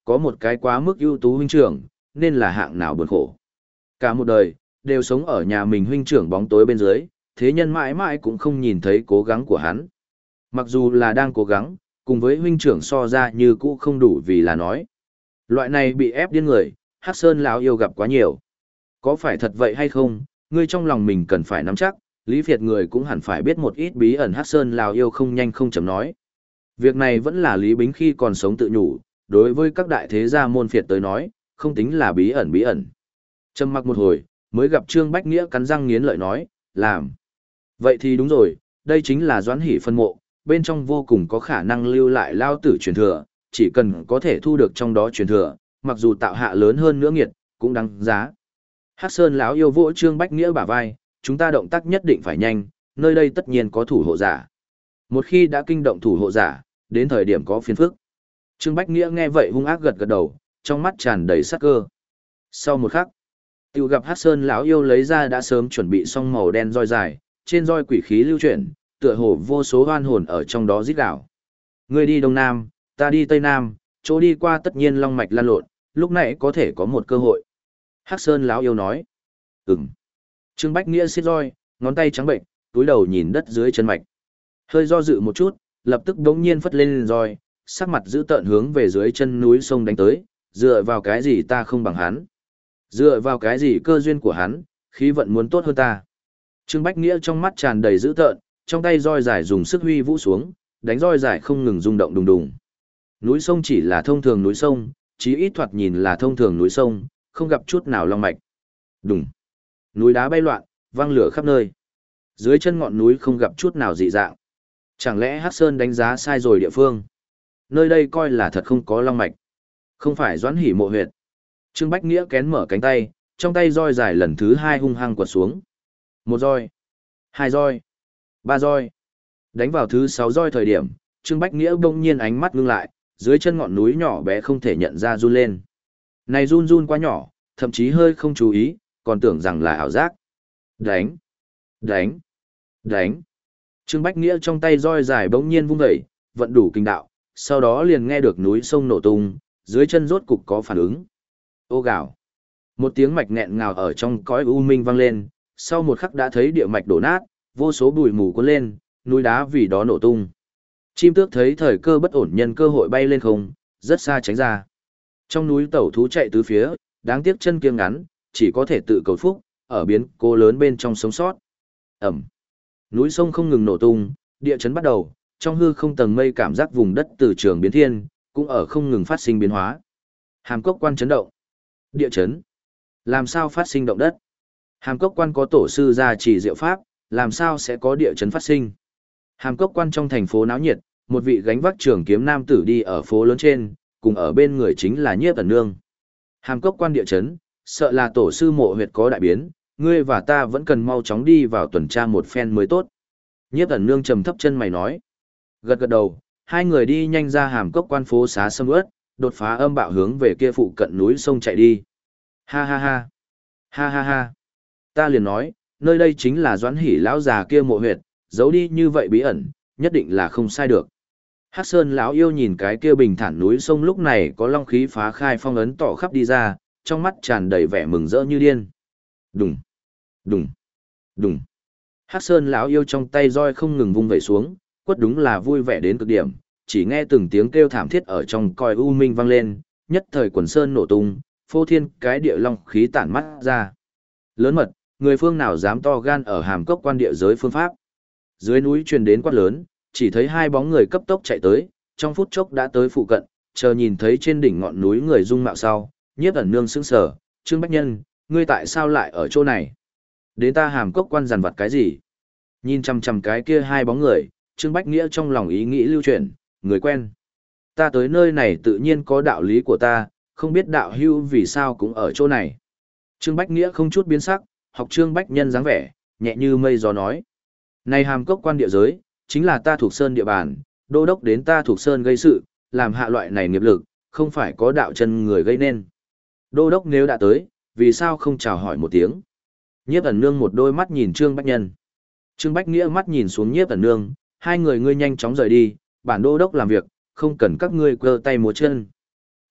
có một cái quá mức ưu tú huynh trưởng, nên là hạng nào buồn khổ. Cả một đời, đều sống ở nhà mình huynh trưởng bóng tối bên dưới, thế nhân mãi mãi cũng không nhìn thấy cố gắng của hắn. Mặc dù là đang cố gắng, cùng với huynh trưởng so ra như cũ không đủ vì là nói. Loại này bị ép điên người, Hắc Sơn lão yêu gặp quá nhiều. Có phải thật vậy hay không, ngươi trong lòng mình cần phải nắm chắc, Lý Việt người cũng hẳn phải biết một ít bí ẩn. Hắc Sơn lão yêu không nhanh không chậm nói. Việc này vẫn là Lý Bính khi còn sống tự nhủ, đối với các đại thế gia môn phiệt tới nói, không tính là bí ẩn bí ẩn. Trầm mặc một hồi, mới gặp Trương Bách Nghĩa cắn răng nghiến lợi nói, làm. Vậy thì đúng rồi, đây chính là Doãn Hỷ phân mộ, bên trong vô cùng có khả năng lưu lại lao tử truyền thừa, chỉ cần có thể thu được trong đó truyền thừa, mặc dù tạo hạ lớn hơn nữa nghiệt, cũng đáng giá. Hắc Sơn lão yêu vỗ Trương Bách Nghĩa bả vai, chúng ta động tác nhất định phải nhanh, nơi đây tất nhiên có thủ hộ giả. Một khi đã kinh động thủ hộ giả, đến thời điểm có phiền phức. Trương Bách Nghĩa nghe vậy hung ác gật gật đầu, trong mắt tràn đầy sát cơ. Sau một khắc, tiêu gặp Hắc Sơn lão yêu lấy ra đã sớm chuẩn bị xong màu đen roi dài, trên roi quỷ khí lưu chuyển, tựa hồ vô số oan hồn ở trong đó rít gào. Ngươi đi đông nam, ta đi tây nam, chỗ đi qua tất nhiên long mạch lan lộn, lúc này có thể có một cơ hội. Hắc Sơn lão yêu nói. Ừm. Trương Bách Nghĩa xiết roi, ngón tay trắng bệnh, túi đầu nhìn đất dưới chân mạch. Hơi do dự một chút, lập tức đống nhiên phất lên roi, sắc mặt giữ tợn hướng về dưới chân núi sông đánh tới, dựa vào cái gì ta không bằng hắn. Dựa vào cái gì cơ duyên của hắn, khí vận muốn tốt hơn ta. Trương Bách Nghĩa trong mắt tràn đầy dữ tợn, trong tay roi dài dùng sức huy vũ xuống, đánh roi dài không ngừng rung động đùng đùng. Núi sông chỉ là thông thường núi sông, chí ít thoạt nhìn là thông thường núi sông, không gặp chút nào long mạch. Đùng. Núi đá bay loạn, vang lửa khắp nơi. Dưới chân ngọn núi không gặp chút nào dị dạng. Chẳng lẽ Hắc Sơn đánh giá sai rồi địa phương? Nơi đây coi là thật không có long mạch. Không phải Doãn Hỷ mộ huyệt. Trương Bách Nghĩa kén mở cánh tay, trong tay roi dài lần thứ hai hung hăng quật xuống. Một roi, hai roi, ba roi. Đánh vào thứ sáu roi thời điểm, Trương Bách Nghĩa bỗng nhiên ánh mắt ngưng lại, dưới chân ngọn núi nhỏ bé không thể nhận ra run lên. Này run run quá nhỏ, thậm chí hơi không chú ý, còn tưởng rằng là ảo giác. Đánh, đánh, đánh. Trương Bách Nghĩa trong tay roi dài bỗng nhiên vung dậy, vận đủ kinh đạo, sau đó liền nghe được núi sông nổ tung, dưới chân rốt cục có phản ứng. Ô gào. Một tiếng mạch nghẹn ngào ở trong cõi u minh vang lên, sau một khắc đã thấy địa mạch đổ nát, vô số bụi mù cuốn lên, núi đá vì đó nổ tung. Chim tước thấy thời cơ bất ổn nhân cơ hội bay lên không, rất xa tránh ra. Trong núi tẩu thú chạy tứ phía, đáng tiếc chân kiêng ngắn, chỉ có thể tự cầu phúc, ở biến cố lớn bên trong sống sót. Ẩm. Núi sông không ngừng nổ tung, địa chấn bắt đầu, trong hư không tầng mây cảm giác vùng đất từ trường biến thiên, cũng ở không ngừng phát sinh biến hóa. Hàm Cốc Quan chấn động. Địa chấn. Làm sao phát sinh động đất? Hàm Cốc Quan có tổ sư gia trì diệu pháp, làm sao sẽ có địa chấn phát sinh? Hàm Cốc Quan trong thành phố náo nhiệt, một vị gánh vác trường kiếm nam tử đi ở phố lớn trên, cùng ở bên người chính là Nhiếp Ẩn Nương. Hàm Cốc Quan địa chấn, sợ là tổ sư mộ huyệt có đại biến, ngươi và ta vẫn cần mau chóng đi vào tuần tra một phen mới tốt. Nhiếp Ẩn Nương trầm thấp chân mày nói. Gật gật đầu, hai người đi nhanh ra Hàm Cốc Quan phố xá sầm uất, đột phá âm bạo hướng về kia phụ cận núi sông chạy đi. Ha ha ha. Ha ha ha. Ta liền nói, nơi đây chính là Doãn Hỷ lão già kia mộ huyệt, giấu đi như vậy bí ẩn, nhất định là không sai được. Hắc Sơn lão yêu nhìn cái kia bình thản núi sông lúc này có long khí phá khai phong ấn tỏ khắp đi ra, trong mắt tràn đầy vẻ mừng rỡ như điên. Đùng, đùng, đùng. Hắc Sơn lão yêu trong tay roi không ngừng vung vẩy xuống, quất đúng là vui vẻ đến cực điểm, chỉ nghe từng tiếng kêu thảm thiết ở trong còi u minh vang lên, nhất thời quần sơn nổ tung, phô thiên cái địa long khí tản mắt ra. Lớn mật, người phương nào dám to gan ở Hàm Cốc Quan địa giới phương pháp. Dưới núi truyền đến quát lớn, chỉ thấy hai bóng người cấp tốc chạy tới, trong phút chốc đã tới phụ cận, chờ nhìn thấy trên đỉnh ngọn núi người dung mạo sau, Nhiếp Ẩn Nương sững sờ, Trương Bách Nhân, ngươi tại sao lại ở chỗ này? Đến ta Hàm Cốc Quan giàn vặt cái gì? Nhìn chằm chằm cái kia hai bóng người, Trương Bách Nghĩa trong lòng ý nghĩ lưu chuyển, người quen. Ta tới nơi này tự nhiên có đạo lý của ta, không biết đạo hưu vì sao cũng ở chỗ này. Trương Bách Nghĩa không chút biến sắc, học Trương Bách Nhân dáng vẻ, nhẹ như mây gió nói. Này Hàm Cốc Quan địa giới, chính là ta thuộc sơn địa bàn, đô đốc đến ta thuộc sơn gây sự, làm hạ loại này nghiệp lực, không phải có đạo chân người gây nên. Đô đốc nếu đã tới, vì sao không chào hỏi một tiếng? Nhiếp Ẩn Nương một đôi mắt nhìn Trương Bách Nhân. Trương Bách Nghĩa mắt nhìn xuống Nhiếp Ẩn Nương, hai người ngươi nhanh chóng rời đi, bản đô đốc làm việc, không cần các ngươi cơ tay múa chân.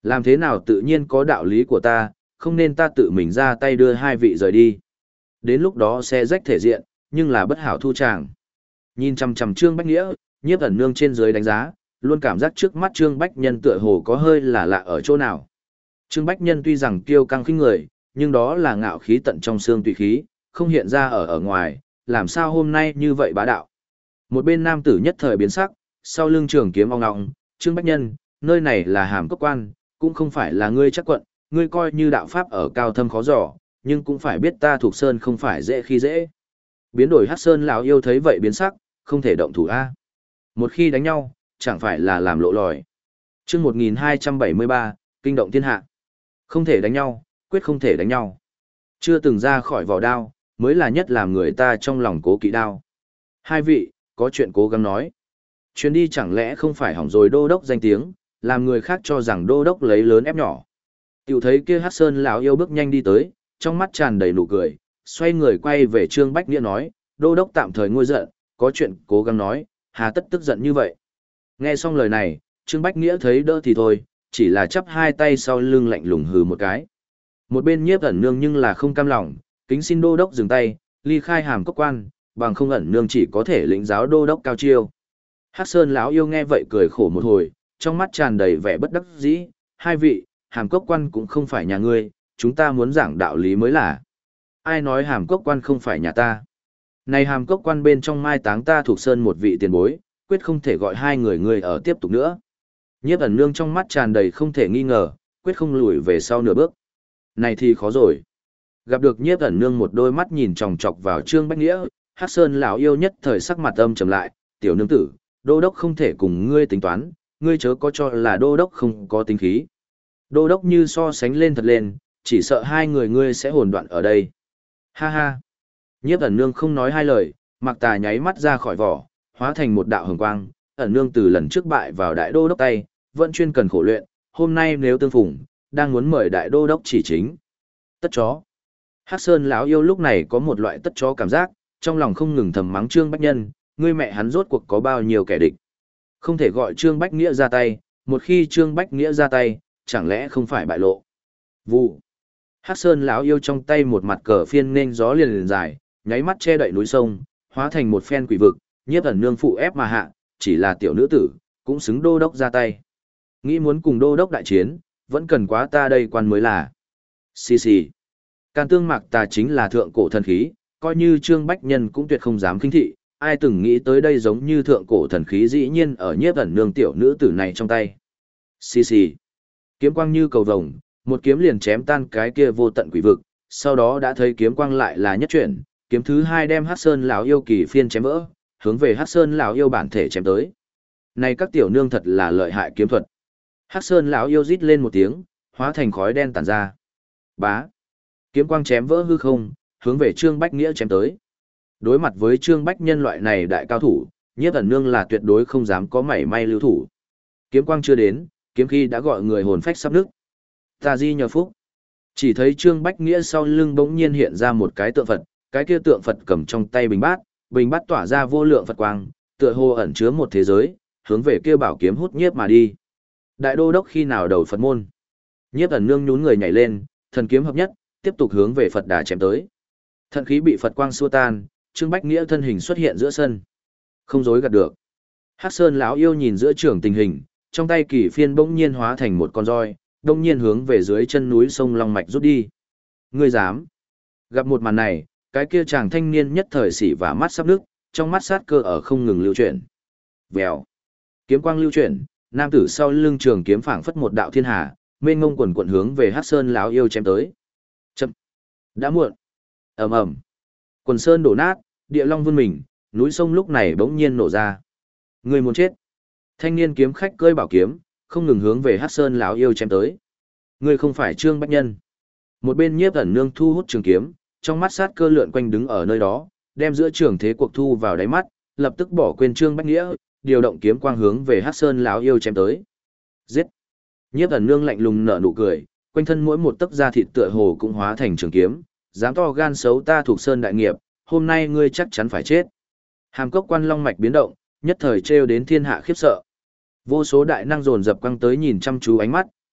Làm thế nào tự nhiên có đạo lý của ta, không nên ta tự mình ra tay đưa hai vị rời đi. Đến lúc đó sẽ rách thể diện, nhưng là bất hảo thu tràng. Nhìn chằm chằm Trương Bách Nghĩa, Nhiếp Ẩn Nương trên dưới đánh giá, luôn cảm giác trước mắt Trương Bách Nhân tựa hồ có hơi là lạ ở chỗ nào. Trương Bách Nhân tuy rằng kiêu căng khinh người, nhưng đó là ngạo khí tận trong xương tùy khí, không hiện ra ở ở ngoài, làm sao hôm nay như vậy bá đạo. Một bên nam tử nhất thời biến sắc, sau lưng trường kiếm ong ong, Trương Bách Nhân, nơi này là Hàm Cốc Quan, cũng không phải là ngươi chắc quận, ngươi coi như đạo pháp ở cao thâm khó dò, nhưng cũng phải biết ta thuộc sơn không phải dễ khi dễ. Biến đổi Hắc Sơn lão yêu thấy vậy biến sắc, không thể động thủ a. Một khi đánh nhau, chẳng phải là làm lộ lòi. Chương một nghìn hai trăm bảy mươi ba, kinh động thiên hạ. Không thể đánh nhau, quyết không thể đánh nhau. Chưa từng ra khỏi vỏ đao, mới là nhất làm người ta trong lòng cố kỵ đao. Hai vị, có chuyện cố gắng nói. Chuyến đi chẳng lẽ không phải hỏng rồi đô đốc danh tiếng, làm người khác cho rằng đô đốc lấy lớn ép nhỏ. Tiểu thấy kia Hắc Sơn lão yêu bước nhanh đi tới, trong mắt tràn đầy nụ cười, xoay người quay về Trương Bách Nghĩa nói, đô đốc tạm thời nguôi giận, có chuyện cố gắng nói, hà tất tức giận như vậy. Nghe xong lời này, Trương Bách Nghĩa thấy đỡ thì thôi, chỉ là chắp hai tay sau lưng lạnh lùng hừ một cái. Một bên Nhiếp Ẩn Nương nhưng là không cam lòng, kính xin đô đốc dừng tay, ly khai Hàm Cốc Quan, bằng không Ẩn Nương chỉ có thể lĩnh giáo đô đốc cao chiêu. Hắc Sơn lão yêu nghe vậy cười khổ một hồi, trong mắt tràn đầy vẻ bất đắc dĩ, hai vị, Hàm Cốc Quan cũng không phải nhà ngươi, chúng ta muốn giảng đạo lý mới là. Ai nói Hàm Cốc Quan không phải nhà ta? Này Hàm Cốc Quan bên trong mai táng ta thuộc sơn một vị tiền bối, quyết không thể gọi hai người ngươi ở tiếp tục nữa. Nhiếp Ẩn Nương trong mắt tràn đầy không thể nghi ngờ, quyết không lùi về sau nửa bước. Này thì khó rồi. Gặp được Nhiếp Ẩn Nương một đôi mắt nhìn chòng chọc vào Trương Bách Nghĩa, Hắc Sơn lão yêu nhất thời sắc mặt âm trầm lại, tiểu nương tử, đô đốc không thể cùng ngươi tính toán, ngươi chớ có cho là đô đốc không có tính khí. Đô đốc như so sánh lên thật lên, chỉ sợ hai người ngươi sẽ hồn đoạn ở đây. Ha ha. Nhiếp Ẩn Nương không nói hai lời, mặc tà nháy mắt ra khỏi vỏ, hóa thành một đạo hồng quang. Ẩn Nương từ lần trước bại vào đại đô đốc tay, vẫn chuyên cần khổ luyện, hôm nay nếu tương phùng, đang muốn mời đại đô đốc chỉ chính. Tất chó. Hắc Sơn lão yêu lúc này có một loại tất chó cảm giác, trong lòng không ngừng thầm mắng Trương Bách Nhân, ngươi mẹ hắn rốt cuộc có bao nhiêu kẻ địch. Không thể gọi Trương Bách Nghĩa ra tay, một khi Trương Bách Nghĩa ra tay, chẳng lẽ không phải bại lộ. Vụ. Hắc Sơn lão yêu trong tay một mặt cờ phiên nên gió liền liền dài, nháy mắt che đậy núi sông, hóa thành một phen quỷ vực, Nhiếp Ẩn Nương phụ ép mà hạ, chỉ là tiểu nữ tử, cũng xứng đô đốc ra tay. Nghĩ muốn cùng đô đốc đại chiến, vẫn cần quá ta đây quan mới là. Xì xì. Can Tương Mạc Tà chính là thượng cổ thần khí, coi như Trương Bách Nhân cũng tuyệt không dám khinh thị, ai từng nghĩ tới đây giống như thượng cổ thần khí dĩ nhiên ở Nhiếp Ẩn Nương tiểu nữ tử này trong tay. Xì xì. Kiếm quang như cầu vồng, một kiếm liền chém tan cái kia vô tận quỷ vực, sau đó đã thấy kiếm quang lại là nhất chuyển, kiếm thứ hai đem Hắc Sơn lão yêu kỳ phiên chém vỡ, hướng về Hắc Sơn lão yêu bản thể chém tới. Này các tiểu nương thật là lợi hại kiếm thuật. Hắc Sơn lão yêu rít lên một tiếng, hóa thành khói đen tản ra. Bá. Kiếm quang chém vỡ hư không, hướng về Trương Bách Nghĩa chém tới. Đối mặt với Trương Bách Nhân loại này đại cao thủ, Nhiếp Ẩn Nương là tuyệt đối không dám có mảy may lưu thủ. Kiếm quang chưa đến, kiếm khí đã gọi người hồn phách sắp nứt. Ta di nhờ phúc. Chỉ thấy Trương Bách Nghĩa sau lưng bỗng nhiên hiện ra một cái tượng Phật, cái kia tượng Phật cầm trong tay bình bát, bình bát tỏa ra vô lượng Phật quang, tựa hồ ẩn chứa một thế giới, hướng về kia bảo kiếm hút nhiếp mà đi. Đại đô đốc khi nào đầu Phật môn? Nhiếp Ẩn Nương nhún người nhảy lên, thần kiếm hợp nhất, tiếp tục hướng về Phật đà chém tới. Thần khí bị Phật quang xua tan, Trương Bách Nghĩa thân hình xuất hiện giữa sân. Không dối gạt được. Hắc Sơn lão yêu nhìn giữa trường tình hình, trong tay kỳ phiên bỗng nhiên hóa thành một con roi, đông nhiên hướng về dưới chân núi sông Long Mạch rút đi. Ngươi dám? Gặp một màn này, cái kia chàng thanh niên nhất thời xỉ và mắt sắp nước, trong mắt sát cơ ở không ngừng lưu chuyển. Vèo. Kiếm quang lưu chuyển, nam tử sau lưng trường kiếm phảng phất một đạo thiên hà, mênh mông quần quần hướng về Hắc Sơn lão yêu chém tới. Chậm. Đã muộn. Ầm ầm. Quần sơn đổ nát, địa long vươn mình, núi sông lúc này bỗng nhiên nổ ra. Người muốn chết. Thanh niên kiếm khách cơi bảo kiếm, không ngừng hướng về Hắc Sơn lão yêu chém tới. Ngươi không phải Trương Bách Nhân. Một bên Nhiếp Ẩn Nương thu hút trường kiếm, trong mắt sát cơ lượn quanh đứng ở nơi đó, đem giữa trường thế cuộc thu vào đáy mắt, lập tức bỏ quên Trương Bách Nghĩa, điều động kiếm quang hướng về Hắc Sơn lão yêu chém tới. Giết! Nhiếp Ẩn Nương lạnh lùng nở nụ cười, quanh thân mỗi một tấc da thịt tựa hồ cũng hóa thành trường kiếm, dám to gan xấu ta thuộc sơn đại nghiệp, hôm nay ngươi chắc chắn phải chết. Hàm Cốc Quan long mạch biến động, nhất thời trêu đến thiên hạ khiếp sợ. Vô số đại năng dồn dập quăng tới nhìn chăm chú ánh mắt,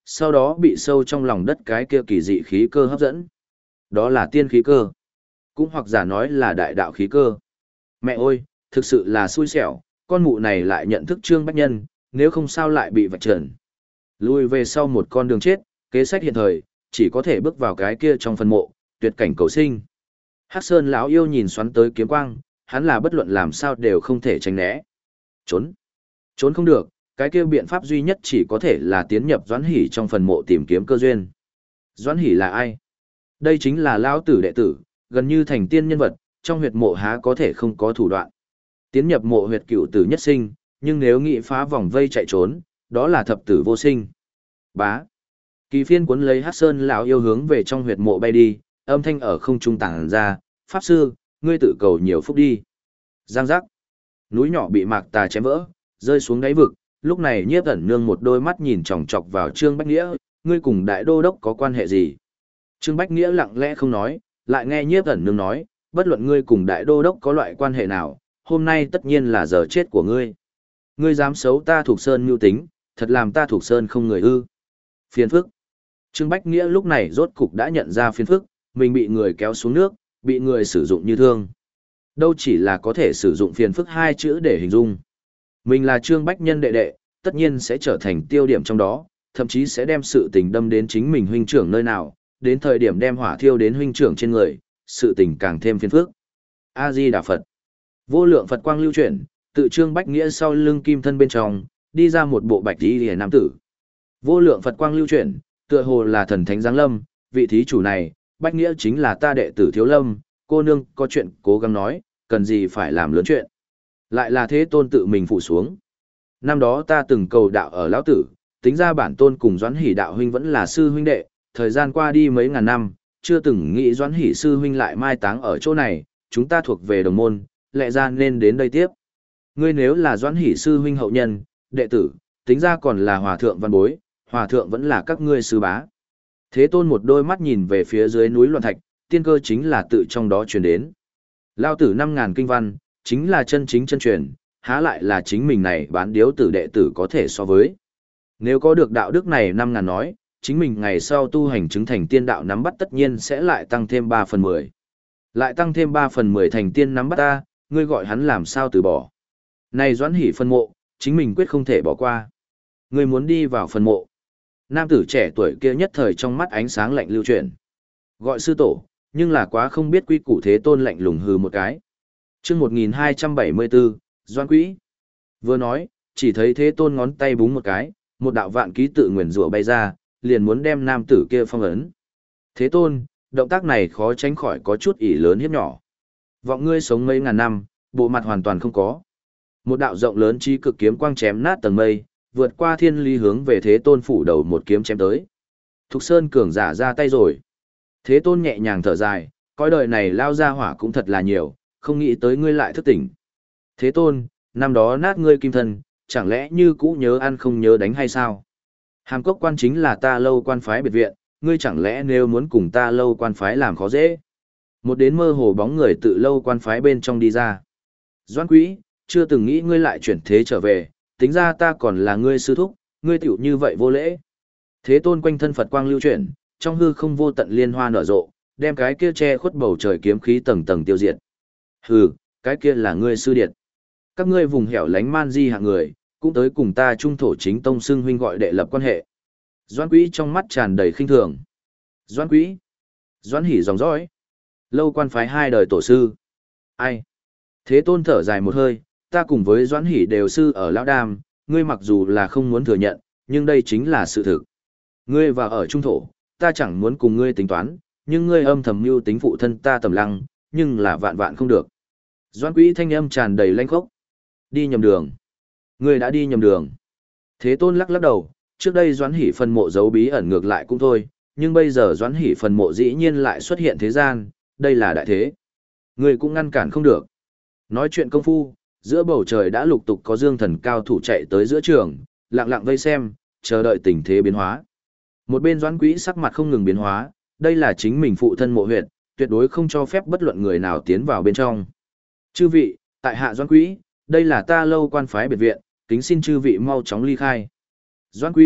sau đó bị sâu trong lòng đất cái kia kỳ dị khí cơ hấp dẫn. Đó là tiên khí cơ, cũng hoặc giả nói là đại đạo khí cơ. Mẹ ơi, thực sự là xui xẻo, con mụ này lại nhận thức Trương Bách Nhân, nếu không sao lại bị vạch trần. Lùi về sau một con đường chết, kế sách hiện thời, chỉ có thể bước vào cái kia trong phân mộ, tuyệt cảnh cầu sinh. Hắc Sơn lão yêu nhìn xoắn tới kiếm quang, hắn là bất luận làm sao đều không thể tránh né. Trốn. Trốn không được, cái kia biện pháp duy nhất chỉ có thể là tiến nhập Doãn Hỷ trong phần mộ tìm kiếm cơ duyên. Doãn Hỷ là ai? Đây chính là lão tử đệ tử, gần như thành tiên nhân vật, trong huyệt mộ há có thể không có thủ đoạn. Tiến nhập mộ huyệt cửu tử nhất sinh, nhưng nếu nghị phá vòng vây chạy trốn, đó là thập tử vô sinh. Bá. Kỳ phiên cuốn lấy Hắc Sơn lão yêu hướng về trong huyệt mộ bay đi, âm thanh ở không trung tàng ra, "Pháp sư, ngươi tự cầu nhiều phúc đi." Giang giác. Núi nhỏ bị Mạc Tà chém vỡ, rơi xuống đáy vực, lúc này Nhiếp Ẩn Nương một đôi mắt nhìn chòng chọc vào Trương Bách Nghĩa, "Ngươi cùng đại đô đốc có quan hệ gì?" Trương Bách Nghĩa lặng lẽ không nói, lại nghe Nhiếp Ẩn Nương nói, "Bất luận ngươi cùng đại đô đốc có loại quan hệ nào, hôm nay tất nhiên là giờ chết của ngươi. Ngươi dám xấu ta Thục Sơn mưu tính, thật làm ta Thục Sơn không người ư?" Phiền phức. Trương Bách Nghĩa lúc này rốt cục đã nhận ra phiền phức, mình bị người kéo xuống nước, bị người sử dụng như thương. Đâu chỉ là có thể sử dụng phiền phức hai chữ để hình dung. Mình là Trương Bách Nhân đệ đệ, tất nhiên sẽ trở thành tiêu điểm trong đó, thậm chí sẽ đem sự tình đâm đến chính mình huynh trưởng nơi nào, đến thời điểm đem hỏa thiêu đến huynh trưởng trên người, sự tình càng thêm phiền phức. A-di Đà Phật. Vô lượng Phật quang lưu chuyển, tự Trương Bách Nghĩa sau lưng kim thân bên trong, đi ra một bộ bạch y liễu nam tử. Vô lượng Phật quang lưu chuyển, tựa hồ là thần thánh giáng lâm, vị thí chủ này, Bách Nghĩa chính là ta đệ tử Thiếu Lâm, cô nương có chuyện cố gắng nói, cần gì phải làm lớn chuyện. Lại là Thế Tôn tự mình phụ xuống. Năm đó ta từng cầu đạo ở lão tử, tính ra bản tôn cùng Doãn Hỷ đạo huynh vẫn là sư huynh đệ, thời gian qua đi mấy ngàn năm, chưa từng nghĩ Doãn Hỷ sư huynh lại mai táng ở chỗ này, chúng ta thuộc về đồng môn, lẽ ra nên đến đây tiếp. Ngươi nếu là Doãn Hỷ sư huynh hậu nhân, đệ tử, tính ra còn là hòa thượng văn bối, hòa thượng vẫn là các ngươi sư bá. Thế Tôn một đôi mắt nhìn về phía dưới núi loạn thạch, tiên cơ chính là tự trong đó truyền đến. Lao tử năm ngàn kinh văn, chính là chân chính chân truyền, há lại là chính mình này bán điếu tử đệ tử có thể so với. Nếu có được đạo đức này năm ngàn nói, chính mình ngày sau tu hành chứng thành tiên đạo nắm bắt tất nhiên sẽ lại tăng thêm ba phần mười. Lại tăng thêm ba phần mười thành tiên nắm bắt ta, ngươi gọi hắn làm sao từ bỏ. Này Doãn Hỷ phân mộ, chính mình quyết không thể bỏ qua. Ngươi muốn đi vào phân mộ. Nam tử trẻ tuổi kia nhất thời trong mắt ánh sáng lạnh lưu chuyển. Gọi sư tổ, nhưng là quá không biết quy củ. Thế Tôn lạnh lùng hừ một cái. Chương một nghìn hai trăm bảy mươi bốn, Doãn Quỹ. Vừa nói, chỉ thấy Thế Tôn ngón tay búng một cái, một đạo vạn ký tự nguyền rủa bay ra, liền muốn đem nam tử kia phong ấn. Thế Tôn, động tác này khó tránh khỏi có chút ỷ lớn hiếp nhỏ. Vọng ngươi sống mấy ngàn năm, bộ mặt hoàn toàn không có. Một đạo rộng lớn chí cực kiếm quang chém nát tầng mây, vượt qua thiên lý hướng về Thế Tôn phủ đầu một kiếm chém tới. Thục Sơn cường giả ra tay rồi. Thế Tôn nhẹ nhàng thở dài, coi đời này lao ra hỏa cũng thật là nhiều, không nghĩ tới ngươi lại thức tỉnh. Thế Tôn, năm đó nát ngươi kim thân, chẳng lẽ như cũ nhớ ăn không nhớ đánh hay sao? Hàm Cốc quan chính là ta Lâu quan phái biệt viện, ngươi chẳng lẽ nếu muốn cùng ta Lâu quan phái làm khó dễ? Một đến mơ hồ bóng người tự Lâu quan phái bên trong đi ra. Doãn Quỹ, chưa từng nghĩ ngươi lại chuyển thế trở về, tính ra ta còn là ngươi sư thúc, ngươi tiểu như vậy vô lễ. Thế Tôn quanh thân Phật quang lưu chuyển, trong hư không vô tận liên hoa nở rộ, đem cái kia che khuất bầu trời kiếm khí tầng tầng tiêu diệt. Hừ, cái kia là ngươi sư điệt. Các ngươi vùng hẻo lánh man di hạng người, cũng tới cùng ta trung thổ chính tông xưng huynh gọi đệ lập quan hệ. Doãn Quỹ trong mắt tràn đầy khinh thường. Doãn Quỹ, Doãn Hỷ dòng dõi, Lâu quan phái hai đời tổ sư. Ai? Thế Tôn thở dài một hơi, ta cùng với Doãn Hỷ đều sư ở Lão Đam, ngươi mặc dù là không muốn thừa nhận, nhưng đây chính là sự thực. Ngươi vào ở trung thổ, ta chẳng muốn cùng ngươi tính toán, nhưng ngươi âm thầm mưu tính phụ thân ta Tầm Lăng, nhưng là vạn vạn không được. Doãn Quỹ thanh âm tràn đầy lanh khốc. Đi nhầm đường. Ngươi đã đi nhầm đường. Thế Tôn lắc lắc đầu, trước đây Doãn Hỷ phần mộ giấu bí ẩn ngược lại cũng thôi, nhưng bây giờ Doãn Hỷ phần mộ dĩ nhiên lại xuất hiện thế gian, đây là đại thế. Ngươi cũng ngăn cản không được. Nói chuyện công phu, giữa bầu trời đã lục tục có dương thần cao thủ chạy tới giữa trường, lặng lặng vây xem, chờ đợi tình thế biến hóa. Một bên Doãn Quỹ sắc mặt không ngừng biến hóa, đây là chính mình phụ thân mộ huyệt, tuyệt đối không cho phép bất luận người nào tiến vào bên trong. Chư vị, tại hạ Doãn Quỹ, đây là ta Lâu quan phái biệt viện, kính xin chư vị mau chóng ly khai. Doãn Quỹ,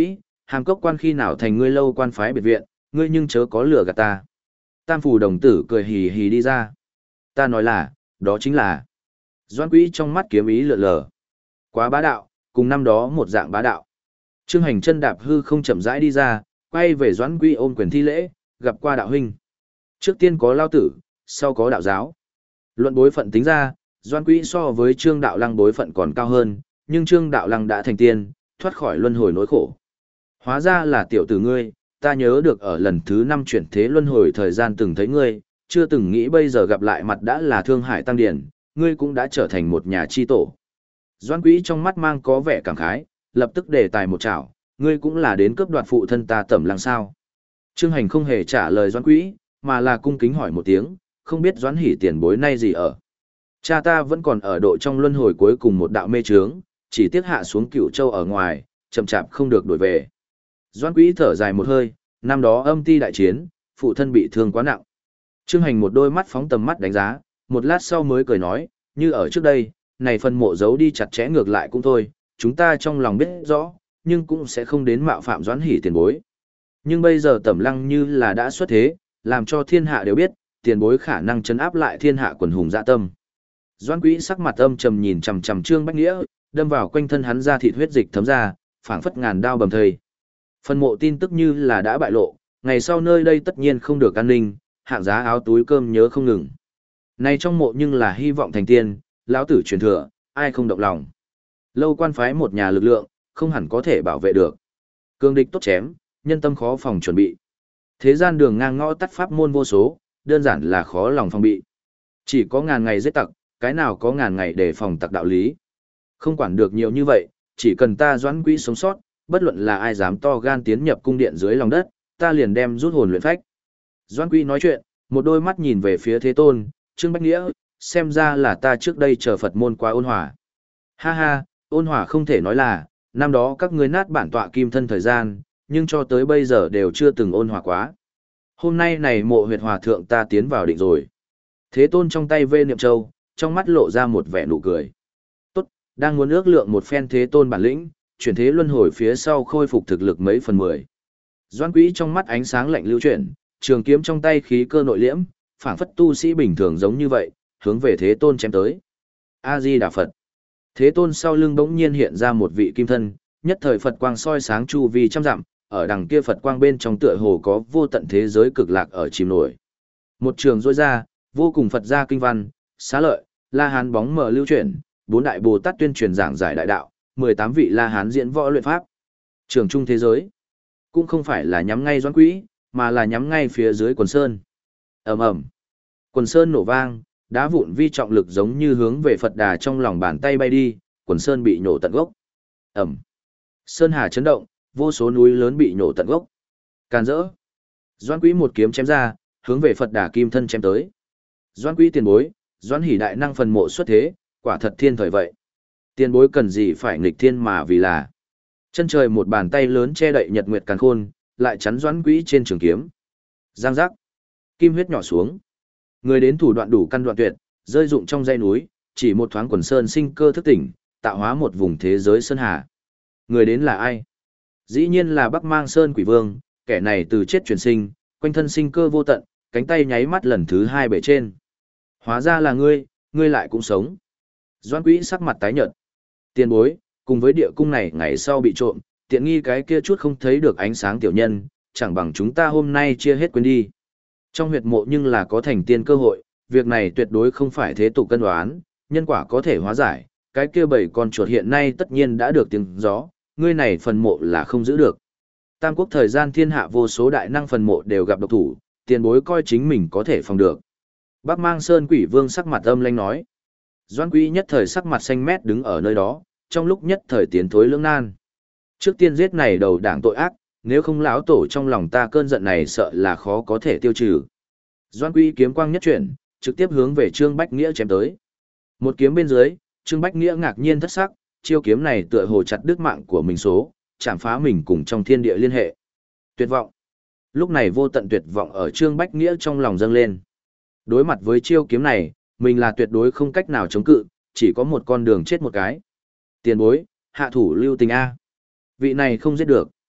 Hàm Cốc quan khi nào thành ngươi Lâu Quan phái biệt viện, ngươi nhưng chớ có lừa gạt ta. Tam phủ đồng tử cười hì hì đi ra. Ta nói là, đó chính là. Doãn Quý trong mắt kiếm ý lượn lờ. Quá bá đạo, cùng năm đó một dạng bá đạo. Trương Hành chân đạp hư không chậm rãi đi ra, quay về Doãn Quý ôm quyền thi lễ, gặp qua đạo huynh. Trước tiên có lao tử, sau có đạo giáo. Luận bối phận tính ra, Doãn Quý so với Trương Đạo Lăng bối phận còn cao hơn, nhưng Trương Đạo Lăng đã thành tiên, thoát khỏi luân hồi nỗi khổ. Hóa ra là tiểu tử ngươi, ta nhớ được ở lần thứ năm chuyển thế luân hồi thời gian từng thấy ngươi, chưa từng nghĩ bây giờ gặp lại mặt đã là Thương Hải Tăng Điển, ngươi cũng đã trở thành một nhà chi tổ. Doãn Quý trong mắt mang có vẻ cảm khái, lập tức đề tài một chảo, ngươi cũng là đến cướp đoạt phụ thân ta Tẩm Lăng sao. Trương Hành không hề trả lời Doãn Quý, mà là cung kính hỏi một tiếng, không biết Doãn Hỷ tiền bối nay gì ở. Cha ta vẫn còn ở độ trong luân hồi cuối cùng một đạo mê trướng, chỉ tiếc hạ xuống Cửu Châu ở ngoài, chậm chạp không được đổi về. Doãn Quý thở dài một hơi, năm đó âm ti đại chiến, phụ thân bị thương quá nặng. Trương Hành một đôi mắt phóng tầm mắt đánh giá, một lát sau mới cười nói, như ở trước đây, này phần mộ giấu đi chặt chẽ ngược lại cũng thôi, chúng ta trong lòng biết rõ, nhưng cũng sẽ không đến mạo phạm Doãn Hỷ tiền bối. Nhưng bây giờ Tẩm Lăng như là đã xuất thế, làm cho thiên hạ đều biết, tiền bối khả năng trấn áp lại thiên hạ quần hùng dạ tâm. Doãn Quý sắc mặt âm trầm nhìn chằm chằm Trương Bách Nghĩa, đâm vào quanh thân hắn ra thịt huyết dịch thấm ra, phảng phất ngàn đao bầm thây. Phần mộ tin tức như là đã bại lộ, ngày sau nơi đây tất nhiên không được an ninh, hạng giá áo túi cơm nhớ không ngừng. Này trong mộ nhưng là hy vọng thành tiên, lão tử truyền thừa, ai không động lòng. Lâu Quan phái một nhà lực lượng, không hẳn có thể bảo vệ được. Cương địch tốt chém, nhân tâm khó phòng chuẩn bị. Thế gian đường ngang ngõ tắt pháp môn vô số, đơn giản là khó lòng phòng bị. Chỉ có ngàn ngày giết tặc, cái nào có ngàn ngày để phòng tặc đạo lý. Không quản được nhiều như vậy, chỉ cần ta Doãn Quý sống sót, bất luận là ai dám to gan tiến nhập cung điện dưới lòng đất, ta liền đem rút hồn luyện phách. Doãn Quý nói chuyện, một đôi mắt nhìn về phía Thế Tôn, Trương Bách Nghĩa, xem ra là ta trước đây chờ Phật môn quá ôn hòa. Ha ha, ôn hòa không thể nói là, năm đó các ngươi nát bản tọa kim thân thời gian, nhưng cho tới bây giờ đều chưa từng ôn hòa quá. Hôm nay này mộ huyệt hòa thượng ta tiến vào định rồi. Thế Tôn trong tay vê niệm châu, trong mắt lộ ra một vẻ nụ cười. Tốt, đang muốn ước lượng một phen Thế Tôn bản lĩnh, chuyển thế luân hồi phía sau khôi phục thực lực mấy phần mười. Doãn Quý trong mắt ánh sáng lạnh lưu chuyển, trường kiếm trong tay khí cơ nội liễm, phảng phất tu sĩ bình thường giống như vậy, hướng về Thế Tôn chém tới. A Di Đà Phật. Thế Tôn sau lưng bỗng nhiên hiện ra một vị kim thân, nhất thời Phật quang soi sáng chu vi trăm dặm, ở đằng kia Phật quang bên trong tựa hồ có vô tận thế giới cực lạc ở chìm nổi. Một trường rỗi ra, vô cùng Phật gia kinh văn, xá lợi, La Hán bóng mờ lưu chuyển, bốn đại Bồ Tát tuyên truyền giảng giải đại đạo, mười tám vị La Hán diễn võ luyện pháp. Trường trung thế giới, cũng không phải là nhắm ngay Doãn Quý, mà là nhắm ngay phía dưới quần sơn. Ầm ầm. Quần sơn nổ vang, đá vụn vi trọng lực giống như hướng về Phật Đà trong lòng bàn tay bay đi, quần sơn bị nổ tận gốc. Ầm. Sơn hà chấn động, vô số núi lớn bị nổ tận gốc. Càn rỡ. Doãn Quý một kiếm chém ra, hướng về Phật Đà kim thân chém tới. Doãn Quý tiền bối, Doãn Hỷ đại năng phần mộ xuất thế, quả thật thiên thời vậy. Tiền bối cần gì phải nghịch thiên mà vì là. Chân trời một bàn tay lớn che đậy nhật nguyệt càn khôn, lại chắn Doãn Quý trên trường kiếm. Giang giác. Kim huyết nhỏ xuống. Người đến thủ đoạn đủ căn đoạn tuyệt, rơi dụng trong dãy núi, chỉ một thoáng quần sơn sinh cơ thức tỉnh, tạo hóa một vùng thế giới sơn hà. Người đến là ai? Dĩ nhiên là Bắc Mang Sơn Quỷ Vương, kẻ này từ chết chuyển sinh, quanh thân sinh cơ vô tận, cánh tay nháy mắt lần thứ hai bể trên. Hóa ra là ngươi, ngươi lại cũng sống. Doãn Quý sắc mặt tái nhợt. Tiền bối, cùng với địa cung này ngày sau bị trộm, tiện nghi cái kia chút không thấy được ánh sáng tiểu nhân, chẳng bằng chúng ta hôm nay chia hết quên đi. Trong huyệt mộ nhưng là có thành tiên cơ hội, việc này tuyệt đối không phải thế tục cân đoán, nhân quả có thể hóa giải, cái kia bảy con chuột hiện nay tất nhiên đã được tiếng gió, ngươi này phần mộ là không giữ được. Tam quốc thời gian thiên hạ vô số đại năng phần mộ đều gặp độc thủ, tiền bối coi chính mình có thể phòng được. Bắc Mang Sơn Quỷ Vương sắc mặt âm lãnh nói. Doãn Quý nhất thời sắc mặt xanh mét đứng ở nơi đó, trong lúc nhất thời tiến thối lưỡng nan. Trước tiên giết này đầu đảng tội ác, nếu không lão tổ trong lòng ta cơn giận này sợ là khó có thể tiêu trừ. Doãn Quý kiếm quang nhất chuyển, trực tiếp hướng về Trương Bách Nghĩa chém tới. Một kiếm bên dưới, Trương Bách Nghĩa ngạc nhiên thất sắc, chiêu kiếm này tựa hồ chặt đứt mạng của mình số, chạm phá mình cùng trong thiên địa liên hệ. Tuyệt vọng. Lúc này vô tận tuyệt vọng ở Trương Bách Nghĩa trong lòng dâng lên. Đối mặt với chiêu kiếm này, mình là tuyệt đối không cách nào chống cự, chỉ có một con đường chết một cái. Tiền bối, hạ thủ lưu tình A. Vị này không giết được.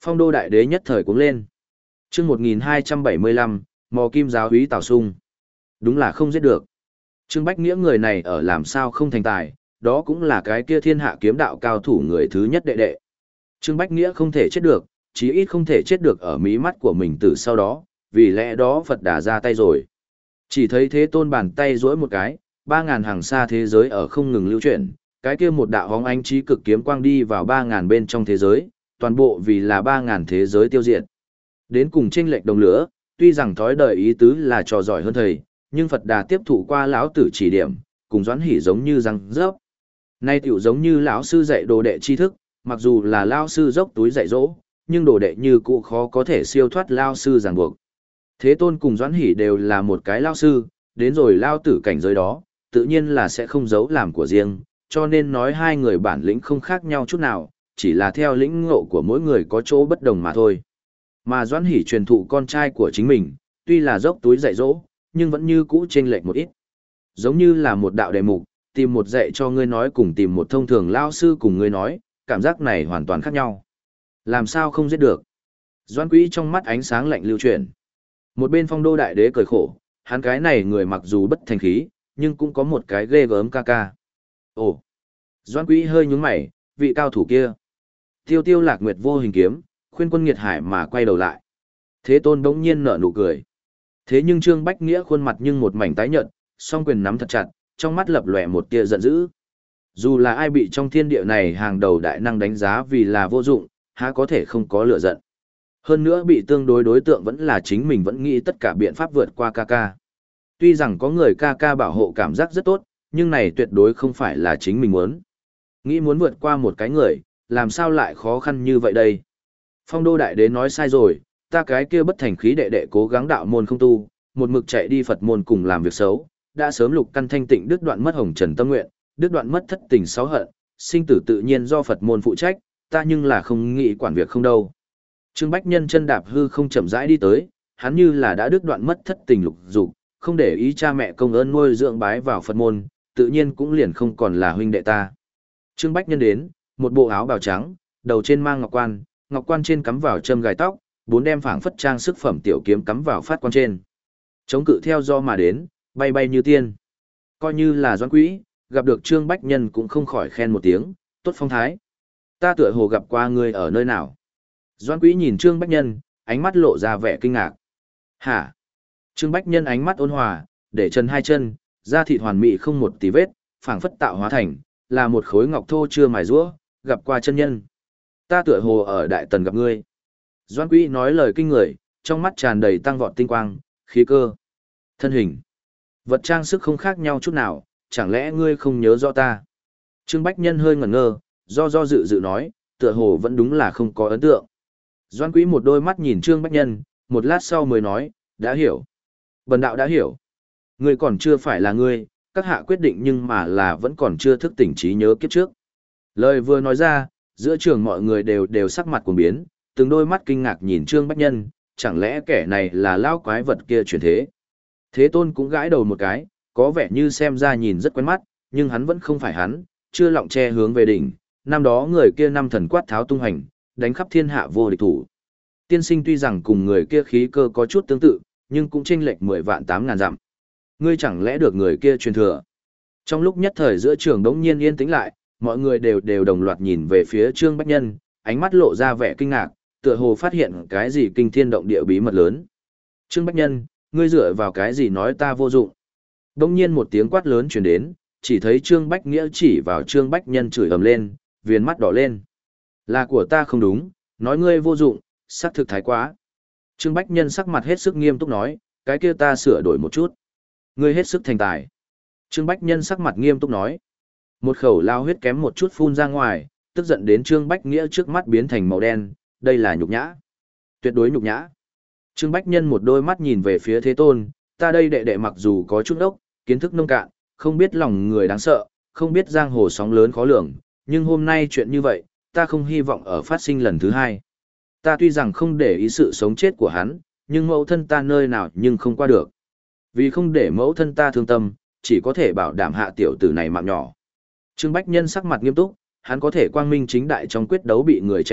Phong đô đại đế nhất thời cuống lên. Chương một nghìn hai trăm bảy mươi lăm, Mò Kim giáo úy Tào Sung. Đúng là không giết được. Trương Bách Nghĩa người này ở làm sao không thành tài, đó cũng là cái kia thiên hạ kiếm đạo cao thủ người thứ nhất đệ đệ. Trương Bách Nghĩa không thể chết được, chí ít không thể chết được ở mí mắt của mình từ sau đó, vì lẽ đó Phật Đà ra tay rồi. Chỉ thấy Thế Tôn bàn tay duỗi một cái, ba ngàn hàng xa thế giới ở không ngừng lưu chuyển, cái kia một đạo hóng ánh trí cực kiếm quang đi vào ba ngàn bên trong thế giới, toàn bộ vì là ba ngàn thế giới tiêu diệt. Đến cùng chênh lệch đồng lửa, tuy rằng thói đời ý tứ là trò giỏi hơn thầy, nhưng Phật Đà tiếp thụ qua lão tử chỉ điểm, cùng Doãn Hỷ giống như răng rớp. Nay tiểu giống như lão sư dạy đồ đệ tri thức, mặc dù là lão sư dốc túi dạy dỗ, nhưng đồ đệ như cũ khó có thể siêu thoát lão sư ràng buộc. Thế Tôn cùng Doãn Hỷ đều là một cái lão sư, đến rồi lão tử cảnh giới đó, tự nhiên là sẽ không giấu làm của riêng, cho nên nói hai người bản lĩnh không khác nhau chút nào, chỉ là theo lĩnh ngộ của mỗi người có chỗ bất đồng mà thôi. Mà Doãn Hỷ truyền thụ con trai của chính mình, tuy là dốc túi dạy dỗ, nhưng vẫn như cũ chênh lệch một ít. Giống như là một đạo đề mục, tìm một dạy cho ngươi nói cùng tìm một thông thường lao sư cùng ngươi nói, cảm giác này hoàn toàn khác nhau. Làm sao không giết được? Doãn Quý trong mắt ánh sáng lạnh lưu chuyển. Một bên Phong đô đại đế cười khổ, hắn cái này người mặc dù bất thành khí, nhưng cũng có một cái ghê gớm ca ca. Ồ! Doãn Quý hơi nhướng mày, vị cao thủ kia. Tiêu tiêu lạc nguyệt vô hình kiếm, khuyên quân nghiệt hải mà quay đầu lại. Thế Tôn đống nhiên nở nụ cười. Thế nhưng Trương Bách Nghĩa khuôn mặt nhưng một mảnh tái nhợt, song quyền nắm thật chặt, trong mắt lập lòe một tia giận dữ. Dù là ai bị trong thiên địa này hàng đầu đại năng đánh giá vì là vô dụng, há có thể không có lửa giận. Hơn nữa bị tương đối đối tượng vẫn là chính mình vẫn nghĩ tất cả biện pháp vượt qua ca ca. Tuy rằng có người ca ca bảo hộ cảm giác rất tốt, nhưng này tuyệt đối không phải là chính mình muốn. Nghĩ muốn vượt qua một cái người, làm sao lại khó khăn như vậy đây? Phong đô đại đế nói sai rồi, ta cái kia bất thành khí đệ đệ cố gắng đạo môn không tu, một mực chạy đi Phật môn cùng làm việc xấu, đã sớm lục căn thanh tịnh đứt đoạn mất hồng trần tâm nguyện, đứt đoạn mất thất tình sáu hận, sinh tử tự nhiên do Phật môn phụ trách, ta nhưng là không nghĩ quản việc không đâu. Trương Bách Nhân chân đạp hư không chậm rãi đi tới, hắn như là đã đứt đoạn mất thất tình lục dục, không để ý cha mẹ công ơn nuôi dưỡng bái vào Phật môn, tự nhiên cũng liền không còn là huynh đệ ta. Trương Bách Nhân đến, một bộ áo bào trắng, đầu trên mang ngọc quan, ngọc quan trên cắm vào châm gài tóc, bốn đem phảng phất trang sức phẩm tiểu kiếm cắm vào phát quan trên. Chống cự theo do mà đến, bay bay như tiên. Coi như là Doãn Quý, gặp được Trương Bách Nhân cũng không khỏi khen một tiếng, tốt phong thái. Ta tựa hồ gặp qua ngươi ở nơi nào. Doãn Quý nhìn Trương Bách Nhân, ánh mắt lộ ra vẻ kinh ngạc. Hả? Trương Bách Nhân ánh mắt ôn hòa, để chân hai chân, da thịt hoàn mỹ không một tí vết, phảng phất tạo hóa thành, là một khối ngọc thô chưa mài rũa, gặp qua chân nhân. Ta tựa hồ ở Đại Tần gặp ngươi. Doãn Quý nói lời kinh người, trong mắt tràn đầy tăng vọt tinh quang, khí cơ, thân hình. Vật trang sức không khác nhau chút nào, chẳng lẽ ngươi không nhớ rõ ta? Trương Bách Nhân hơi ngẩn ngơ, do do dự dự nói, tựa hồ vẫn đúng là không có ấn tượng. Doãn Quý một đôi mắt nhìn Trương Bách Nhân, một lát sau mới nói, đã hiểu. Bần đạo đã hiểu. Ngươi còn chưa phải là ngươi, các hạ quyết định nhưng mà là vẫn còn chưa thức tỉnh trí nhớ kiếp trước. Lời vừa nói ra, giữa trường mọi người đều đều sắc mặt cuồng biến, từng đôi mắt kinh ngạc nhìn Trương Bách Nhân, chẳng lẽ kẻ này là lao quái vật kia chuyển thế. Thế Tôn cũng gãi đầu một cái, có vẻ như xem ra nhìn rất quen mắt, nhưng hắn vẫn không phải hắn, chưa lọng che hướng về đỉnh, năm đó người kia năm thần quát tháo tung hành, đánh khắp thiên hạ vô địch thủ. Tiên sinh tuy rằng cùng người kia khí cơ có chút tương tự, nhưng cũng chênh lệch mười vạn tám ngàn dặm. Ngươi chẳng lẽ được người kia truyền thừa? Trong lúc nhất thời giữa trường đống nhiên yên tĩnh lại, mọi người đều đều đồng loạt nhìn về phía Trương Bách Nhân, ánh mắt lộ ra vẻ kinh ngạc, tựa hồ phát hiện cái gì kinh thiên động địa bí mật lớn. Trương Bách Nhân, ngươi dựa vào cái gì nói ta vô dụng? Đống nhiên một tiếng quát lớn truyền đến, chỉ thấy Trương Bách Nghĩa chỉ vào Trương Bách Nhân chửi ầm lên, viền mắt đỏ lên. Là của ta không đúng, nói ngươi vô dụng, xác thực thái quá. Trương Bách Nhân sắc mặt hết sức nghiêm túc nói, cái kia ta sửa đổi một chút. Ngươi hết sức thành tài. Trương Bách Nhân sắc mặt nghiêm túc nói. Một khẩu lao huyết kém một chút phun ra ngoài, tức giận đến Trương Bách Nghĩa trước mắt biến thành màu đen, đây là nhục nhã. Tuyệt đối nhục nhã. Trương Bách Nhân một đôi mắt nhìn về phía Thế Tôn, ta đây đệ đệ mặc dù có chút ốc, kiến thức nông cạn, không biết lòng người đáng sợ, không biết giang hồ sóng lớn khó lường, nhưng hôm nay chuyện như vậy, ta không hy vọng ở phát sinh lần thứ hai. Ta tuy rằng không để ý sự sống chết của hắn, nhưng mẫu thân ta nơi nào nhưng không qua được. Vì không để mẫu thân ta thương tâm, chỉ có thể bảo đảm hạ tiểu tử này mạng nhỏ. Trương Bách Nhân sắc mặt nghiêm túc, hắn có thể quang minh chính đại trong quyết đấu bị người chém giết,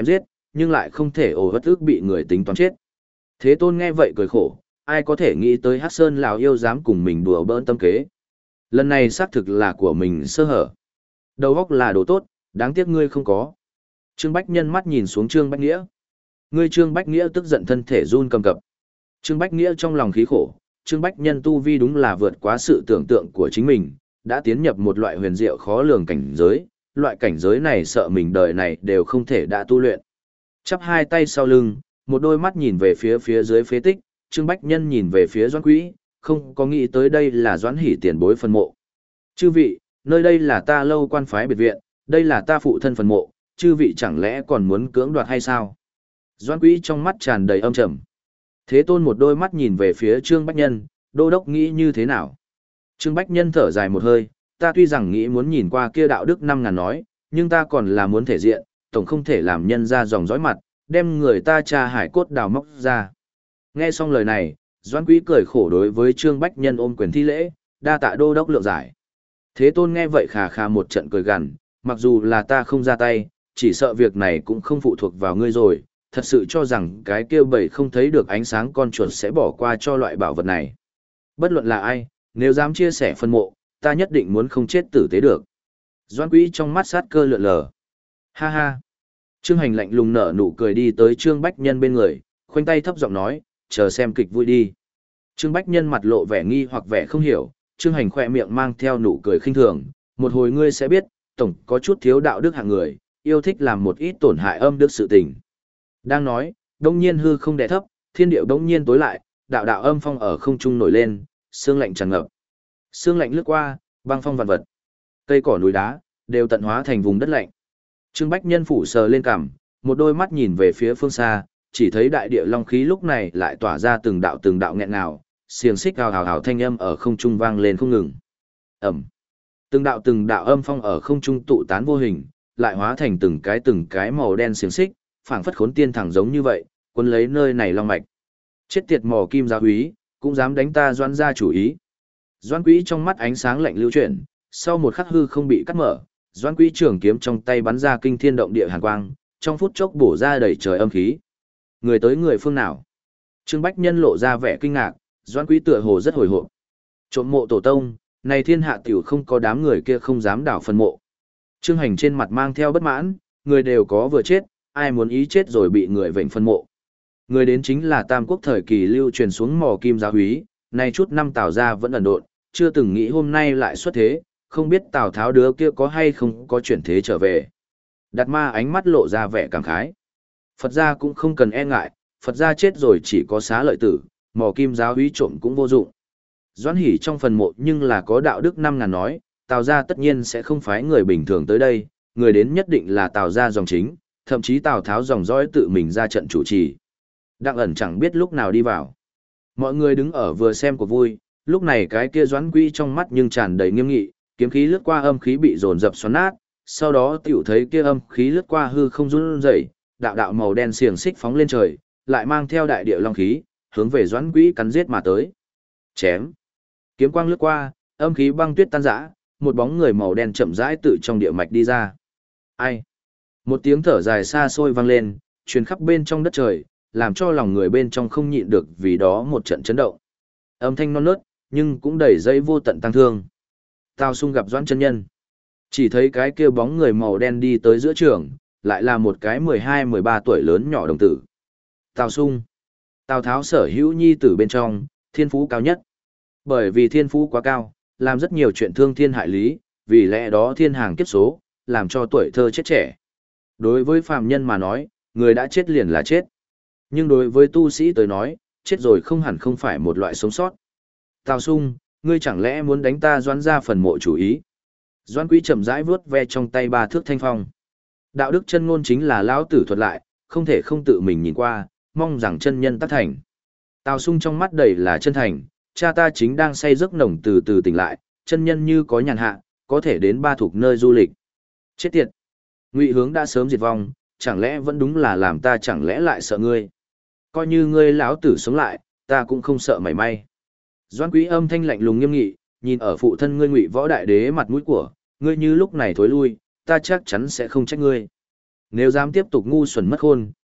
nhưng lại không thể ổ bất ức bị người tính toán chết. Thế Tôn nghe vậy cười khổ, ai có thể nghĩ tới Hắc Sơn lão yêu dám cùng mình đùa bỡn tâm kế. Lần này xác thực là của mình sơ hở. Đầu óc là đồ tốt, đáng tiếc ngươi không có. Trương Bách Nhân mắt nhìn xuống Trương Bách Nghĩa. Ngươi Trương Bách Nghĩa tức giận thân thể run cầm cập. Trương Bách Nghĩa trong lòng khí khổ, Trương Bách Nhân tu vi đúng là vượt quá sự tưởng tượng của chính mình, đã tiến nhập một loại huyền diệu khó lường cảnh giới, loại cảnh giới này sợ mình đời này đều không thể đã tu luyện. Chắp hai tay sau lưng, một đôi mắt nhìn về phía phía dưới phế tích, Trương Bách Nhân nhìn về phía Doãn Quý, không có nghĩ tới đây là Doãn Hỷ tiền bối phân mộ. Chư vị, nơi đây là ta Lâu Quan phái biệt viện, đây là ta phụ thân phần mộ, chư vị chẳng lẽ còn muốn cưỡng đoạt hay sao? Doãn Quý trong mắt tràn đầy âm trầm. Thế Tôn một đôi mắt nhìn về phía Trương Bách Nhân, đô đốc nghĩ như thế nào? Trương Bách Nhân thở dài một hơi, ta tuy rằng nghĩ muốn nhìn qua kia đạo đức năm ngàn nói, nhưng ta còn là muốn thể diện, tổng không thể làm nhân ra dòng dõi mặt, đem người ta tra hải cốt đào móc ra. Nghe xong lời này, Doãn Quý cười khổ đối với Trương Bách Nhân ôm quyền thi lễ, đa tạ đô đốc lượng giải. Thế Tôn nghe vậy khà khà một trận cười gằn, mặc dù là ta không ra tay, chỉ sợ việc này cũng không phụ thuộc vào ngươi rồi, thật sự cho rằng cái kia bầy không thấy được ánh sáng con chuột sẽ bỏ qua cho loại bảo vật này. Bất luận là ai, nếu dám chia sẻ phân mộ, ta nhất định muốn không chết tử tế được. Doãn Quý trong mắt sát cơ lượn lờ. Ha ha. Trương Hành lạnh lùng nở nụ cười đi tới Trương Bách Nhân bên người, khoanh tay thấp giọng nói, chờ xem kịch vui đi. Trương Bách Nhân mặt lộ vẻ nghi hoặc vẻ không hiểu, Trương Hành khỏe miệng mang theo nụ cười khinh thường, một hồi ngươi sẽ biết, tổng có chút thiếu đạo đức hạng người, yêu thích làm một ít tổn hại âm đức sự tình. Đang nói, đông nhiên hư không đè thấp, thiên điệu đông nhiên tối lại, đạo đạo âm phong ở không trung nổi lên, sương lạnh tràn ngập. Sương lạnh lướt qua, băng phong vạn vật. Cây cỏ núi đá đều tận hóa thành vùng đất lạnh. Trương Bách Nhân phủ sờ lên cằm, một đôi mắt nhìn về phía phương xa, chỉ thấy đại địa long khí lúc này lại tỏa ra từng đạo từng đạo nghẹn ngào, xiềng xích hào hào hào thanh âm ở không trung vang lên không ngừng. Ầm. Từng đạo từng đạo âm phong ở không trung tụ tán vô hình, lại hóa thành từng cái từng cái màu đen xiềng xích, phảng phất khốn tiên thẳng giống như vậy, quân lấy nơi này long mạch. Chết tiệt mỏ kim gia úy, cũng dám đánh ta Doãn gia chủ ý. Doãn Quý trong mắt ánh sáng lạnh lưu chuyển, sau một khắc hư không bị cắt mở, Doãn Quý trường kiếm trong tay bắn ra kinh thiên động địa hàn quang, trong phút chốc bổ ra đầy trời âm khí. Người tới người phương nào? Trương Bách Nhân lộ ra vẻ kinh ngạc, Doãn Quý tựa hồ rất hồi hộp. Trộm mộ tổ tông, này thiên hạ tiểu không có đám người kia không dám đảo phân mộ. Trương Hành trên mặt mang theo bất mãn, người đều có vừa chết, ai muốn ý chết rồi bị người vệnh phân mộ. Người đến chính là Tam Quốc thời kỳ lưu truyền xuống mỏ kim gia úy, nay chút năm Tào gia vẫn ẩn độn, chưa từng nghĩ hôm nay lại xuất thế, không biết Tào Tháo đứa kia có hay không có chuyển thế trở về. Đạt Ma ánh mắt lộ ra vẻ cảm khái. Phật gia cũng không cần e ngại, Phật gia chết rồi chỉ có xá lợi tử, mỏ kim giáo úy trộm cũng vô dụng. Doãn Hỷ trong phần mộ nhưng là có đạo đức năm ngàn nói, Tào gia tất nhiên sẽ không phái người bình thường tới đây, người đến nhất định là Tào gia dòng chính, thậm chí Tào Tháo dòng dõi tự mình ra trận chủ trì. Đặng ẩn chẳng biết lúc nào đi vào. Mọi người đứng ở vừa xem của vui, lúc này cái kia Doãn Quý trong mắt nhưng tràn đầy nghiêm nghị, kiếm khí lướt qua âm khí bị dồn dập xoắn nát, sau đó tiểu thấy kia âm khí lướt qua hư không run rẩy, đạo đạo màu đen xiềng xích phóng lên trời, lại mang theo đại địa long khí, hướng về Doãn Quý cắn giết mà tới. Chém. Kiếm quang lướt qua, âm khí băng tuyết tan rã, một bóng người màu đen chậm rãi tự trong địa mạch đi ra. Ai? Một tiếng thở dài xa xôi vang lên, truyền khắp bên trong đất trời, làm cho lòng người bên trong không nhịn được vì đó một trận chấn động. Âm thanh non nớt, nhưng cũng đầy dây vô tận tăng thương. Tào Sung gặp Doãn chân nhân. Chỉ thấy cái kia bóng người màu đen đi tới giữa trường, lại là một cái mười hai mười ba tuổi lớn nhỏ đồng tử. Tào Sung. Tào Tháo sở hữu nhi tử bên trong, thiên phú cao nhất. Bởi vì thiên phú quá cao, làm rất nhiều chuyện thương thiên hại lý, vì lẽ đó thiên hàng kiếp số, làm cho tuổi thơ chết trẻ. Đối với phàm nhân mà nói, người đã chết liền là chết. Nhưng đối với tu sĩ tới nói, chết rồi không hẳn không phải một loại sống sót. Tào Sung, ngươi chẳng lẽ muốn đánh ta Doãn gia phần mộ chủ ý? Doãn Quý chậm rãi vuốt ve trong tay ba thước thanh phong. Đạo đức chân ngôn chính là lão tử thuật lại, không thể không tự mình nhìn qua, mong rằng chân nhân tác thành. Tào Sung trong mắt đầy là chân thành, cha ta chính đang say giấc nồng từ từ tỉnh lại, chân nhân như có nhàn hạ, có thể đến ba thuộc nơi du lịch. Chết tiệt! Ngụy Hướng đã sớm diệt vong, chẳng lẽ vẫn đúng là làm ta chẳng lẽ lại sợ ngươi? Coi như ngươi lão tử sống lại, ta cũng không sợ mảy may. Doãn Quý âm thanh lạnh lùng nghiêm nghị, nhìn ở phụ thân ngươi Ngụy Võ Đại Đế mặt mũi của, ngươi như lúc này thối lui, ta chắc chắn sẽ không trách ngươi. Nếu dám tiếp tục ngu xuẩn mất khôn,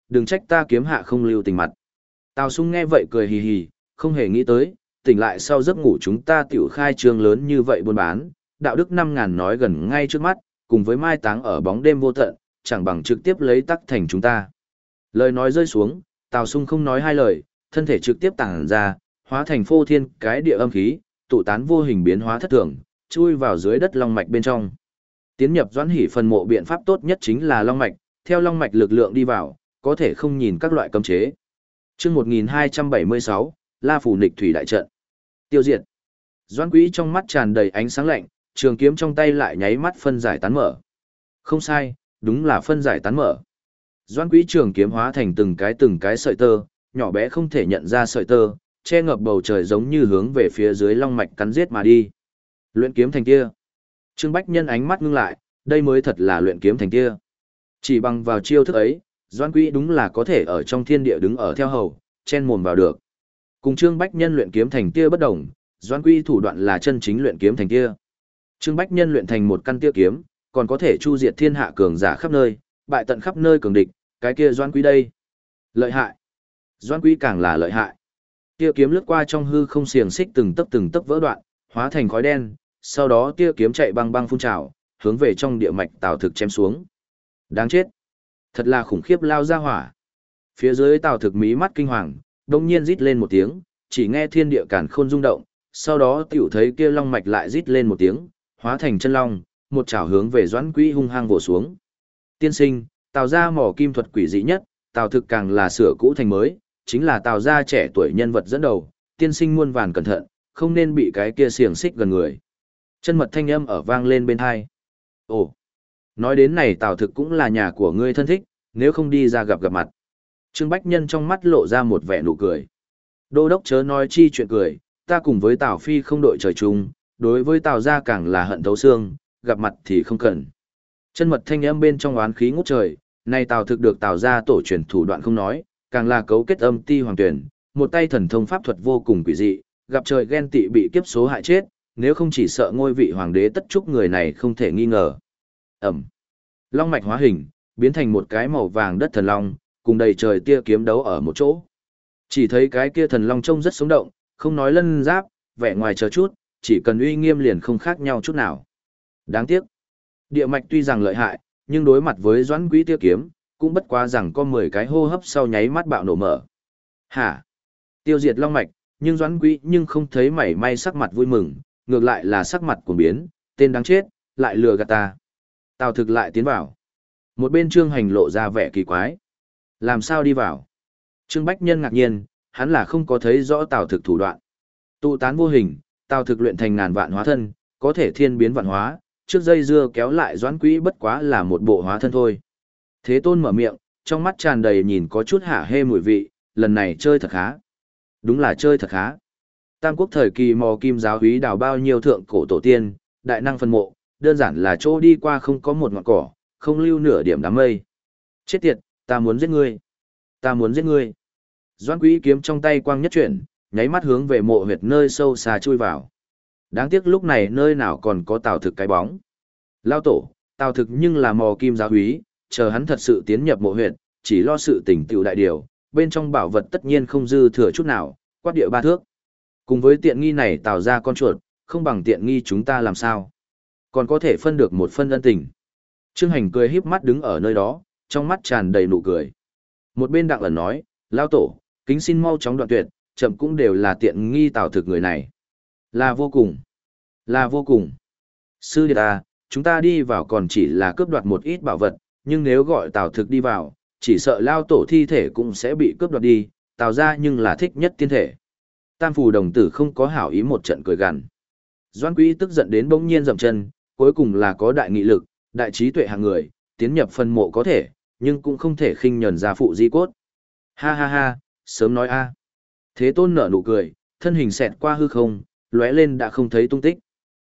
đừng trách ta kiếm hạ không lưu tình mặt. Tào Sung nghe vậy cười hì hì, không hề nghĩ tới, tỉnh lại sau giấc ngủ chúng ta tiểu khai trương lớn như vậy buôn bán, đạo đức năm ngàn nói gần ngay trước mắt, cùng với mai táng ở bóng đêm vô tận, chẳng bằng trực tiếp lấy tắc thành chúng ta. Lời nói rơi xuống, Tào Sung không nói hai lời, thân thể trực tiếp tản ra, hóa thành phô thiên cái địa âm khí, tụ tán vô hình biến hóa thất thường, chui vào dưới đất long mạch bên trong. Tiến nhập Doãn Hỷ phần mộ biện pháp tốt nhất chính là long mạch, theo long mạch lực lượng đi vào, có thể không nhìn các loại cấm chế. Chương một nghìn hai trăm bảy mươi sáu, La Phủ Nịch Thủy đại trận. Tiêu diệt. Doãn Quý trong mắt tràn đầy ánh sáng lạnh, trường kiếm trong tay lại nháy mắt phân giải tán mở. Không sai, đúng là phân giải tán mở. Doãn Quý trường kiếm hóa thành từng cái từng cái sợi tơ, nhỏ bé không thể nhận ra sợi tơ, che ngập bầu trời giống như hướng về phía dưới long mạch cắn giết mà đi. Luyện kiếm thành kia. Trương Bách Nhân ánh mắt ngưng lại, đây mới thật là luyện kiếm thành kia. Chỉ bằng vào chiêu thức ấy, Doãn Quý đúng là có thể ở trong thiên địa đứng ở theo hầu, chen mồm vào được. Cùng Trương Bách Nhân luyện kiếm thành kia bất đồng, Doãn Quý thủ đoạn là chân chính luyện kiếm thành kia. Trương Bách Nhân luyện thành một căn tia kiếm, còn có thể chu diệt thiên hạ cường giả khắp nơi, bại tận khắp nơi cường địch, cái kia Doãn Quý đây. Lợi hại. Doãn Quý càng là lợi hại. Tia kiếm lướt qua trong hư không xiềng xích từng tấc từng tấc vỡ đoạn, hóa thành khói đen, sau đó tia kiếm chạy băng băng phun trào, hướng về trong địa mạch Tào Thực chém xuống. Đáng chết. Thật là khủng khiếp lao ra hỏa. Phía dưới Tào Thực mí mắt kinh hoàng, đông nhiên rít lên một tiếng, chỉ nghe thiên địa càn khôn rung động, sau đó tiểu thấy kia long mạch lại rít lên một tiếng, hóa thành chân long, một chảo hướng về Doãn Quý hung hăng vồ xuống. Tiên sinh, Tào gia mỏ kim thuật quỷ dị nhất, Tào Thực càng là sửa cũ thành mới, chính là Tào gia trẻ tuổi nhân vật dẫn đầu, tiên sinh muôn vàn cẩn thận, không nên bị cái kia xiềng xích gần người. Chân mật thanh âm ở vang lên bên tai. Ồ, nói đến này Tào Thực cũng là nhà của ngươi thân thích, nếu không đi ra gặp gặp mặt. Trương Bách Nhân trong mắt lộ ra một vẻ nụ cười. Đô đốc chớ nói chi chuyện cười, ta cùng với Tào Phi không đội trời chung, đối với Tào gia càng là hận thấu xương, gặp mặt thì không cần. Chân mật thanh âm bên trong oán khí ngút trời, nay Tào Thực được Tào gia tổ truyền thủ đoạn không nói, càng là cấu kết âm ti hoàng tuyển, một tay thần thông pháp thuật vô cùng quỷ dị, gặp trời ghen tị bị kiếp số hại chết, nếu không chỉ sợ ngôi vị hoàng đế tất chúc người này không thể nghi ngờ. Ẩm. Long mạch hóa hình, biến thành một cái màu vàng đất thần long, cùng đầy trời tia kiếm đấu ở một chỗ. Chỉ thấy cái kia thần long trông rất sống động, không nói lân giáp, vẻ ngoài chờ chút, chỉ cần uy nghiêm liền không khác nhau chút nào. Đáng tiếc. Địa mạch tuy rằng lợi hại, nhưng đối mặt với Doãn Quý tia kiếm, cũng bất quá rằng có mười cái hô hấp sau nháy mắt bạo nổ mở. Hả? Tiêu diệt long mạch, nhưng Doãn Quý nhưng không thấy mảy may sắc mặt vui mừng, ngược lại là sắc mặt cuồng biến, tên đáng chết, lại lừa gạt ta. Tào Thực lại tiến vào. Một bên Trương Hành lộ ra vẻ kỳ quái. Làm sao đi vào? Trương Bách Nhân ngạc nhiên, hắn là không có thấy rõ Tào Thực thủ đoạn. Tụ tán vô hình, Tào Thực luyện thành ngàn vạn hóa thân, có thể thiên biến vạn hóa, trước dây dưa kéo lại Doãn Quý bất quá là một bộ hóa thân thôi. Thế Tôn mở miệng, trong mắt tràn đầy nhìn có chút hả hê mùi vị, lần này chơi thật khá. Đúng là chơi thật khá. Tam quốc thời kỳ mò kim giáo húy đào bao nhiêu thượng cổ tổ tiên, đại năng phân mộ, đơn giản là chỗ đi qua không có một ngọn cỏ, không lưu nửa điểm đám mây. Chết tiệt, ta muốn giết ngươi. Ta muốn giết ngươi. Doãn Quý kiếm trong tay quang nhất chuyển, nháy mắt hướng về mộ huyệt nơi sâu xa chui vào. Đáng tiếc lúc này nơi nào còn có Tào Thực cái bóng. Lao tổ, Tào Thực nhưng là mò kim giáo húy, chờ hắn thật sự tiến nhập mộ huyệt, chỉ lo sự tỉnh tựu đại điều, bên trong bảo vật tất nhiên không dư thừa chút nào, quát địa ba thước. Cùng với tiện nghi này Tào ra con chuột, không bằng tiện nghi chúng ta làm sao. Còn có thể phân được một phân ân tình. Trương Hành cười híp mắt đứng ở nơi đó, trong mắt tràn đầy nụ cười. Một bên Đặng Ẩn nói, Lao tổ, kính xin mau chóng đoạn tuyệt, chậm cũng đều là tiện nghi Tào Thực người này. Là vô cùng. Là vô cùng. Sư đệ ta, chúng ta đi vào còn chỉ là cướp đoạt một ít bảo vật, nhưng nếu gọi Tào Thực đi vào, chỉ sợ Lao tổ thi thể cũng sẽ bị cướp đoạt đi, Tào ra nhưng là thích nhất tiên thể. Tam phù đồng tử không có hảo ý một trận cười gằn. Doãn Quý tức giận đến bỗng nhiên dậm chân, cuối cùng là có đại nghị lực, đại trí tuệ hạng người, tiến nhập phân mộ có thể, nhưng cũng không thể khinh nhẫn gia phụ di cốt. Ha ha ha, sớm nói a. Thế Tôn nở nụ cười, thân hình xẹt qua hư không, lóe lên đã không thấy tung tích.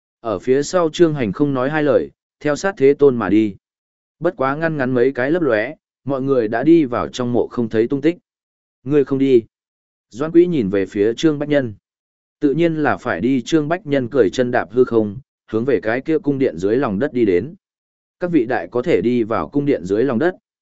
Ở phía sau Trương Hành không nói hai lời, theo sát Thế Tôn mà đi. Bất quá ngăn ngắn mấy cái lấp lóe, mọi người đã đi vào trong mộ không thấy tung tích. Ngươi không đi. Doãn Quý nhìn về phía Trương Bách Nhân. Tự nhiên là phải đi. Trương Bách Nhân cười chân đạp hư không, hướng về cái kia cung điện dưới lòng đất đi đến. Các vị đại có thể đi vào cung điện dưới lòng đất,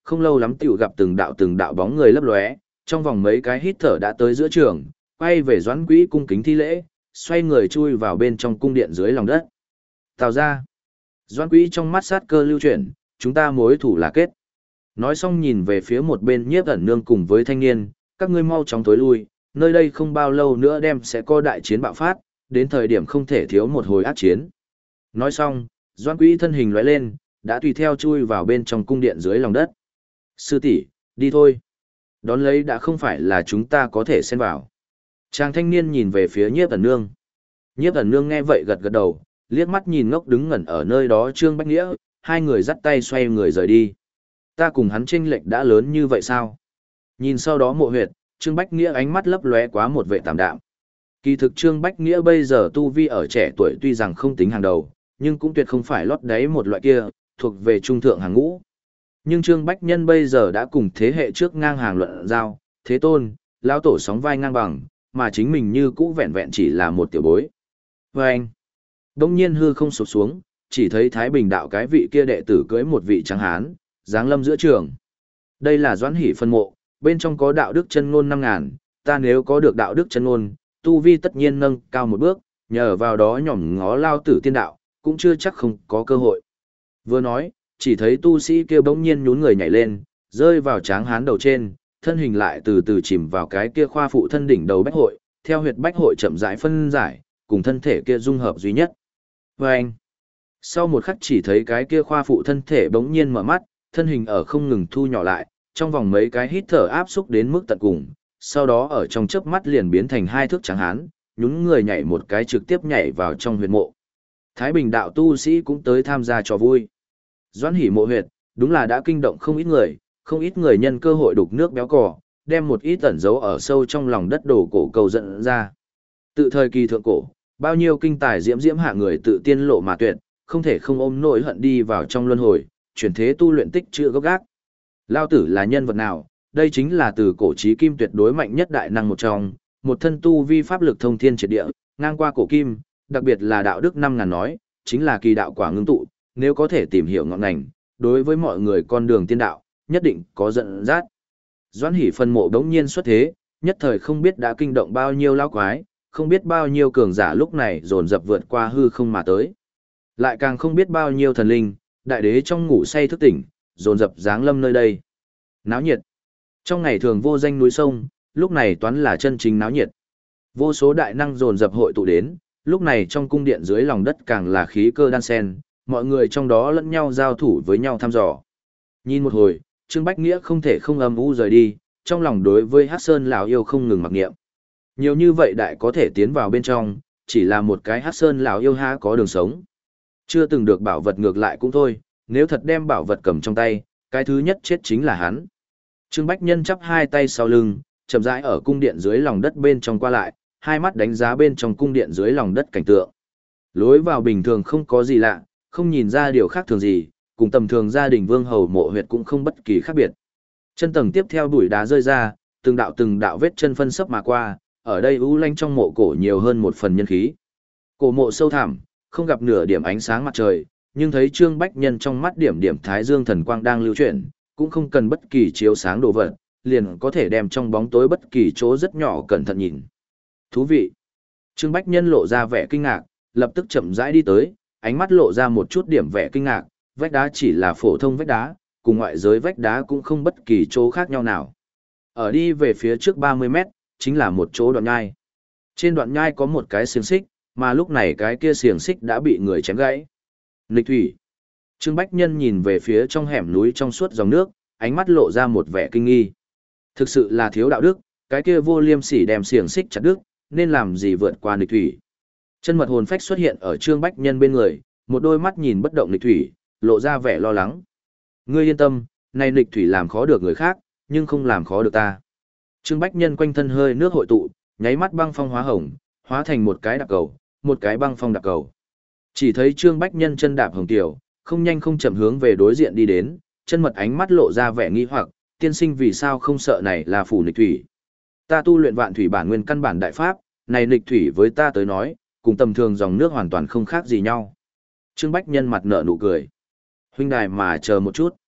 không lâu lắm tiểu gặp từng đạo từng đạo bóng người lấp lóe, trong vòng mấy cái hít thở đã tới giữa trường, quay về Doãn Quý cung kính thi lễ, xoay người chui vào bên trong cung điện dưới lòng đất. Tào ra. Doãn Quý trong mắt sát cơ lưu chuyển, chúng ta mối thủ là kết. Nói xong nhìn về phía một bên Nhiếp ẩn nương cùng với thanh niên, các ngươi mau chóng tối lui, nơi đây không bao lâu nữa đem sẽ có đại chiến bạo phát, đến thời điểm không thể thiếu một hồi ác chiến. Nói xong, Doãn Quý thân hình lóe lên, đã tùy theo chui vào bên trong cung điện dưới lòng đất. Sư tỷ, đi thôi. Đón lấy đã không phải là chúng ta có thể xen vào. Chàng thanh niên nhìn về phía Nhiếp ẩn nương. Nhiếp ẩn nương nghe vậy gật gật đầu, liếc mắt nhìn ngốc đứng ngẩn ở nơi đó Trương Bách Nghĩa, hai người dắt tay xoay người rời đi. Ta cùng hắn chênh lệch đã lớn như vậy sao? Nhìn sau đó Mộ Huyệt, Trương Bách Nghĩa ánh mắt lấp lóe quá một vệ tạm đạm. Kỳ thực Trương Bách Nghĩa bây giờ tu vi ở trẻ tuổi tuy rằng không tính hàng đầu, nhưng cũng tuyệt không phải lót đáy một loại kia, thuộc về trung thượng hàng ngũ. Nhưng Trương Bách Nhân bây giờ đã cùng thế hệ trước ngang hàng luận giao, thế tôn, lão tổ sóng vai ngang bằng, mà chính mình như cũ vẹn vẹn chỉ là một tiểu bối. Và anh, đông nhiên hư không sụp xuống, chỉ thấy Thái Bình đạo cái vị kia đệ tử cưới một vị trắng hán, giáng lâm giữa trường. Đây là Doãn Hỷ phân mộ, bên trong có đạo đức chân ngôn năm ngàn, ta nếu có được đạo đức chân ngôn, tu vi tất nhiên nâng cao một bước, nhờ vào đó nhỏm ngó lao tử tiên đạo, cũng chưa chắc không có cơ hội. Vừa nói, chỉ thấy tu sĩ kia bỗng nhiên nhún người nhảy lên, rơi vào tráng hán đầu trên, thân hình lại từ từ chìm vào cái kia khoa phụ thân đỉnh đầu bách hội, theo huyệt bách hội chậm rãi phân giải, cùng thân thể kia dung hợp duy nhất. Và anh, sau một khắc chỉ thấy cái kia khoa phụ thân thể bỗng nhiên mở mắt, thân hình ở không ngừng thu nhỏ lại, trong vòng mấy cái hít thở áp xúc đến mức tận cùng, sau đó ở trong chớp mắt liền biến thành hai thước tráng hán, nhún người nhảy một cái trực tiếp nhảy vào trong huyệt mộ. Thái Bình đạo tu sĩ cũng tới tham gia trò vui. Doãn Hỷ mộ huyệt, đúng là đã kinh động không ít người, không ít người nhân cơ hội đục nước béo cò, đem một ít ẩn dấu ở sâu trong lòng đất đồ cổ cầu dẫn ra. Tự thời kỳ thượng cổ, bao nhiêu kinh tài diễm diễm hạ người tự tiên lộ mà tuyệt, không thể không ôm nỗi hận đi vào trong luân hồi, chuyển thế tu luyện tích trữ gốc gác. Lao tử là nhân vật nào? Đây chính là từ cổ chí kim tuyệt đối mạnh nhất đại năng một trong, một thân tu vi pháp lực thông thiên triệt địa, ngang qua cổ kim, đặc biệt là đạo đức năm ngàn nói, chính là kỳ đạo quả ngưng tụ, nếu có thể tìm hiểu ngọn ngành, đối với mọi người con đường tiên đạo, nhất định có dẫn dắt. Doãn Hỷ phân mộ đống nhiên xuất thế, nhất thời không biết đã kinh động bao nhiêu lão quái, không biết bao nhiêu cường giả lúc này dồn dập vượt qua hư không mà tới. Lại càng không biết bao nhiêu thần linh, đại đế trong ngủ say thức tỉnh, dồn dập giáng lâm nơi đây. Náo nhiệt. Trong ngày thường vô danh núi sông, lúc này toán là chân chính náo nhiệt. Vô số đại năng dồn dập hội tụ đến, lúc này trong cung điện dưới lòng đất càng là khí cơ đan sen, mọi người trong đó lẫn nhau giao thủ với nhau thăm dò. Nhìn một hồi, Trương Bách Nghĩa không thể không âm u rời đi, trong lòng đối với Hắc Sơn lão yêu không ngừng mặc niệm. Nhiều như vậy đại có thể tiến vào bên trong, chỉ là một cái Hắc Sơn lão yêu há có đường sống. Chưa từng được bảo vật ngược lại cũng thôi, nếu thật đem bảo vật cầm trong tay, cái thứ nhất chết chính là hắn. Trương Bách Nhân chắp hai tay sau lưng, chậm rãi ở cung điện dưới lòng đất bên trong qua lại, hai mắt đánh giá bên trong cung điện dưới lòng đất cảnh tượng. Lối vào bình thường không có gì lạ, không nhìn ra điều khác thường gì, cùng tầm thường gia đình vương hầu mộ huyệt cũng không bất kỳ khác biệt. Chân tầng tiếp theo bụi đá rơi ra, từng đạo từng đạo vết chân phân sấp mà qua, ở đây u lanh trong mộ cổ nhiều hơn một phần nhân khí. Cổ mộ sâu thẳm, không gặp nửa điểm ánh sáng mặt trời, nhưng thấy Trương Bách Nhân trong mắt điểm điểm thái dương thần quang đang lưu chuyển, cũng không cần bất kỳ chiếu sáng đồ vật, liền có thể đem trong bóng tối bất kỳ chỗ rất nhỏ cẩn thận nhìn. Thú vị. Trương Bách Nhân lộ ra vẻ kinh ngạc, lập tức chậm rãi đi tới, ánh mắt lộ ra một chút điểm vẻ kinh ngạc, vách đá chỉ là phổ thông vách đá, cùng ngoại giới vách đá cũng không bất kỳ chỗ khác nhau nào. Ở đi về phía trước ba mươi mét, chính là một chỗ đoạn nhai. Trên đoạn nhai có một cái xiềng xích, mà lúc này cái kia xiềng xích đã bị người chém gãy. Nghịch thủy. Trương Bách Nhân nhìn về phía trong hẻm núi trong suốt dòng nước, ánh mắt lộ ra một vẻ kinh nghi. Thực sự là thiếu đạo đức, cái kia vô liêm sỉ đem xiềng xích chặt đứt, nên làm gì vượt qua nghịch thủy. Chân mật hồn phách xuất hiện ở Trương Bách Nhân bên người, một đôi mắt nhìn bất động nghịch thủy, lộ ra vẻ lo lắng. Ngươi yên tâm, này nghịch thủy làm khó được người khác, nhưng không làm khó được ta. Trương Bách Nhân quanh thân hơi nước hội tụ, nháy mắt băng phong hóa hồng, hóa thành một cái đạp cầu, một cái băng phong đạp cầu. Chỉ thấy Trương Bách Nhân chân đạp hồng tiểu, không nhanh không chậm hướng về đối diện đi đến, chân mật ánh mắt lộ ra vẻ nghi hoặc, tiên sinh vì sao không sợ này là phủ nghịch thủy. Ta tu luyện vạn thủy bản nguyên căn bản đại pháp, này nghịch thủy với ta tới nói, cùng tầm thường dòng nước hoàn toàn không khác gì nhau. Trương Bách Nhân mặt nở nụ cười. Huynh đài mà chờ một chút.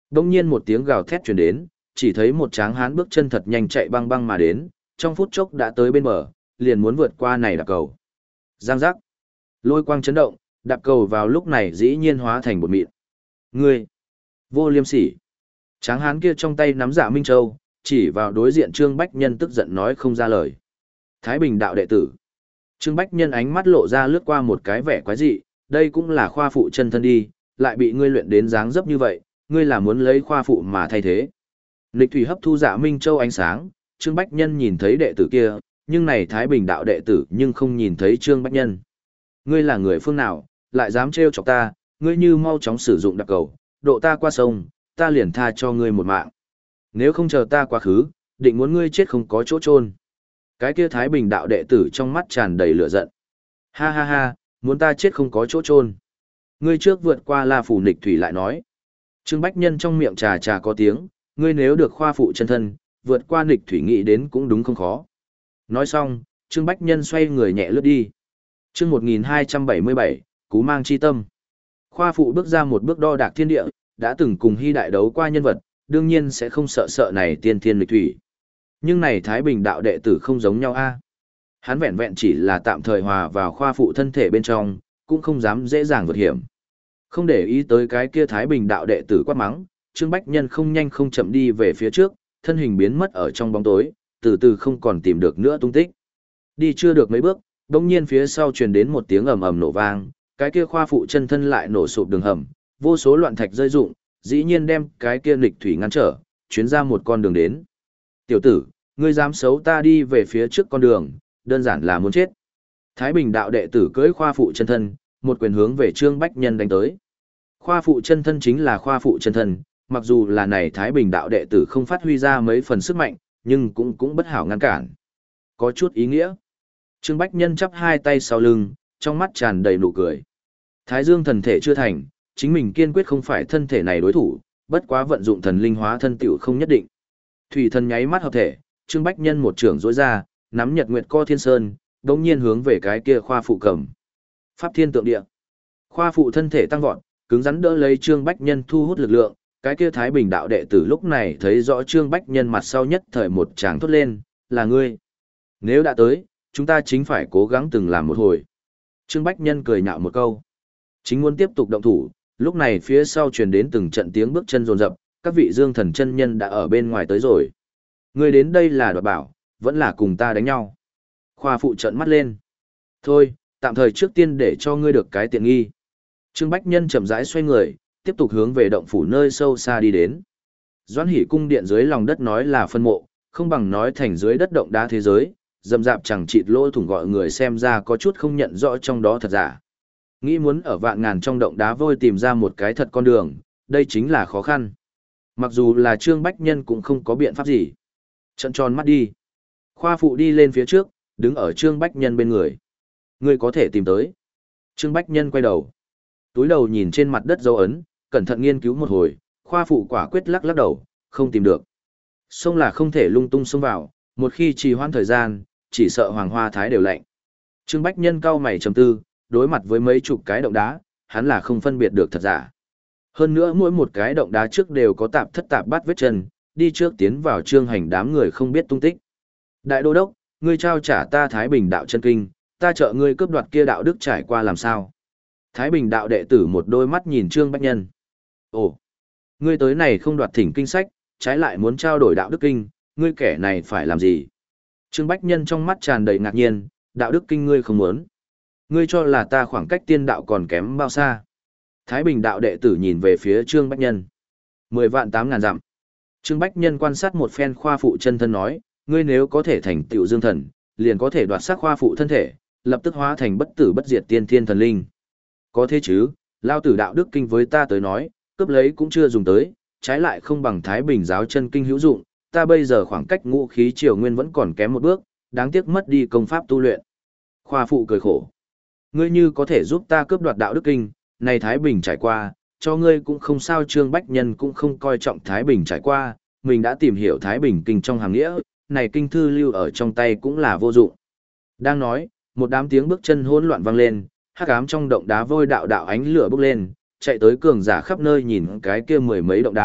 Đông nhiên một tiếng gào thét truyền đến, chỉ thấy một tráng hán bước chân thật nhanh chạy băng băng mà đến, trong phút chốc đã tới bên bờ, liền muốn vượt qua này đạp cầu. Giang giác. Lôi quang chấn động, đạp cầu vào lúc này dĩ nhiên hóa thành bột mịn. Ngươi, vô liêm sỉ. Tráng hán kia trong tay nắm Dạ Minh Châu, chỉ vào đối diện Trương Bách Nhân tức giận nói không ra lời. Thái Bình đạo đệ tử. Trương Bách Nhân ánh mắt lộ ra lướt qua một cái vẻ quái dị, đây cũng là khoa phụ chân thân đi, lại bị ngươi luyện đến dáng dấp như vậy, ngươi là muốn lấy khoa phụ mà thay thế. Lịch thủy hấp thu Dạ Minh Châu ánh sáng, Trương Bách Nhân nhìn thấy đệ tử kia, nhưng này Thái Bình đạo đệ tử nhưng không nhìn thấy Trương Bách Nhân. Ngươi là người phương nào, lại dám trêu chọc ta, ngươi như mau chóng sử dụng đặc cầu, độ ta qua sông, ta liền tha cho ngươi một mạng. Nếu không chờ ta quá khứ, định muốn ngươi chết không có chỗ chôn. Cái kia Thái Bình đạo đệ tử trong mắt tràn đầy lửa giận. Ha ha ha, muốn ta chết không có chỗ chôn. Ngươi trước vượt qua La Phủ Nịch Thủy lại nói. Trương Bách Nhân trong miệng trà trà có tiếng, ngươi nếu được khoa phụ chân thân, vượt qua Nịch Thủy nghĩ đến cũng đúng không khó. Nói xong, Trương Bách Nhân xoay người nhẹ lướt đi. Chương một nghìn hai trăm bảy mươi bảy, Cú Mang Chi Tâm. Khoa phụ bước ra một bước đo đạc thiên địa, đã từng cùng Hy đại đấu qua nhân vật, đương nhiên sẽ không sợ sợ này tiên thiên lịch thủy. Nhưng này Thái Bình đạo đệ tử không giống nhau a. Hắn vẹn vẹn chỉ là tạm thời hòa vào khoa phụ thân thể bên trong, cũng không dám dễ dàng vượt hiểm. Không để ý tới cái kia Thái Bình đạo đệ tử quát mắng, Trương Bách Nhân không nhanh không chậm đi về phía trước, thân hình biến mất ở trong bóng tối, từ từ không còn tìm được nữa tung tích. Đi chưa được mấy bước, đột nhiên phía sau truyền đến một tiếng ầm ầm nổ vang, cái kia khoa phụ chân thân lại nổ sụp đường hầm, vô số loạn thạch rơi rụng, dĩ nhiên đem cái kia nghịch thủy ngăn trở, chuyến ra một con đường đến. Tiểu tử, ngươi dám xấu ta đi về phía trước con đường, đơn giản là muốn chết. Thái Bình đạo đệ tử cưỡi khoa phụ chân thân, một quyền hướng về Trương Bách Nhân đánh tới. Khoa phụ chân thân chính là khoa phụ chân thân, mặc dù là này Thái Bình đạo đệ tử không phát huy ra mấy phần sức mạnh, nhưng cũng cũng bất hảo ngăn cản. Có chút ý nghĩa. Trương Bách Nhân chắp hai tay sau lưng, trong mắt tràn đầy nụ cười. Thái Dương thần thể chưa thành, chính mình kiên quyết không phải thân thể này đối thủ, bất quá vận dụng thần linh hóa thân tiểu không nhất định. Thủy thần nháy mắt hợp thể, Trương Bách Nhân một trưởng rỗi ra, nắm Nhật Nguyệt Co Thiên Sơn, đống nhiên hướng về cái kia khoa phụ cầm. Pháp Thiên Tượng Địa. Khoa phụ thân thể tăng vọt, cứng rắn đỡ lấy Trương Bách Nhân thu hút lực lượng, cái kia Thái Bình đạo đệ tử lúc này thấy rõ Trương Bách Nhân mặt sau nhất thời một tràng thốt lên, là ngươi. Nếu đã tới, chúng ta chính phải cố gắng từng làm một hồi. Trương Bách Nhân cười nhạo một câu. Chính muốn tiếp tục động thủ, lúc này phía sau truyền đến từng trận tiếng bước chân rồn rập, các vị dương thần chân nhân đã ở bên ngoài tới rồi. Ngươi đến đây là đoạt bảo, vẫn là cùng ta đánh nhau. Khoa phụ trợn mắt lên. Thôi, tạm thời trước tiên để cho ngươi được cái tiện nghi. Trương Bách Nhân chậm rãi xoay người, tiếp tục hướng về động phủ nơi sâu xa đi đến. Doãn Hỷ cung điện dưới lòng đất nói là phân mộ, không bằng nói thành dưới đất động đá thế giới, dầm dạp chẳng chịt lỗ thủng gọi người xem ra có chút không nhận rõ trong đó thật giả. Nghĩ muốn ở vạn ngàn trong động đá vôi tìm ra một cái thật con đường, đây chính là khó khăn. Mặc dù là Trương Bách Nhân cũng không có biện pháp gì. Trận tròn mắt đi. Khoa phụ đi lên phía trước, đứng ở Trương Bách Nhân bên người. Ngươi có thể tìm tới. Trương Bách Nhân quay đầu. Túi đầu nhìn trên mặt đất dấu ấn, cẩn thận nghiên cứu một hồi, khoa phụ quả quyết lắc lắc đầu, không tìm được. Sông là không thể lung tung xông vào, một khi trì hoãn thời gian, chỉ sợ hoàng hoa thái đều lạnh. Trương Bách Nhân cau mày trầm tư, đối mặt với mấy chục cái động đá, hắn là không phân biệt được thật giả. Hơn nữa mỗi một cái động đá trước đều có tạp thất tạp bát vết chân, đi trước tiến vào trương hành đám người không biết tung tích. Đại đô đốc, ngươi trao trả ta Thái Bình đạo chân kinh, ta trợ ngươi cướp đoạt kia đạo đức trải qua làm sao? Thái Bình đạo đệ tử một đôi mắt nhìn Trương Bách Nhân. Ồ, ngươi tới này không đoạt thỉnh kinh sách, trái lại muốn trao đổi đạo đức kinh, ngươi kẻ này phải làm gì? Trương Bách Nhân trong mắt tràn đầy ngạc nhiên, đạo đức kinh ngươi không muốn. Ngươi cho là ta khoảng cách tiên đạo còn kém bao xa? Thái Bình đạo đệ tử nhìn về phía Trương Bách Nhân. Mười vạn tám ngàn dặm. Trương Bách Nhân quan sát một phen khoa phụ chân thân nói, ngươi nếu có thể thành tựu dương thần, liền có thể đoạt xác khoa phụ thân thể, lập tức hóa thành bất tử bất diệt tiên thiên thần linh. Có thế chứ, lao tử đạo đức kinh với ta tới nói, cướp lấy cũng chưa dùng tới, trái lại không bằng Thái Bình giáo chân kinh hữu dụng, ta bây giờ khoảng cách ngũ khí triều nguyên vẫn còn kém một bước, đáng tiếc mất đi công pháp tu luyện. Khoa phụ cười khổ. Ngươi như có thể giúp ta cướp đoạt đạo đức kinh, này Thái Bình trải qua, cho ngươi cũng không sao. Trương Bách Nhân cũng không coi trọng Thái Bình trải qua, mình đã tìm hiểu Thái Bình kinh trong hàng nghĩa, này kinh thư lưu ở trong tay cũng là vô dụng. Đang nói, một đám tiếng bước chân hỗn loạn vang lên, hắc ám trong động đá vôi đạo đạo ánh lửa bốc lên, chạy tới cường giả khắp nơi nhìn cái kia mười mấy động đá,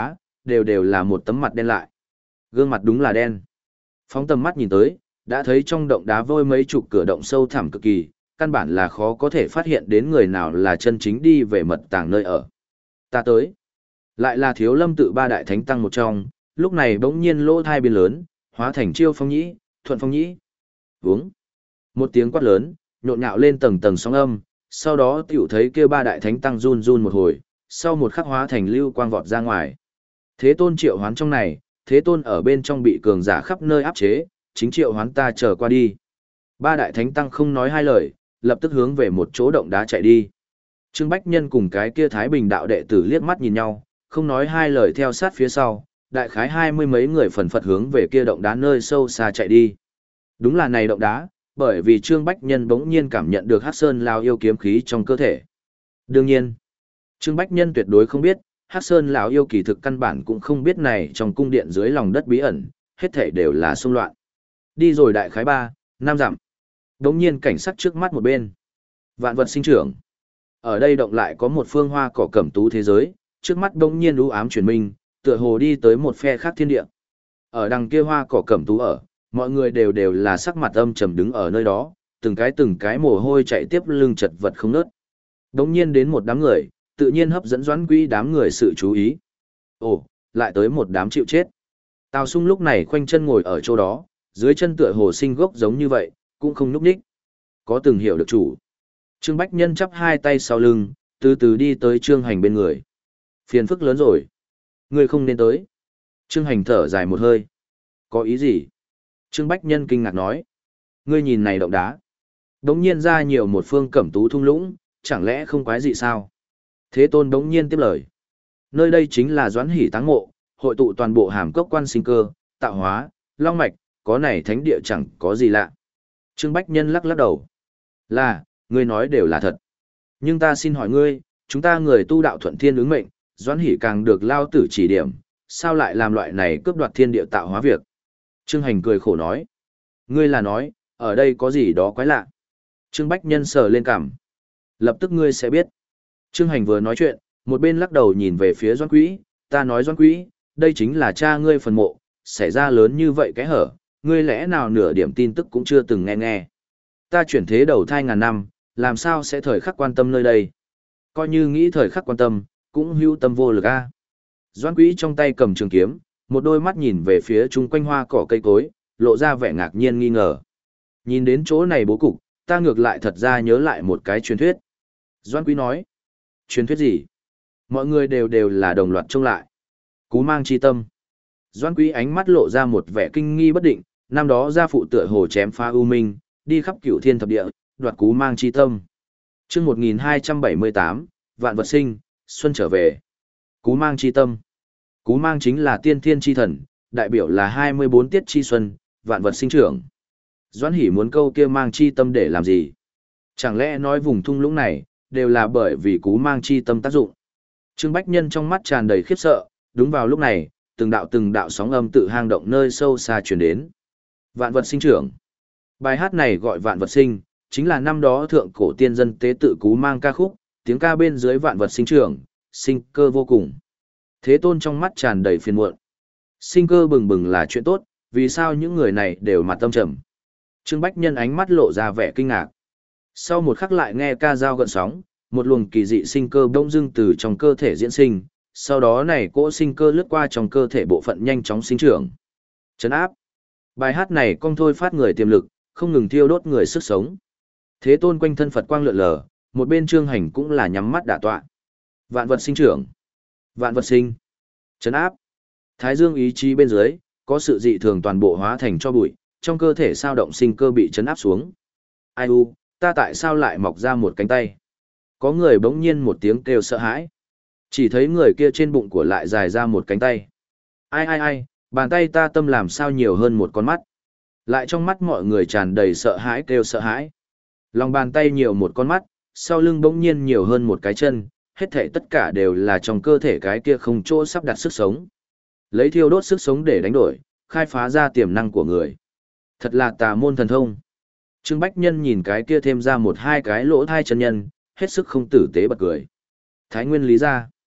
đều đều là một tấm mặt đen lại. Gương mặt đúng là đen. Phóng tầm mắt nhìn tới, đã thấy trong động đá vôi mấy chục cửa động sâu thẳm cực kỳ, căn bản là khó có thể phát hiện đến người nào là chân chính đi về mật tàng nơi ở. Ta tới. Lại là Thiếu Lâm tự ba đại thánh tăng một trong, lúc này bỗng nhiên lỗ thai biến lớn, hóa thành Chiêu Phong Nhĩ, Thuận Phong Nhĩ. Uống. Một tiếng quát lớn, nhộn nhạo lên tầng tầng sóng âm, sau đó tiểu thấy kia ba đại thánh tăng run run một hồi, sau một khắc hóa thành lưu quang vọt ra ngoài. Thế Tôn triệu hoán trong này, Thế Tôn ở bên trong bị cường giả khắp nơi áp chế, chính triệu hoán ta chờ qua đi. Ba đại thánh tăng không nói hai lời, lập tức hướng về một chỗ động đá chạy đi. Trương Bách Nhân cùng cái kia Thái Bình đạo đệ tử liếc mắt nhìn nhau, không nói hai lời theo sát phía sau, đại khái hai mươi mấy người phần phật hướng về kia động đá nơi sâu xa chạy đi. Đúng là này động đá, bởi vì Trương Bách Nhân bỗng nhiên cảm nhận được Hắc Sơn lão yêu kiếm khí trong cơ thể. Đương nhiên, Trương Bách Nhân tuyệt đối không biết, Hắc Sơn lão yêu kỳ thực căn bản cũng không biết này trong cung điện dưới lòng đất bí ẩn, hết thảy đều là xung loạn. Đi rồi đại khái ba, năm dặm. Đống nhiên cảnh sắc trước mắt một bên. Vạn vật sinh trưởng. Ở đây động lại có một phương hoa cỏ cẩm tú thế giới, trước mắt đống nhiên u ám chuyển minh, tựa hồ đi tới một phe khác thiên địa. Ở đằng kia hoa cỏ cẩm tú ở, mọi người đều đều là sắc mặt âm trầm đứng ở nơi đó, từng cái từng cái mồ hôi chạy tiếp lưng chật vật không nớt. Đống nhiên đến một đám người, tự nhiên hấp dẫn Doãn Quý đám người sự chú ý. Ồ, lại tới một đám chịu chết. Tào Sung lúc này khoanh chân ngồi ở chỗ đó, dưới chân tựa hồ sinh gốc giống như vậy, cũng không núp ních. Có từng hiểu được chủ. Trương Bách Nhân chắp hai tay sau lưng, từ từ đi tới Trương Hành bên người. Phiền phức lớn rồi. Ngươi không nên tới. Trương Hành thở dài một hơi. Có ý gì? Trương Bách Nhân kinh ngạc nói. Ngươi nhìn này động đá. Đống nhiên ra nhiều một phương cẩm tú thung lũng, chẳng lẽ không quái gì sao? Thế Tôn đống nhiên tiếp lời. Nơi đây chính là Doãn Hỷ táng mộ, hội tụ toàn bộ hàm cốc quan sinh cơ, tạo hóa, long mạch, có này thánh địa chẳng có gì lạ. Trương Bách Nhân lắc lắc đầu. Là, ngươi nói đều là thật. Nhưng ta xin hỏi ngươi, chúng ta người tu đạo thuận thiên ứng mệnh, Doãn Hỷ càng được lao tử chỉ điểm, sao lại làm loại này cướp đoạt thiên địa tạo hóa việc? Trương Hành cười khổ nói. Ngươi là nói, ở đây có gì đó quái lạ. Trương Bách Nhân sờ lên cằm. Lập tức ngươi sẽ biết. Trương Hành vừa nói chuyện, một bên lắc đầu nhìn về phía Doãn Quý, ta nói Doãn Quý, đây chính là cha ngươi phần mộ, xảy ra lớn như vậy cái hở, ngươi lẽ nào nửa điểm tin tức cũng chưa từng nghe nghe. Ta chuyển thế đầu thai ngàn năm, làm sao sẽ thời khắc quan tâm nơi đây. Coi như nghĩ thời khắc quan tâm, cũng hữu tâm vô lực a. Doãn Quý trong tay cầm trường kiếm, một đôi mắt nhìn về phía chung quanh hoa cỏ cây cối, lộ ra vẻ ngạc nhiên nghi ngờ. Nhìn đến chỗ này bố cục, ta ngược lại thật ra nhớ lại một cái truyền thuyết. Doãn Quý nói. Truyền thuyết gì? Mọi người đều đều là đồng loạt trông lại. Cú mang chi tâm. Doãn Quý ánh mắt lộ ra một vẻ kinh nghi bất định, năm đó gia phụ tựa hồ chém phá ưu minh, đi khắp cửu thiên thập địa, đoạt cú mang chi tâm. Chương một nghìn hai trăm bảy mươi tám, vạn vật sinh, xuân trở về. Cú mang chi tâm. Cú mang chính là tiên thiên chi thần, đại biểu là hai mươi bốn tiết chi xuân, vạn vật sinh trưởng. Doãn Hỷ muốn câu kia mang chi tâm để làm gì? Chẳng lẽ nói vùng thung lũng này, đều là bởi vì cú mang chi tâm tác dụng? Trương Bách Nhân trong mắt tràn đầy khiếp sợ, đúng vào lúc này, từng đạo từng đạo sóng âm tự hang động nơi sâu xa truyền đến. Vạn vật sinh trưởng. Bài hát này gọi vạn vật sinh, chính là năm đó thượng cổ tiên dân tế tự cú mang ca khúc, tiếng ca bên dưới vạn vật sinh trưởng, sinh cơ vô cùng. Thế Tôn trong mắt tràn đầy phiền muộn. Sinh cơ bừng bừng là chuyện tốt, vì sao những người này đều mặt tâm trầm? Trương Bách Nhân ánh mắt lộ ra vẻ kinh ngạc. Sau một khắc lại nghe ca dao gợn sóng, một luồng kỳ dị sinh cơ bỗng dưng từ trong cơ thể diễn sinh, sau đó này cỗ sinh cơ lướt qua trong cơ thể bộ phận nhanh chóng sinh trưởng. Trấn áp. Bài hát này cong thôi phát người tiềm lực, không ngừng thiêu đốt người sức sống. Thế Tôn quanh thân Phật quang lượn lờ, một bên Trương Hành cũng là nhắm mắt đả tọa. Vạn vật sinh trưởng. Vạn vật sinh. Trấn áp. Thái dương ý chí bên dưới, có sự dị thường toàn bộ hóa thành cho bụi, trong cơ thể sao động sinh cơ bị trấn áp xuống. Ai u, ta tại sao lại mọc ra một cánh tay? Có người bỗng nhiên một tiếng kêu sợ hãi. Chỉ thấy người kia trên bụng của lại dài ra một cánh tay. Ai ai ai, bàn tay ta tâm làm sao nhiều hơn một con mắt. Lại trong mắt mọi người tràn đầy sợ hãi kêu sợ hãi. Lòng bàn tay nhiều một con mắt, sau lưng bỗng nhiên nhiều hơn một cái chân, hết thảy tất cả đều là trong cơ thể cái kia không chỗ sắp đặt sức sống. Lấy thiêu đốt sức sống để đánh đổi, khai phá ra tiềm năng của người. Thật là tà môn thần thông. Trương Bách Nhân nhìn cái kia thêm ra một hai cái lỗ thai chân nhân, hết sức không tử tế bật cười. Thái Nguyên lý ra.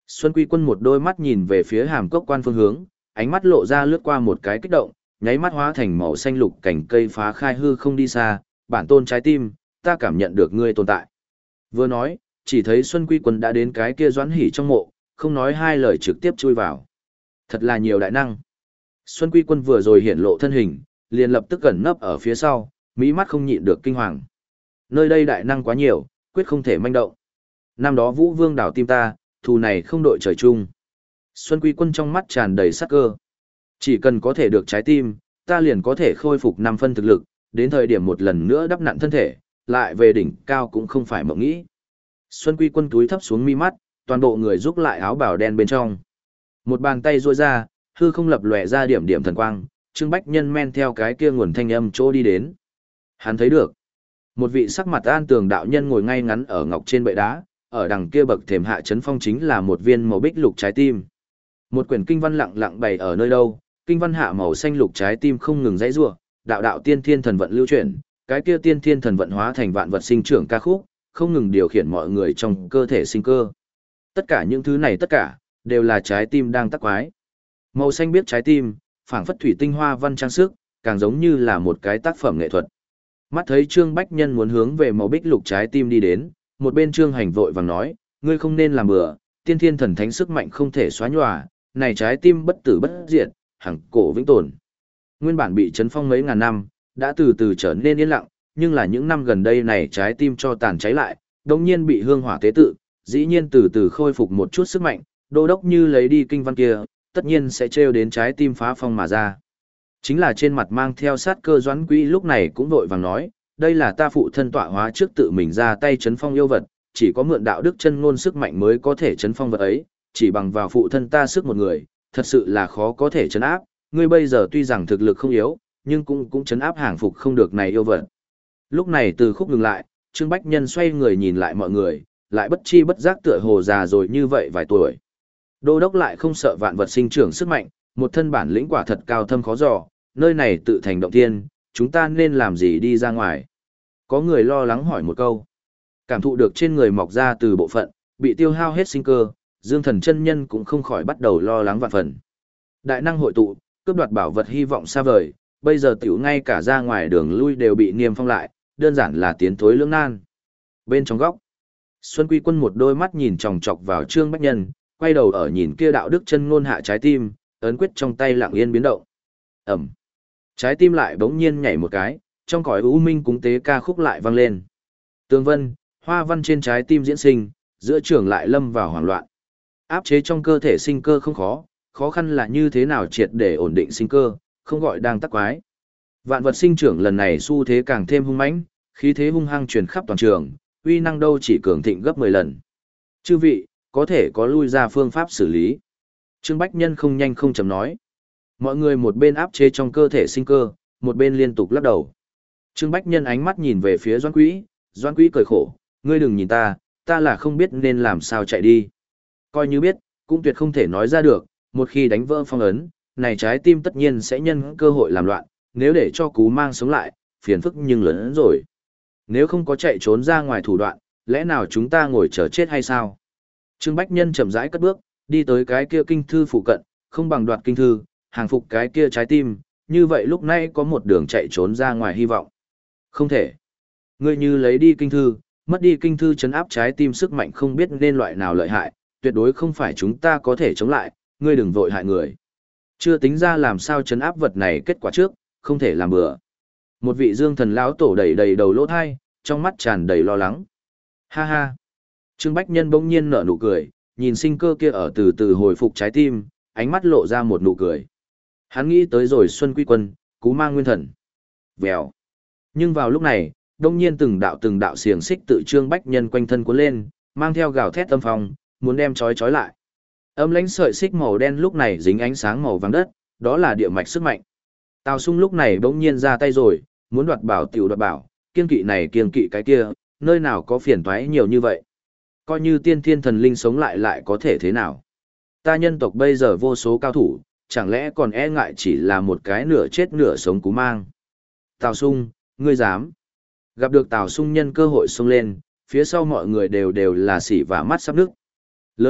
Xuân Quy Quân một đôi mắt nhìn về phía hàm cốc quan phương hướng, ánh mắt lộ ra lướt qua một cái kích động, nháy mắt hóa thành màu xanh lục cảnh cây phá khai hư không đi xa, bản tôn trái tim, ta cảm nhận được ngươi tồn tại. Vừa nói, chỉ thấy Xuân Quy Quân đã đến cái kia Doãn Hỉ trong mộ, không nói hai lời trực tiếp chui vào. Thật là nhiều đại năng. Xuân Quy Quân vừa rồi hiện lộ thân hình, liền lập tức gần nấp ở phía sau, mỹ mắt không nhịn được kinh hoàng. Nơi đây đại năng quá nhiều, quyết không thể manh động. Năm đó Vũ Vương đảo tim ta, thù này không đội trời chung. Xuân Quy Quân trong mắt tràn đầy sắc cơ. Chỉ cần có thể được trái tim, ta liền có thể khôi phục năm phân thực lực, đến thời điểm một lần nữa đắp nặn thân thể, lại về đỉnh cao cũng không phải mộng nghĩ. Xuân Quy Quân túi thấp xuống mi mắt, toàn bộ người rúc lại áo bào đen bên trong. Một bàn tay duỗi ra, hư không lập lòe ra điểm điểm thần quang, Trương Bách Nhân men theo cái kia nguồn thanh âm chỗ đi đến. Hắn thấy được, một vị sắc mặt an tường đạo nhân ngồi ngay ngắn ở ngọc trên bệ đá, ở đằng kia bậc thềm hạ chấn phong chính là một viên màu bích lục trái tim. Một quyển kinh văn lặng lặng bày ở nơi đâu, kinh văn hạ màu xanh lục trái tim không ngừng dãy rủa, đạo đạo tiên thiên thần vận lưu chuyển, cái kia tiên thiên thần vận hóa thành vạn vật sinh trưởng ca khúc, không ngừng điều khiển mọi người trong cơ thể sinh cơ. Tất cả những thứ này tất cả đều là trái tim đang tắc quái. Màu xanh biết trái tim, phảng phất thủy tinh hoa văn trang sức, càng giống như là một cái tác phẩm nghệ thuật. Mắt thấy Trương Bách Nhân muốn hướng về màu bích lục trái tim đi đến, một bên Trương Hành vội vàng nói, ngươi không nên làm bừa, tiên thiên thần thánh sức mạnh không thể xóa nhòa, này trái tim bất tử bất diệt, hằng cổ vĩnh tồn. Nguyên bản bị chấn phong mấy ngàn năm, đã từ từ trở nên yên lặng, nhưng là những năm gần đây này trái tim cho tàn cháy lại, đồng nhiên bị hương hỏa tế tự, dĩ nhiên từ từ khôi phục một chút sức mạnh, đô đốc như lấy đi kinh văn kia, tất nhiên sẽ trêu đến trái tim phá phong mà ra. Chính là trên mặt mang theo sát cơ Doãn Quý lúc này cũng vội vàng nói, đây là ta phụ thân tọa hóa trước tự mình ra tay chấn phong yêu vật, chỉ có mượn đạo đức chân ngôn sức mạnh mới có thể chấn phong vật ấy, chỉ bằng vào phụ thân ta sức một người, thật sự là khó có thể chấn áp, ngươi bây giờ tuy rằng thực lực không yếu, nhưng cũng cũng chấn áp hàng phục không được này yêu vật. Lúc này từ khúc ngừng lại, Trương Bách Nhân xoay người nhìn lại mọi người, lại bất chi bất giác tựa hồ già rồi như vậy vài tuổi. Đô đốc lại không sợ vạn vật sinh trưởng sức mạnh, một thân bản lĩnh quả thật cao thâm khó dò, nơi này tự thành động thiên, chúng ta nên làm gì đi ra ngoài? Có người lo lắng hỏi một câu. Cảm thụ được trên người mọc ra từ bộ phận, bị tiêu hao hết sinh cơ, Dương Thần chân nhân cũng không khỏi bắt đầu lo lắng vạn phần. Đại năng hội tụ, cướp đoạt bảo vật hy vọng xa vời, bây giờ tiểu ngay cả ra ngoài đường lui đều bị niêm phong lại, đơn giản là tiến thối lưỡng nan. Bên trong góc, Xuân Quy Quân một đôi mắt nhìn chòng chọc vào Trương Bách Nhân, quay đầu ở nhìn kia đạo đức chân ngôn hạ trái tim, ấn quyết trong tay lặng yên biến động. Ẩm. Trái tim lại bỗng nhiên nhảy một cái, trong cõi u minh cúng tế ca khúc lại vang lên. Tương vân, hoa văn trên trái tim diễn sinh, giữa trường lại lâm vào hoảng loạn. Áp chế trong cơ thể sinh cơ không khó, khó khăn là như thế nào triệt để ổn định sinh cơ, không gọi đang tắc quái. Vạn vật sinh trưởng lần này xu thế càng thêm hung mãnh, khí thế hung hăng truyền khắp toàn trường, uy năng đâu chỉ cường thịnh gấp mười lần. Chư vị, có thể có lui ra phương pháp xử lý. Trương Bách Nhân không nhanh không chậm nói. Mọi người một bên áp chế trong cơ thể sinh cơ, một bên liên tục lắc đầu. Trương Bách Nhân ánh mắt nhìn về phía Doãn Quý, Doãn Quý cười khổ, ngươi đừng nhìn ta, ta là không biết nên làm sao chạy đi. Coi như biết, cũng tuyệt không thể nói ra được, một khi đánh vỡ phong ấn, này trái tim tất nhiên sẽ nhân cơ hội làm loạn, nếu để cho Cú Mang sống lại, phiền phức nhưng lớn hơn rồi. Nếu không có chạy trốn ra ngoài thủ đoạn, lẽ nào chúng ta ngồi chờ chết hay sao? Trương Bách Nhân chậm rãi cất bước, đi tới cái kia kinh thư phụ cận, không bằng đoạt kinh thư, hàng phục cái kia trái tim, như vậy lúc này có một đường chạy trốn ra ngoài hy vọng. Không thể. Ngươi như lấy đi kinh thư, mất đi kinh thư chấn áp trái tim sức mạnh không biết nên loại nào lợi hại, tuyệt đối không phải chúng ta có thể chống lại, ngươi đừng vội hại người. Chưa tính ra làm sao chấn áp vật này kết quả trước, không thể làm bừa. Một vị Dương Thần lão tổ đầy đầy đầu lỗ thai, trong mắt tràn đầy lo lắng. Ha ha. Trương Bách Nhân bỗng nhiên nở nụ cười, nhìn sinh cơ kia ở từ từ hồi phục trái tim, ánh mắt lộ ra một nụ cười. Hắn nghĩ tới rồi Xuân Quy Quân, Cú Mang Nguyên Thần. Vèo. Nhưng vào lúc này, đông nhiên từng đạo từng đạo xiềng xích tự Trương Bách Nhân quanh thân cuốn lên, mang theo gào thét âm phong, muốn đem trói trói lại. Âm lãnh sợi xích màu đen lúc này dính ánh sáng màu vàng đất, đó là địa mạch sức mạnh. Tào Sung lúc này bỗng nhiên ra tay rồi, muốn đoạt bảo tiểu đoạt bảo, kiên kỵ này kiên kỵ cái kia, nơi nào có phiền toái nhiều như vậy. Coi như tiên thiên thần linh sống lại lại có thể thế nào. Ta nhân tộc bây giờ vô số cao thủ, chẳng lẽ còn e ngại chỉ là một cái nửa chết nửa sống Cú Mang. Tào Sung, ngươi dám. Gặp được Tào Sung nhân cơ hội xông lên, phía sau mọi người đều đều là xỉ và mắt sắp nước. Lớn mật,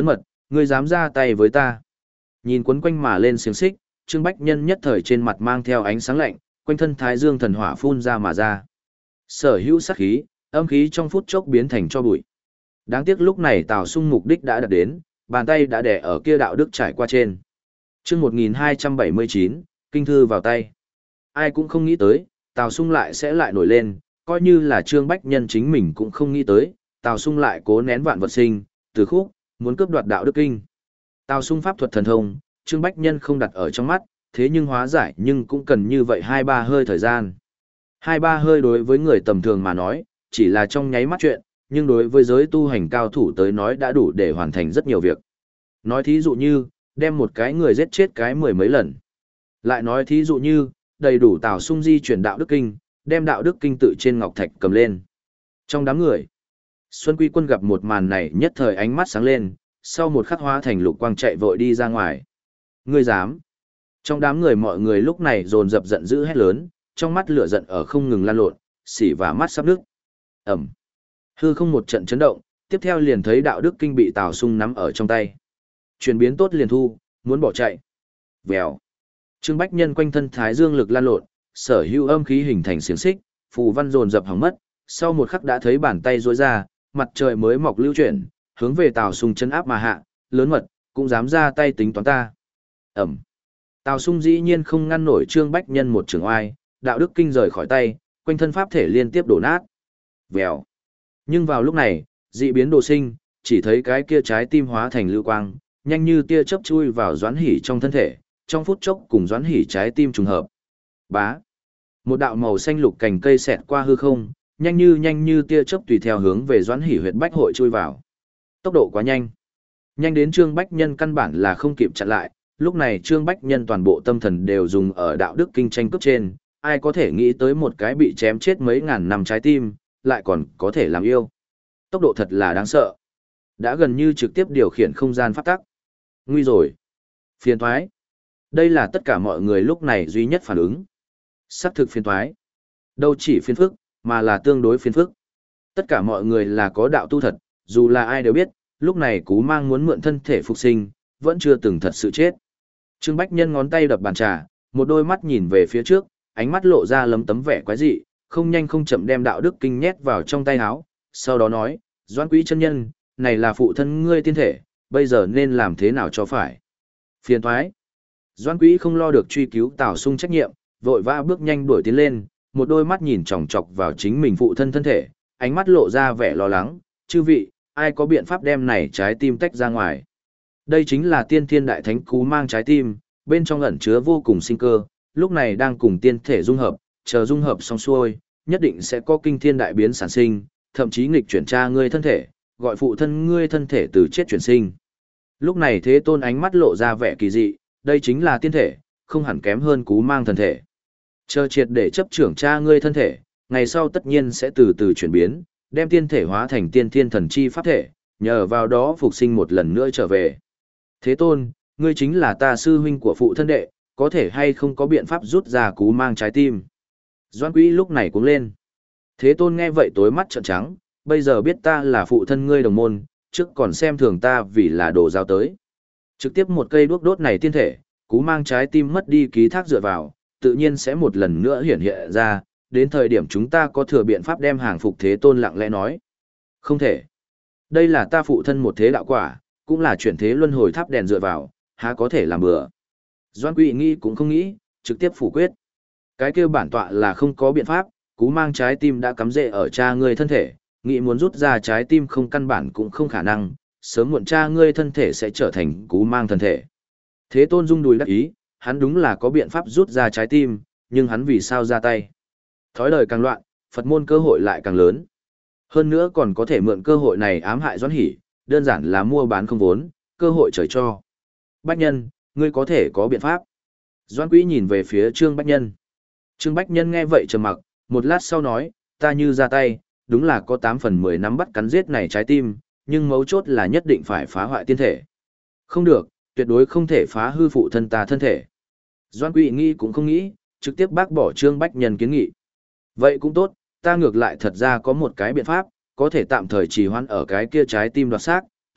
ngươi dám ra tay với ta. Nhìn quấn quanh mà lên xiềng xích, Trương Bách Nhân nhất thời trên mặt mang theo ánh sáng lạnh, quanh thân thái dương thần hỏa phun ra mà ra. Sở hữu sát khí, âm khí trong phút chốc biến thành cho bụi. Đáng tiếc lúc này Tào Sung mục đích đã đạt đến, bàn tay đã đè ở kia đạo đức trải qua trên. Chương một nghìn hai trăm bảy mươi chín, kinh thư vào tay. Ai cũng không nghĩ tới, Tào Sung lại sẽ lại nổi lên, coi như là Trương Bách Nhân chính mình cũng không nghĩ tới, Tào Sung lại cố nén vạn vật sinh, từ khúc, muốn cướp đoạt đạo đức kinh. Tào Sung pháp thuật thần thông, Trương Bách Nhân không đặt ở trong mắt, thế nhưng hóa giải nhưng cũng cần như vậy hai ba hơi thời gian. Hai ba hơi đối với người tầm thường mà nói, chỉ là trong nháy mắt chuyện, nhưng đối với giới tu hành cao thủ tới nói đã đủ để hoàn thành rất nhiều việc. Nói thí dụ như, đem một cái người giết chết cái mười mấy lần. Lại nói thí dụ như, đầy đủ Tào Sung di chuyển đạo đức kinh, đem đạo đức kinh tự trên ngọc thạch cầm lên. Trong đám người, Xuân Quy Quân gặp một màn này nhất thời ánh mắt sáng lên, sau một khắc hóa thành lục quang chạy vội đi ra ngoài. Ngươi dám? Trong đám người mọi người lúc này dồn dập giận dữ hét lớn, trong mắt lửa giận ở không ngừng lan lộn, xỉ và mắt sắp nước. Ẩm. Hư không một trận chấn động, tiếp theo liền thấy đạo đức kinh bị Tào Sung nắm ở trong tay. Chuyển biến tốt liền thu, muốn bỏ chạy. Vèo. Trương Bách Nhân quanh thân thái dương lực lan lộn, sở hữu âm khí hình thành xiềng xích, phù văn dồn dập hỏng mất, sau một khắc đã thấy bàn tay duỗi ra, mặt trời mới mọc lưu chuyển, hướng về Tào Sung chấn áp mà hạ, lớn mật, cũng dám ra tay tính toán ta. Ẩm. Tào Sung dĩ nhiên không ngăn nổi Trương Bách Nhân một trường oai, đạo đức kinh rời khỏi tay, quanh thân pháp thể liên tiếp đổ nát. Vèo. Nhưng vào lúc này, dị biến đồ sinh, chỉ thấy cái kia trái tim hóa thành lưu quang, nhanh như tia chớp chui vào Doãn Hỉ trong thân thể, trong phút chốc cùng Doãn Hỉ trái tim trùng hợp. Bá. Một đạo màu xanh lục cành cây xẹt qua hư không, nhanh như nhanh như tia chớp tùy theo hướng về Doãn Hỉ huyệt bách hội chui vào. Tốc độ quá nhanh. Nhanh đến Trương Bách Nhân căn bản là không kịp chặn lại, lúc này Trương Bách Nhân toàn bộ tâm thần đều dùng ở đạo đức kinh tranh cướp trên, ai có thể nghĩ tới một cái bị chém chết mấy ngàn năm trái tim, lại còn có thể làm yêu. Tốc độ thật là đáng sợ. Đã gần như trực tiếp điều khiển không gian pháp tắc. Nguy rồi. Phiền thoái. Đây là tất cả mọi người lúc này duy nhất phản ứng. Sắc thực phiền thoái. Đâu chỉ phiền phức, mà là tương đối phiền phức. Tất cả mọi người là có đạo tu thật, dù là ai đều biết, lúc này Cú Mang muốn mượn thân thể phục sinh, vẫn chưa từng thật sự chết. Trương Bách Nhân ngón tay đập bàn trà, một đôi mắt nhìn về phía trước, ánh mắt lộ ra lấm tấm vẻ quái dị, không nhanh không chậm đem đạo đức kinh nhét vào trong tay áo, sau đó nói, Doãn Quý chân nhân, này là phụ thân ngươi tiên thể, bây giờ nên làm thế nào cho phải. Phiền thoái. Doãn Quý không lo được truy cứu Tào Sung trách nhiệm, vội vã bước nhanh đuổi tiến lên, một đôi mắt nhìn chòng chọc vào chính mình phụ thân thân thể, ánh mắt lộ ra vẻ lo lắng, chư vị, ai có biện pháp đem này trái tim tách ra ngoài. Đây chính là tiên thiên đại thánh Cú Mang trái tim, bên trong ẩn chứa vô cùng sinh cơ, lúc này đang cùng tiên thể dung hợp, chờ dung hợp xong xuôi, nhất định sẽ có kinh thiên đại biến sản sinh, thậm chí nghịch chuyển tra ngươi thân thể, gọi phụ thân ngươi thân thể từ chết chuyển sinh. Lúc này Thế Tôn ánh mắt lộ ra vẻ kỳ dị, đây chính là tiên thể, không hẳn kém hơn Cú Mang thân thể. Chờ triệt để chấp trưởng tra ngươi thân thể, ngày sau tất nhiên sẽ từ từ chuyển biến, đem tiên thể hóa thành tiên thiên thần chi pháp thể, nhờ vào đó phục sinh một lần nữa trở về. Thế Tôn, ngươi chính là ta sư huynh của phụ thân đệ, có thể hay không có biện pháp rút ra Cú Mang trái tim. Doãn Quý lúc này cũng lên. Thế Tôn nghe vậy tối mắt trợn trắng, bây giờ biết ta là phụ thân ngươi đồng môn, trước còn xem thường ta vì là đồ giao tới. Trực tiếp một cây đuốc đốt này tiên thể, Cú Mang trái tim mất đi ký thác dựa vào, tự nhiên sẽ một lần nữa hiển hiện ra, đến thời điểm chúng ta có thừa biện pháp đem hàng phục. Thế Tôn lặng lẽ nói. Không thể. Đây là ta phụ thân một thế đạo quả, cũng là chuyển thế luân hồi tháp đèn dựa vào, há có thể làm bừa. Doãn Quý nghĩ cũng không nghĩ, trực tiếp phủ quyết. Cái kêu bản tọa là không có biện pháp, Cú Mang trái tim đã cắm rễ ở cha ngươi thân thể, nghĩ muốn rút ra trái tim không căn bản cũng không khả năng, sớm muộn cha ngươi thân thể sẽ trở thành Cú Mang thân thể. Thế Tôn rung đùi đắc ý, hắn đúng là có biện pháp rút ra trái tim, nhưng hắn vì sao ra tay? Thói đời càng loạn, Phật môn cơ hội lại càng lớn. Hơn nữa còn có thể mượn cơ hội này ám hại Doãn Hỉ, đơn giản là mua bán không vốn, cơ hội trời cho. Bách Nhân, ngươi có thể có biện pháp. Doãn Quý nhìn về phía Trương Bách Nhân. Trương Bách Nhân nghe vậy trầm mặc, một lát sau nói, ta như ra tay, đúng là có tám phần mười nắm bắt cắn giết này trái tim, nhưng mấu chốt là nhất định phải phá hoại tiên thể. Không được, tuyệt đối không thể phá hư phụ thân ta thân thể. Doãn Quý nghĩ cũng không nghĩ, trực tiếp bác bỏ Trương Bách Nhân kiến nghị. Vậy cũng tốt, ta ngược lại thật ra có một cái biện pháp, có thể tạm thời trì hoãn ở cái kia trái tim đoạt xác,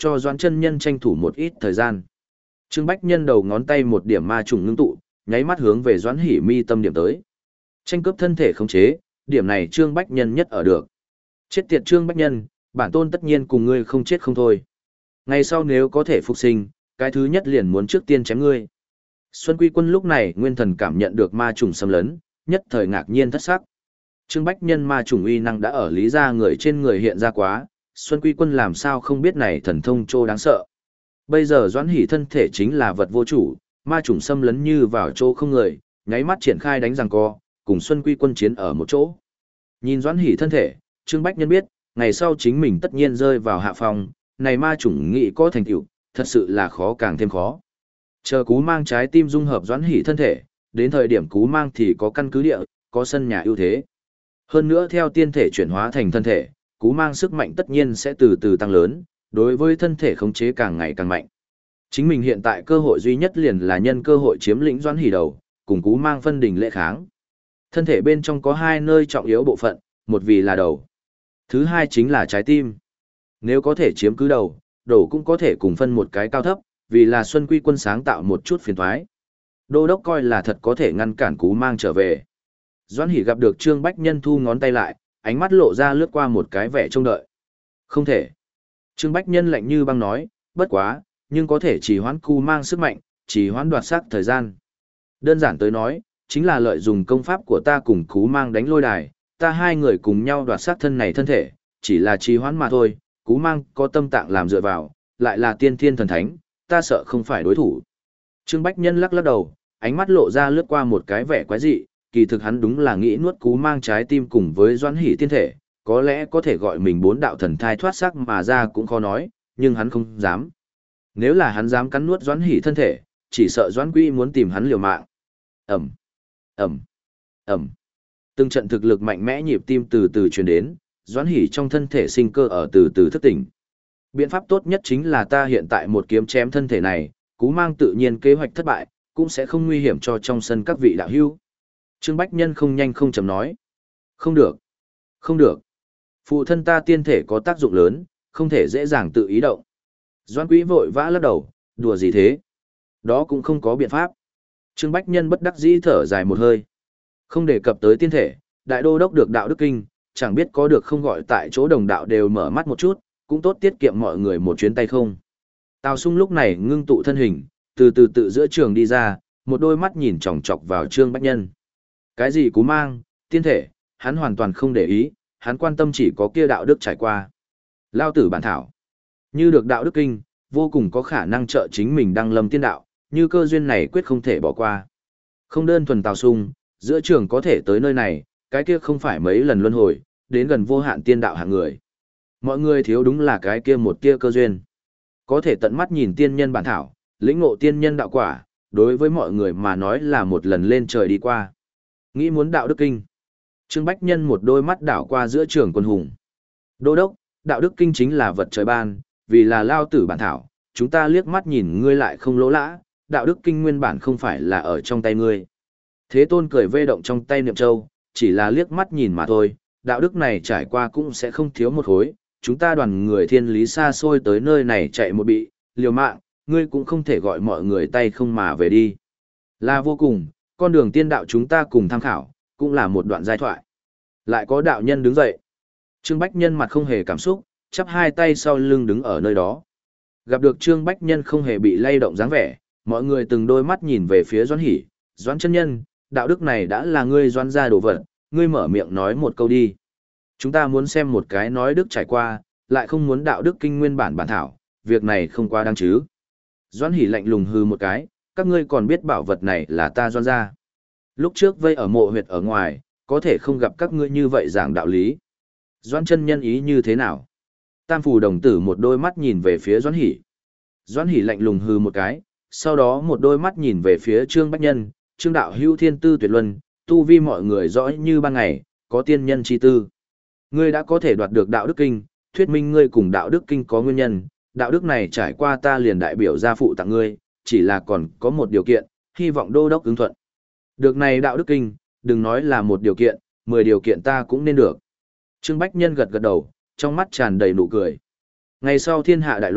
cho Doãn chân nhân tranh thủ một ít thời gian. Trương Bách Nhân đầu ngón tay một điểm ma trùng ngưng tụ, nháy mắt hướng về Doãn Hỉ mi tâm điểm tới. Tranh cướp thân thể khống chế, điểm này Trương Bách Nhân nhất ở được. Chết tiệt Trương Bách Nhân, bản tôn tất nhiên cùng ngươi không chết không thôi. Ngày sau nếu có thể phục sinh, cái thứ nhất liền muốn trước tiên chém ngươi. Xuân Quy Quân lúc này nguyên thần cảm nhận được ma trùng xâm lấn, nhất thời ngạc nhiên thất sắc. Trương Bách Nhân ma trùng uy năng đã ở lý gia người trên người hiện ra quá, Xuân Quy Quân làm sao không biết này thần thông trô đáng sợ. Bây giờ Doãn Hỉ thân thể chính là vật vô chủ, ma trùng xâm lấn như vào chỗ không người, nháy mắt triển khai đánh giằng co, cùng Xuân Quy Quân chiến ở một chỗ. Nhìn Doãn Hỉ thân thể, Trương Bách Nhân biết, ngày sau chính mình tất nhiên rơi vào hạ phòng, này ma chủng nghị có thành tựu, thật sự là khó càng thêm khó. Chờ Cú Mang trái tim dung hợp Doãn Hỉ thân thể, đến thời điểm Cú Mang thì có căn cứ địa, có sân nhà ưu thế. Hơn nữa theo tiên thể chuyển hóa thành thân thể, Cú Mang sức mạnh tất nhiên sẽ từ từ tăng lớn, đối với thân thể khống chế càng ngày càng mạnh. Chính mình hiện tại cơ hội duy nhất liền là nhân cơ hội chiếm lĩnh Doãn Hỉ đầu, cùng Cú Mang phân đình lễ kháng. Thân thể bên trong có hai nơi trọng yếu bộ phận, một vì là đầu, thứ hai chính là trái tim. Nếu có thể chiếm cứ đầu, đổ cũng có thể cùng phân một cái cao thấp, vì là Xuân Quy Quân sáng tạo một chút phiền toái. Đô đốc coi là thật có thể ngăn cản Cú Mang trở về. Doãn Hỉ gặp được Trương Bách Nhân thu ngón tay lại, ánh mắt lộ ra lướt qua một cái vẻ trông đợi. Không thể. Trương Bách Nhân lạnh như băng nói, bất quá, nhưng có thể chỉ hoãn Cú Mang sức mạnh, chỉ hoãn đoạt sắc thời gian. Đơn giản tới nói, chính là lợi dụng công pháp của ta cùng Cú Mang đánh lôi đài, ta hai người cùng nhau đoạt xác thân này thân thể, chỉ là trì hoãn mà thôi, Cú Mang có tâm tạng làm dựa vào, lại là tiên thiên thần thánh, ta sợ không phải đối thủ. Trương Bách Nhân lắc lắc đầu, ánh mắt lộ ra lướt qua một cái vẻ quái dị, kỳ thực hắn đúng là nghĩ nuốt Cú Mang trái tim cùng với Doãn Hỉ tiên thể, có lẽ có thể gọi mình bốn đạo thần thai thoát xác mà ra cũng khó nói, nhưng hắn không dám. Nếu là hắn dám cắn nuốt Doãn Hỉ thân thể, chỉ sợ Doãn Quy muốn tìm hắn liều mạng. Ẩm, Ẩm, Ẩm. Từng trận thực lực mạnh mẽ nhịp tim từ từ truyền đến, Doãn Hỉ trong thân thể sinh cơ ở từ từ thức tỉnh. Biện pháp tốt nhất chính là ta hiện tại một kiếm chém thân thể này, Cú Mang tự nhiên kế hoạch thất bại, cũng sẽ không nguy hiểm cho trong sân các vị đạo hữu. Trương Bách Nhân không nhanh không chậm nói. Không được. Không được. Phụ thân ta tiên thể có tác dụng lớn, không thể dễ dàng tự ý động. Doãn Quý vội vã lắc đầu, đùa gì thế? Đó cũng không có biện pháp. Trương Bách Nhân bất đắc dĩ thở dài một hơi. Không đề cập tới tiên thể, đại đô đốc được đạo đức kinh, chẳng biết có được không gọi tại chỗ đồng đạo đều mở mắt một chút, cũng tốt tiết kiệm mọi người một chuyến tay không. Tào Sung lúc này ngưng tụ thân hình, từ từ tự giữa trường đi ra, một đôi mắt nhìn chòng chọc vào Trương Bách Nhân. Cái gì Cú Mang, tiên thể, hắn hoàn toàn không để ý, hắn quan tâm chỉ có kia đạo đức trải qua. Lao tử bản thảo. Như được đạo đức kinh, vô cùng có khả năng trợ chính mình đăng lâm tiên đạo, như cơ duyên này quyết không thể bỏ qua. Không đơn thuần Tào Sung, giữa trường có thể tới nơi này, cái kia không phải mấy lần luân hồi, đến gần vô hạn tiên đạo hạng người. Mọi người thiếu đúng là cái kia một kia cơ duyên. Có thể tận mắt nhìn tiên nhân bản thảo, lĩnh ngộ tiên nhân đạo quả, đối với mọi người mà nói là một lần lên trời đi qua. Nghĩ muốn đạo đức kinh. Trương Bách Nhân một đôi mắt đảo qua giữa trường quân hùng. Đô đốc, đạo đức kinh chính là vật trời ban, vì là lao tử bản thảo, chúng ta liếc mắt nhìn ngươi lại không lỗ lã, đạo đức kinh nguyên bản không phải là ở trong tay ngươi. Thế Tôn cười vê động trong tay niệm châu, chỉ là liếc mắt nhìn mà thôi, đạo đức này trải qua cũng sẽ không thiếu một hối, chúng ta đoàn người thiên lý xa xôi tới nơi này chạy một bị, liều mạng, ngươi cũng không thể gọi mọi người tay không mà về đi. Là vô cùng, con đường tiên đạo chúng ta cùng tham khảo, cũng là một đoạn giai thoại. Lại có đạo nhân đứng dậy. Trương Bách Nhân mặt không hề cảm xúc, chắp hai tay sau lưng đứng ở nơi đó. Gặp được Trương Bách Nhân không hề bị lay động dáng vẻ, mọi người từng đôi mắt nhìn về phía Doãn Hỉ, Doãn chân nhân, đạo đức này đã là ngươi Doãn gia đồ vật, ngươi mở miệng nói một câu đi. Chúng ta muốn xem một cái nói đức trải qua, lại không muốn đạo đức kinh nguyên bản bản thảo, việc này không quá đáng chứ. Doãn Hỉ lạnh lùng hừ một cái, các ngươi còn biết bảo vật này là ta Doãn gia. Lúc trước vây ở mộ huyệt ở ngoài, có thể không gặp các ngươi như vậy giảng đạo lý. Doãn chân nhân ý như thế nào? Tam phủ đồng tử một đôi mắt nhìn về phía Doãn Hỉ. Doãn Hỉ lạnh lùng hừ một cái, sau đó một đôi mắt nhìn về phía Trương Bách Nhân, Trương đạo hữu thiên tư tuyệt luân, tu vi mọi người rõ như ban ngày, có tiên nhân chi tư. Ngươi đã có thể đoạt được đạo đức kinh, thuyết minh ngươi cùng đạo đức kinh có nguyên nhân, đạo đức này trải qua ta liền đại biểu gia phụ tặng ngươi, chỉ là còn có một điều kiện, hy vọng đô đốc ứng thuận. Được này đạo đức kinh, đừng nói là một điều kiện, mười điều kiện ta cũng nên được. Trương Bách Nhân gật gật đầu, trong mắt tràn đầy nụ cười. Ngày sau thiên hạ đại loạn,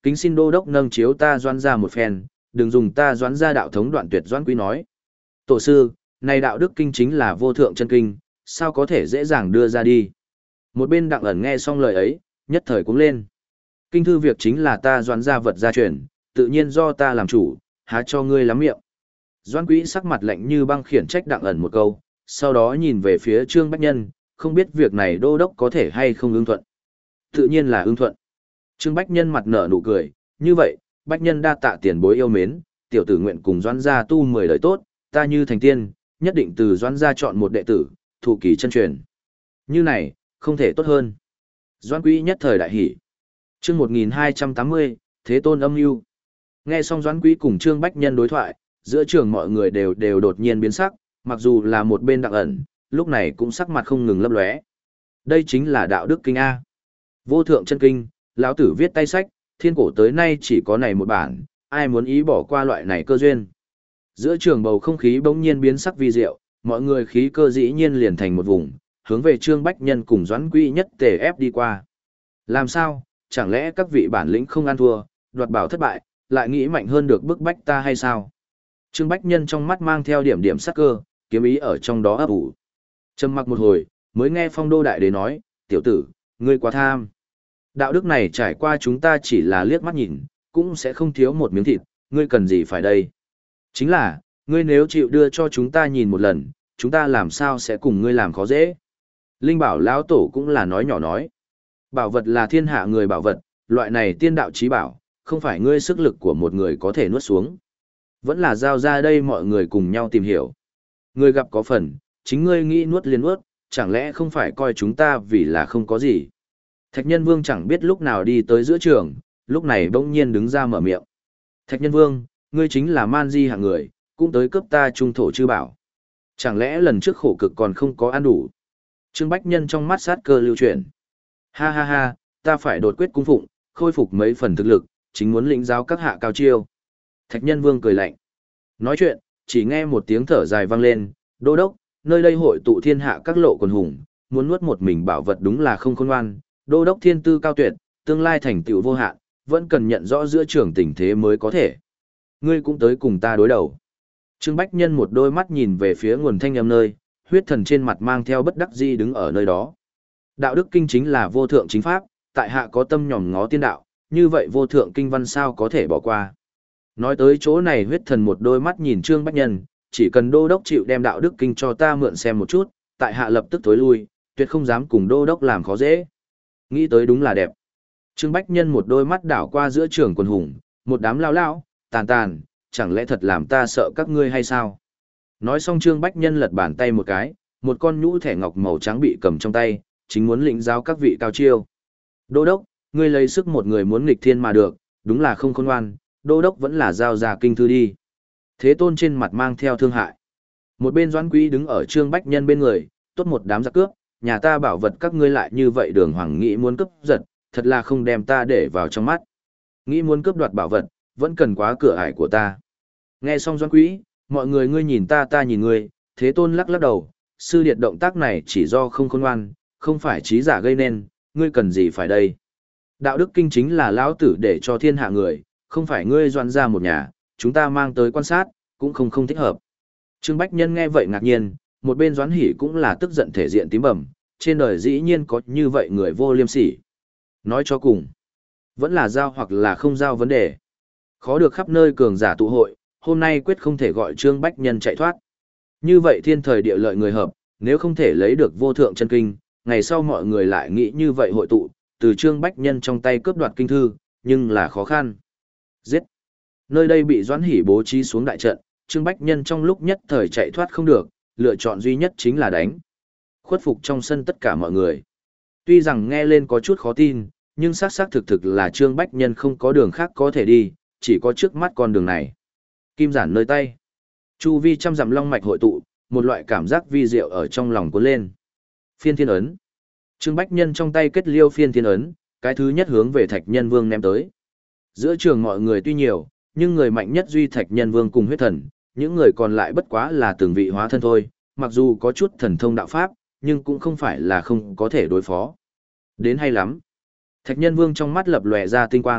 kính xin đô đốc nâng chiếu ta doãn ra một phen, đừng dùng ta doãn ra đạo thống đoạn tuyệt. Doãn Quý nói. Tổ sư, này đạo đức kinh chính là vô thượng chân kinh, sao có thể dễ dàng đưa ra đi. Một bên Đặng Ẩn nghe xong lời ấy, nhất thời cũng lên. Kinh thư việc chính là ta doãn ra vật gia truyền, tự nhiên do ta làm chủ, há cho ngươi lắm miệng. Doãn Quý sắc mặt lạnh như băng khiển trách Đặng Ẩn một câu, sau đó nhìn về phía Trương Bách Nhân, không biết việc này đô đốc có thể hay không ưng thuận. Tự nhiên là ưng thuận. Trương Bách Nhân mặt nở nụ cười, như vậy, Bách Nhân đa tạ tiền bối yêu mến, tiểu tử nguyện cùng doãn gia tu mười đời tốt, ta như thành tiên, nhất định từ doãn gia chọn một đệ tử, thụ kỳ chân truyền. Như này, không thể tốt hơn. Doãn Quý nhất thời đại hỉ. Chương một nghìn hai trăm tám mươi, Thế Tôn âm mưu. Nghe xong Doãn Quý cùng Trương Bách Nhân đối thoại, giữa trường mọi người đều đều đột nhiên biến sắc, mặc dù là một bên Đặng Ẩn, lúc này cũng sắc mặt không ngừng lấp lóe. Đây chính là đạo đức kinh a. Vô thượng chân kinh, lão tử viết tay sách, thiên cổ tới nay chỉ có này một bản, ai muốn ý bỏ qua loại này cơ duyên. Giữa trường bầu không khí bỗng nhiên biến sắc vi diệu, mọi người khí cơ dĩ nhiên liền thành một vùng, hướng về Trương Bách Nhân cùng Doãn Quý nhất tề ép đi qua. Làm sao, chẳng lẽ các vị bản lĩnh không ăn thua, đoạt bảo thất bại, lại nghĩ mạnh hơn được bức bách ta hay sao? Trương Bách Nhân trong mắt mang theo điểm điểm sắc cơ, kiếm ý ở trong đó ấp ủ. Trầm mặc một hồi, mới nghe Phong Đô Đại Đế nói, tiểu tử, ngươi quá tham. Đạo đức này trải qua chúng ta chỉ là liếc mắt nhìn, cũng sẽ không thiếu một miếng thịt, ngươi cần gì phải đây? Chính là, ngươi nếu chịu đưa cho chúng ta nhìn một lần, chúng ta làm sao sẽ cùng ngươi làm khó dễ? Linh Bảo lão tổ cũng là nói nhỏ nói. Bảo vật là thiên hạ người bảo vật, loại này tiên đạo chí bảo, không phải ngươi sức lực của một người có thể nuốt xuống. Vẫn là giao ra đây mọi người cùng nhau tìm hiểu. Ngươi gặp có phần, chính ngươi nghĩ nuốt liền nuốt, chẳng lẽ không phải coi chúng ta vì là không có gì. Thạch Nhân Vương chẳng biết lúc nào đi tới giữa trường, lúc này bỗng nhiên đứng ra mở miệng. Thạch Nhân Vương, ngươi chính là man di hạng người, cũng tới cướp ta trung thổ chư bảo. Chẳng lẽ lần trước khổ cực còn không có ăn đủ? Trương Bách Nhân trong mắt sát cơ lưu chuyển. Ha ha ha, ta phải đột quyết cung phụng, khôi phục mấy phần thực lực, chính muốn lĩnh giáo các hạ cao chiêu. Thạch Nhân Vương cười lạnh. Nói chuyện, chỉ nghe một tiếng thở dài vang lên, đô đốc, nơi đây hội tụ thiên hạ các lộ quần hùng, muốn nuốt một mình bảo vật đúng là không khôn ngoan, đô đốc thiên tư cao tuyệt, tương lai thành tựu vô hạn, vẫn cần nhận rõ giữa trường tình thế mới có thể. Ngươi cũng tới cùng ta đối đầu. Trương Bách Nhân một đôi mắt nhìn về phía nguồn thanh âm nơi, huyết thần trên mặt mang theo bất đắc dĩ đứng ở nơi đó. Đạo đức kinh chính là vô thượng chính pháp, tại hạ có tâm nhòm ngó tiên đạo, như vậy vô thượng kinh văn sao có thể bỏ qua. Nói tới chỗ này huyết thần một đôi mắt nhìn Trương Bách Nhân, chỉ cần đô đốc chịu đem đạo đức kinh cho ta mượn xem một chút, tại hạ lập tức tối lui, tuyệt không dám cùng đô đốc làm khó dễ. Nghĩ tới đúng là đẹp. Trương Bách Nhân một đôi mắt đảo qua giữa trường quần hùng, một đám lao lao, tàn tàn, chẳng lẽ thật làm ta sợ các ngươi hay sao? Nói xong Trương Bách Nhân lật bàn tay một cái, một con nhũ thẻ ngọc màu trắng bị cầm trong tay, chính muốn lĩnh giáo các vị cao chiêu. Đô đốc, ngươi lấy sức một người muốn nghịch thiên mà được, đúng là không khôn ngoan, đô đốc vẫn là giao ra kinh thư đi. Thế Tôn trên mặt mang theo thương hại. Một bên Doãn Quý đứng ở Trương Bách Nhân bên người, tốt một đám giặc cướp, nhà ta bảo vật các ngươi lại như vậy đường hoàng nghĩ muốn cướp giật, thật là không đem ta để vào trong mắt. Nghĩ muốn cướp đoạt bảo vật, vẫn cần quá cửa ải của ta. Nghe xong Doãn Quý, mọi người ngươi nhìn ta ta nhìn ngươi, Thế Tôn lắc lắc đầu, sư điệt động tác này chỉ do không khôn ngoan, không phải trí giả gây nên, ngươi cần gì phải đây. Đạo đức kinh chính là lão tử để cho thiên hạ người, không phải ngươi doan ra một nhà, chúng ta mang tới quan sát, cũng không không thích hợp. Trương Bách Nhân nghe vậy ngạc nhiên, một bên Doãn Hỷ cũng là tức giận thể diện tím bầm, trên đời dĩ nhiên có như vậy người vô liêm sỉ. Nói cho cùng, vẫn là giao hoặc là không giao vấn đề. Khó được khắp nơi cường giả tụ hội, hôm nay quyết không thể gọi Trương Bách Nhân chạy thoát. Như vậy thiên thời địa lợi người hợp, nếu không thể lấy được vô thượng chân kinh, ngày sau mọi người lại nghĩ như vậy hội tụ, từ Trương Bách Nhân trong tay cướp đoạt kinh thư, nhưng là khó khăn. Giết! Nơi đây bị Doãn Hỷ bố trí xuống đại trận, Trương Bách Nhân trong lúc nhất thời chạy thoát không được, lựa chọn duy nhất chính là đánh. Khuất phục trong sân tất cả mọi người. Tuy rằng nghe lên có chút khó tin, nhưng xác xác thực thực là Trương Bách Nhân không có đường khác có thể đi, chỉ có trước mắt con đường này. Kim giản nơi tay. Chu vi trăm dặm long mạch hội tụ, một loại cảm giác vi diệu ở trong lòng cuốn lên. Phiên thiên ấn. Trương Bách Nhân trong tay kết liêu phiên thiên ấn, cái thứ nhất hướng về Thạch Nhân Vương ném tới. Giữa trường mọi người tuy nhiều, nhưng người mạnh nhất duy Thạch Nhân Vương cùng huyết thần, những người còn lại bất quá là từng vị hóa thân thôi, mặc dù có chút thần thông đạo pháp, nhưng cũng không phải là không có thể đối phó. Đến hay lắm. Thạch Nhân Vương trong mắt lập lòe ra tinh quang,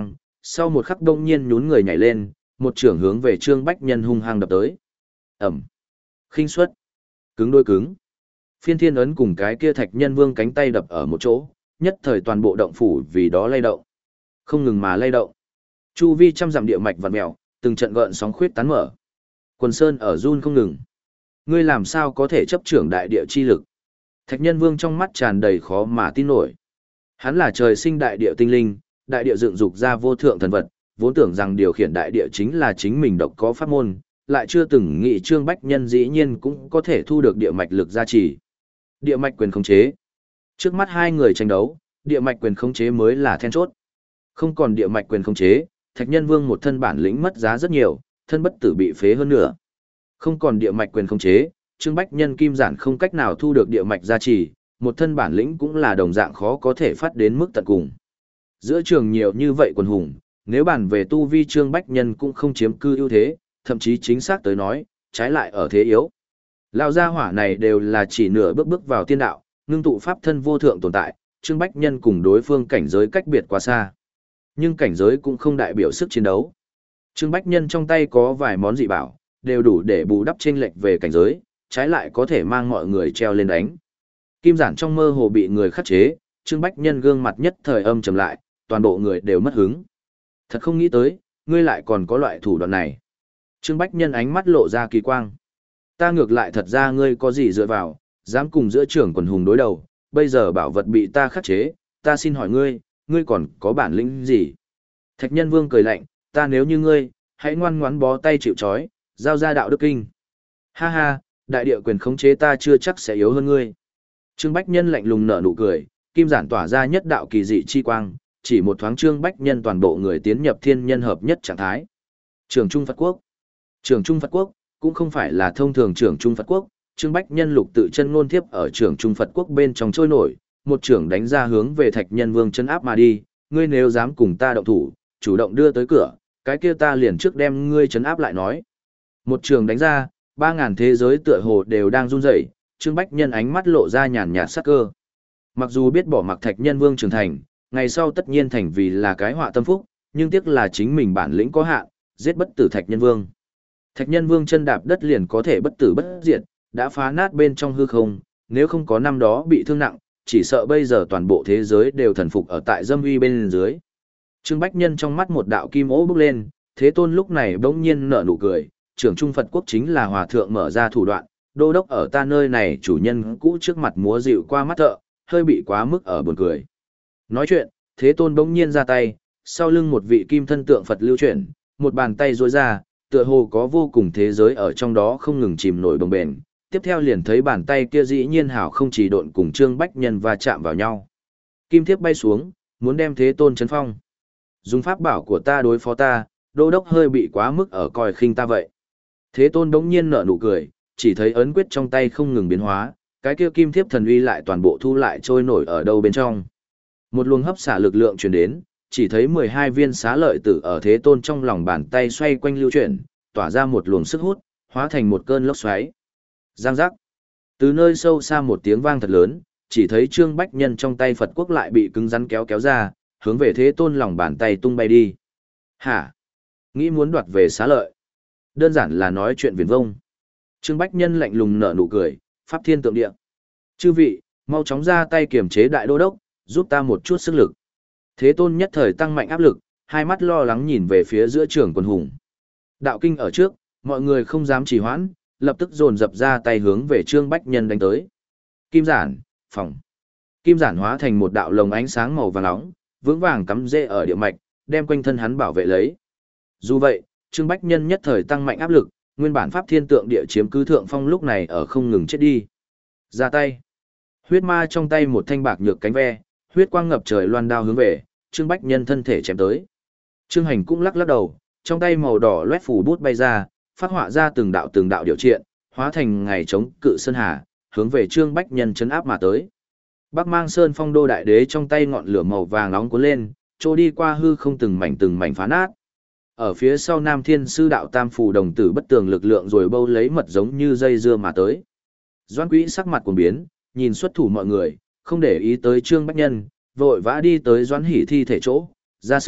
sau một khắc đông nhiên nhún người nhảy lên, một trưởng hướng về Trương Bách Nhân hung hăng đập tới. Ẩm. Khinh suất. Cứng đôi cứng. Phiên thiên ấn cùng cái kia Thạch Nhân Vương cánh tay đập ở một chỗ, nhất thời toàn bộ động phủ vì đó lay động. Không ngừng mà lay động. Chu vi trăm dặm địa mạch vặn mèo, từng trận gợn sóng khuyết tán mở. Quần sơn ở run không ngừng. Ngươi làm sao có thể chấp trưởng đại địa chi lực? Thạch Nhân Vương trong mắt tràn đầy khó mà tin nổi. Hắn là trời sinh đại địa tinh linh, đại địa dựng dục ra vô thượng thần vật, vốn tưởng rằng điều khiển đại địa chính là chính mình độc có pháp môn, lại chưa từng nghĩ Trương Bách Nhân dĩ nhiên cũng có thể thu được địa mạch lực gia trì. Địa mạch quyền khống chế. Trước mắt hai người tranh đấu, địa mạch quyền khống chế mới là then chốt. Không còn địa mạch quyền khống chế, Thạch Nhân Vương một thân bản lĩnh mất giá rất nhiều, thân bất tử bị phế hơn nữa. Không còn địa mạch quyền khống chế, Trương Bách Nhân kim giản không cách nào thu được địa mạch gia trì, một thân bản lĩnh cũng là đồng dạng khó có thể phát đến mức tận cùng. Giữa trường nhiều như vậy quần hùng, nếu bàn về tu vi Trương Bách Nhân cũng không chiếm cư ưu thế, thậm chí chính xác tới nói, trái lại ở thế yếu. Lão gia hỏa này đều là chỉ nửa bước bước vào tiên đạo, ngưng tụ pháp thân vô thượng tồn tại, Trương Bách Nhân cùng đối phương cảnh giới cách biệt quá xa. Nhưng cảnh giới cũng không đại biểu sức chiến đấu. Trương Bách Nhân trong tay có vài món dị bảo, đều đủ để bù đắp chênh lệch về cảnh giới, trái lại có thể mang mọi người treo lên đánh. Kim giản trong mơ hồ bị người khắc chế, Trương Bách Nhân gương mặt nhất thời âm trầm lại, toàn bộ người đều mất hứng. Thật không nghĩ tới, ngươi lại còn có loại thủ đoạn này. Trương Bách Nhân ánh mắt lộ ra kỳ quang. Ta ngược lại thật ra ngươi có gì dựa vào, dám cùng giữa trưởng quần hùng đối đầu, bây giờ bảo vật bị ta khắc chế, ta xin hỏi ngươi, ngươi còn có bản lĩnh gì? Thạch Nhân Vương cười lạnh, ta nếu như ngươi, hãy ngoan ngoãn bó tay chịu trói, giao ra đạo đức kinh. Ha ha, đại địa quyền khống chế ta chưa chắc sẽ yếu hơn ngươi. Trương Bách Nhân lạnh lùng nở nụ cười, kim giản tỏa ra nhất đạo kỳ dị chi quang, chỉ một thoáng Trương Bách Nhân toàn bộ người tiến nhập thiên nhân hợp nhất trạng thái. Trường Trung Phật Quốc. Trường Trung Phật Quốc cũng không phải là thông thường Trường Trung Phật Quốc, Trương Bách Nhân lục tự chân ngôn thiếp ở Trường Trung Phật Quốc bên trong trôi nổi, một trưởng đánh ra hướng về Thạch Nhân Vương chân áp mà đi, ngươi nếu dám cùng ta động thủ, chủ động đưa tới cửa, cái kia ta liền trước đem ngươi trấn áp lại nói. Một trường đánh ra, ba ngàn thế giới tựa hồ đều đang run rẩy, Trương Bách Nhân ánh mắt lộ ra nhàn nhạt sắc cơ. Mặc dù biết bỏ mặc Thạch Nhân Vương trưởng thành, ngày sau tất nhiên thành vì là cái họa tâm phúc, nhưng tiếc là chính mình bản lĩnh có hạn, giết bất tử Thạch Nhân Vương. Thạch Nhân Vương chân đạp đất liền có thể bất tử bất diệt, đã phá nát bên trong hư không, nếu không có năm đó bị thương nặng, chỉ sợ bây giờ toàn bộ thế giới đều thần phục ở tại dâm uy bên dưới. Trương Bách Nhân trong mắt một đạo kim ố bốc lên, Thế Tôn lúc này bỗng nhiên nở nụ cười, trưởng Trung Phật Quốc chính là hòa thượng mở ra thủ đoạn, đô đốc ở ta nơi này chủ nhân cũ trước mặt múa dịu qua mắt thợ, hơi bị quá mức ở buồn cười. Nói chuyện, Thế Tôn bỗng nhiên ra tay, sau lưng một vị kim thân tượng Phật lưu chuyển, một bàn tay duỗi ra, tựa hồ có vô cùng thế giới ở trong đó không ngừng chìm nổi bồng bềnh. Tiếp theo liền thấy bàn tay kia dĩ nhiên hảo không chỉ độn cùng Trương Bách Nhân và chạm vào nhau. Kim thiếp bay xuống, muốn đem Thế Tôn chấn phong. Dùng pháp bảo của ta đối phó ta, đô đốc hơi bị quá mức ở coi khinh ta vậy. Thế Tôn đống nhiên nở nụ cười, chỉ thấy ấn quyết trong tay không ngừng biến hóa, cái kia kim thiếp thần uy lại toàn bộ thu lại trôi nổi ở đâu bên trong. Một luồng hấp xả lực lượng truyền đến, chỉ thấy mười hai viên xá lợi tử ở Thế Tôn trong lòng bàn tay xoay quanh lưu chuyển, tỏa ra một luồng sức hút, hóa thành một cơn lốc xoáy. Giang giác. Từ nơi sâu xa một tiếng vang thật lớn, chỉ thấy Trương Bách Nhân trong tay Phật Quốc lại bị cứng rắn kéo kéo ra, hướng về Thế Tôn lòng bàn tay tung bay đi. Hả? Nghĩ muốn đoạt về xá lợi? Đơn giản là nói chuyện viển vông. Trương Bách Nhân lạnh lùng nở nụ cười, pháp thiên tượng địa. Chư vị, mau chóng ra tay kiềm chế đại đô đốc, giúp ta một chút sức lực. Thế Tôn nhất thời tăng mạnh áp lực, hai mắt lo lắng nhìn về phía giữa trường quần hùng. Đạo kinh ở trước, mọi người không dám trì hoãn, lập tức dồn dập ra tay hướng về Trương Bách Nhân đánh tới. Kim giản, phòng. Kim giản hóa thành một đạo lồng ánh sáng màu vàng nóng, vững vàng cắm rễ ở địa mạch, đem quanh thân hắn bảo vệ lấy. Dù vậy, Trương Bách Nhân nhất thời tăng mạnh áp lực, nguyên bản pháp thiên tượng địa chiếm cứ thượng phong lúc này ở không ngừng chết đi. Ra tay. Huyết ma trong tay một thanh bạc nhược cánh ve, huyết quang ngập trời loan đao hướng về, Trương Bách Nhân thân thể chém tới. Trương Hành cũng lắc lắc đầu, trong tay màu đỏ loét phủ bút bay ra, phát họa ra từng đạo từng đạo điều triện, hóa thành ngày chống cự sơn hà, hướng về Trương Bách Nhân chấn áp mà tới. Bắc Mang Sơn Phong Đô Đại Đế trong tay ngọn lửa màu vàng nóng cuốn lên, trôi đi qua hư không từng mảnh từng mảnh phá nát. Ở phía sau Nam Thiên Sư đạo Tam Phù đồng tử bất tường lực lượng rồi bâu lấy mật giống như dây dưa mà tới. Doãn Quý sắc mặt cuồng biến, nhìn xuất thủ mọi người, không để ý tới Trương Bách Nhân, vội vã đi tới Doãn Hỷ thi thể chỗ, ra sức,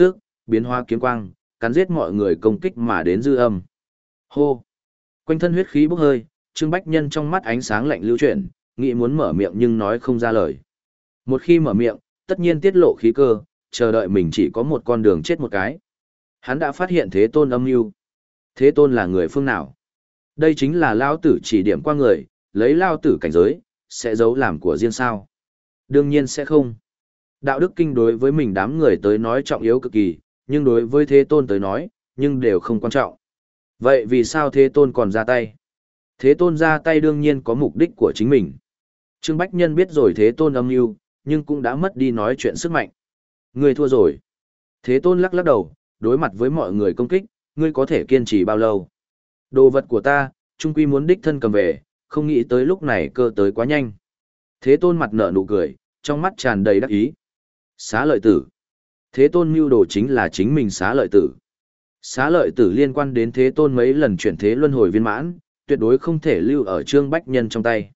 biến hóa kiếm quang, cắn giết mọi người công kích mà đến dư âm. Hô! Quanh thân huyết khí bốc hơi, Trương Bách Nhân trong mắt ánh sáng lạnh lưu chuyển, nghĩ muốn mở miệng nhưng nói không ra lời. Một khi mở miệng, tất nhiên tiết lộ khí cơ, chờ đợi mình chỉ có một con đường chết một cái. Hắn đã phát hiện Thế Tôn âm mưu. Thế Tôn là người phương nào? Đây chính là Lao Tử chỉ điểm qua người, lấy Lao Tử cảnh giới, sẽ giấu làm của riêng sao? Đương nhiên sẽ không. Đạo đức kinh đối với mình đám người tới nói trọng yếu cực kỳ, nhưng đối với Thế Tôn tới nói, nhưng đều không quan trọng. Vậy vì sao Thế Tôn còn ra tay? Thế Tôn ra tay đương nhiên có mục đích của chính mình. Trương Bách Nhân biết rồi Thế Tôn âm mưu, nhưng cũng đã mất đi nói chuyện sức mạnh. Ngươi thua rồi. Thế Tôn lắc lắc đầu, đối mặt với mọi người công kích, ngươi có thể kiên trì bao lâu? Đồ vật của ta, trung quy muốn đích thân cầm về, không nghĩ tới lúc này cơ tới quá nhanh. Thế Tôn mặt nở nụ cười, trong mắt tràn đầy đắc ý. Xá lợi tử. Thế Tôn mưu đồ chính là chính mình xá lợi tử. Xá lợi tử liên quan đến Thế Tôn mấy lần chuyển thế luân hồi viên mãn, tuyệt đối không thể lưu ở Trương Bách Nhân trong tay.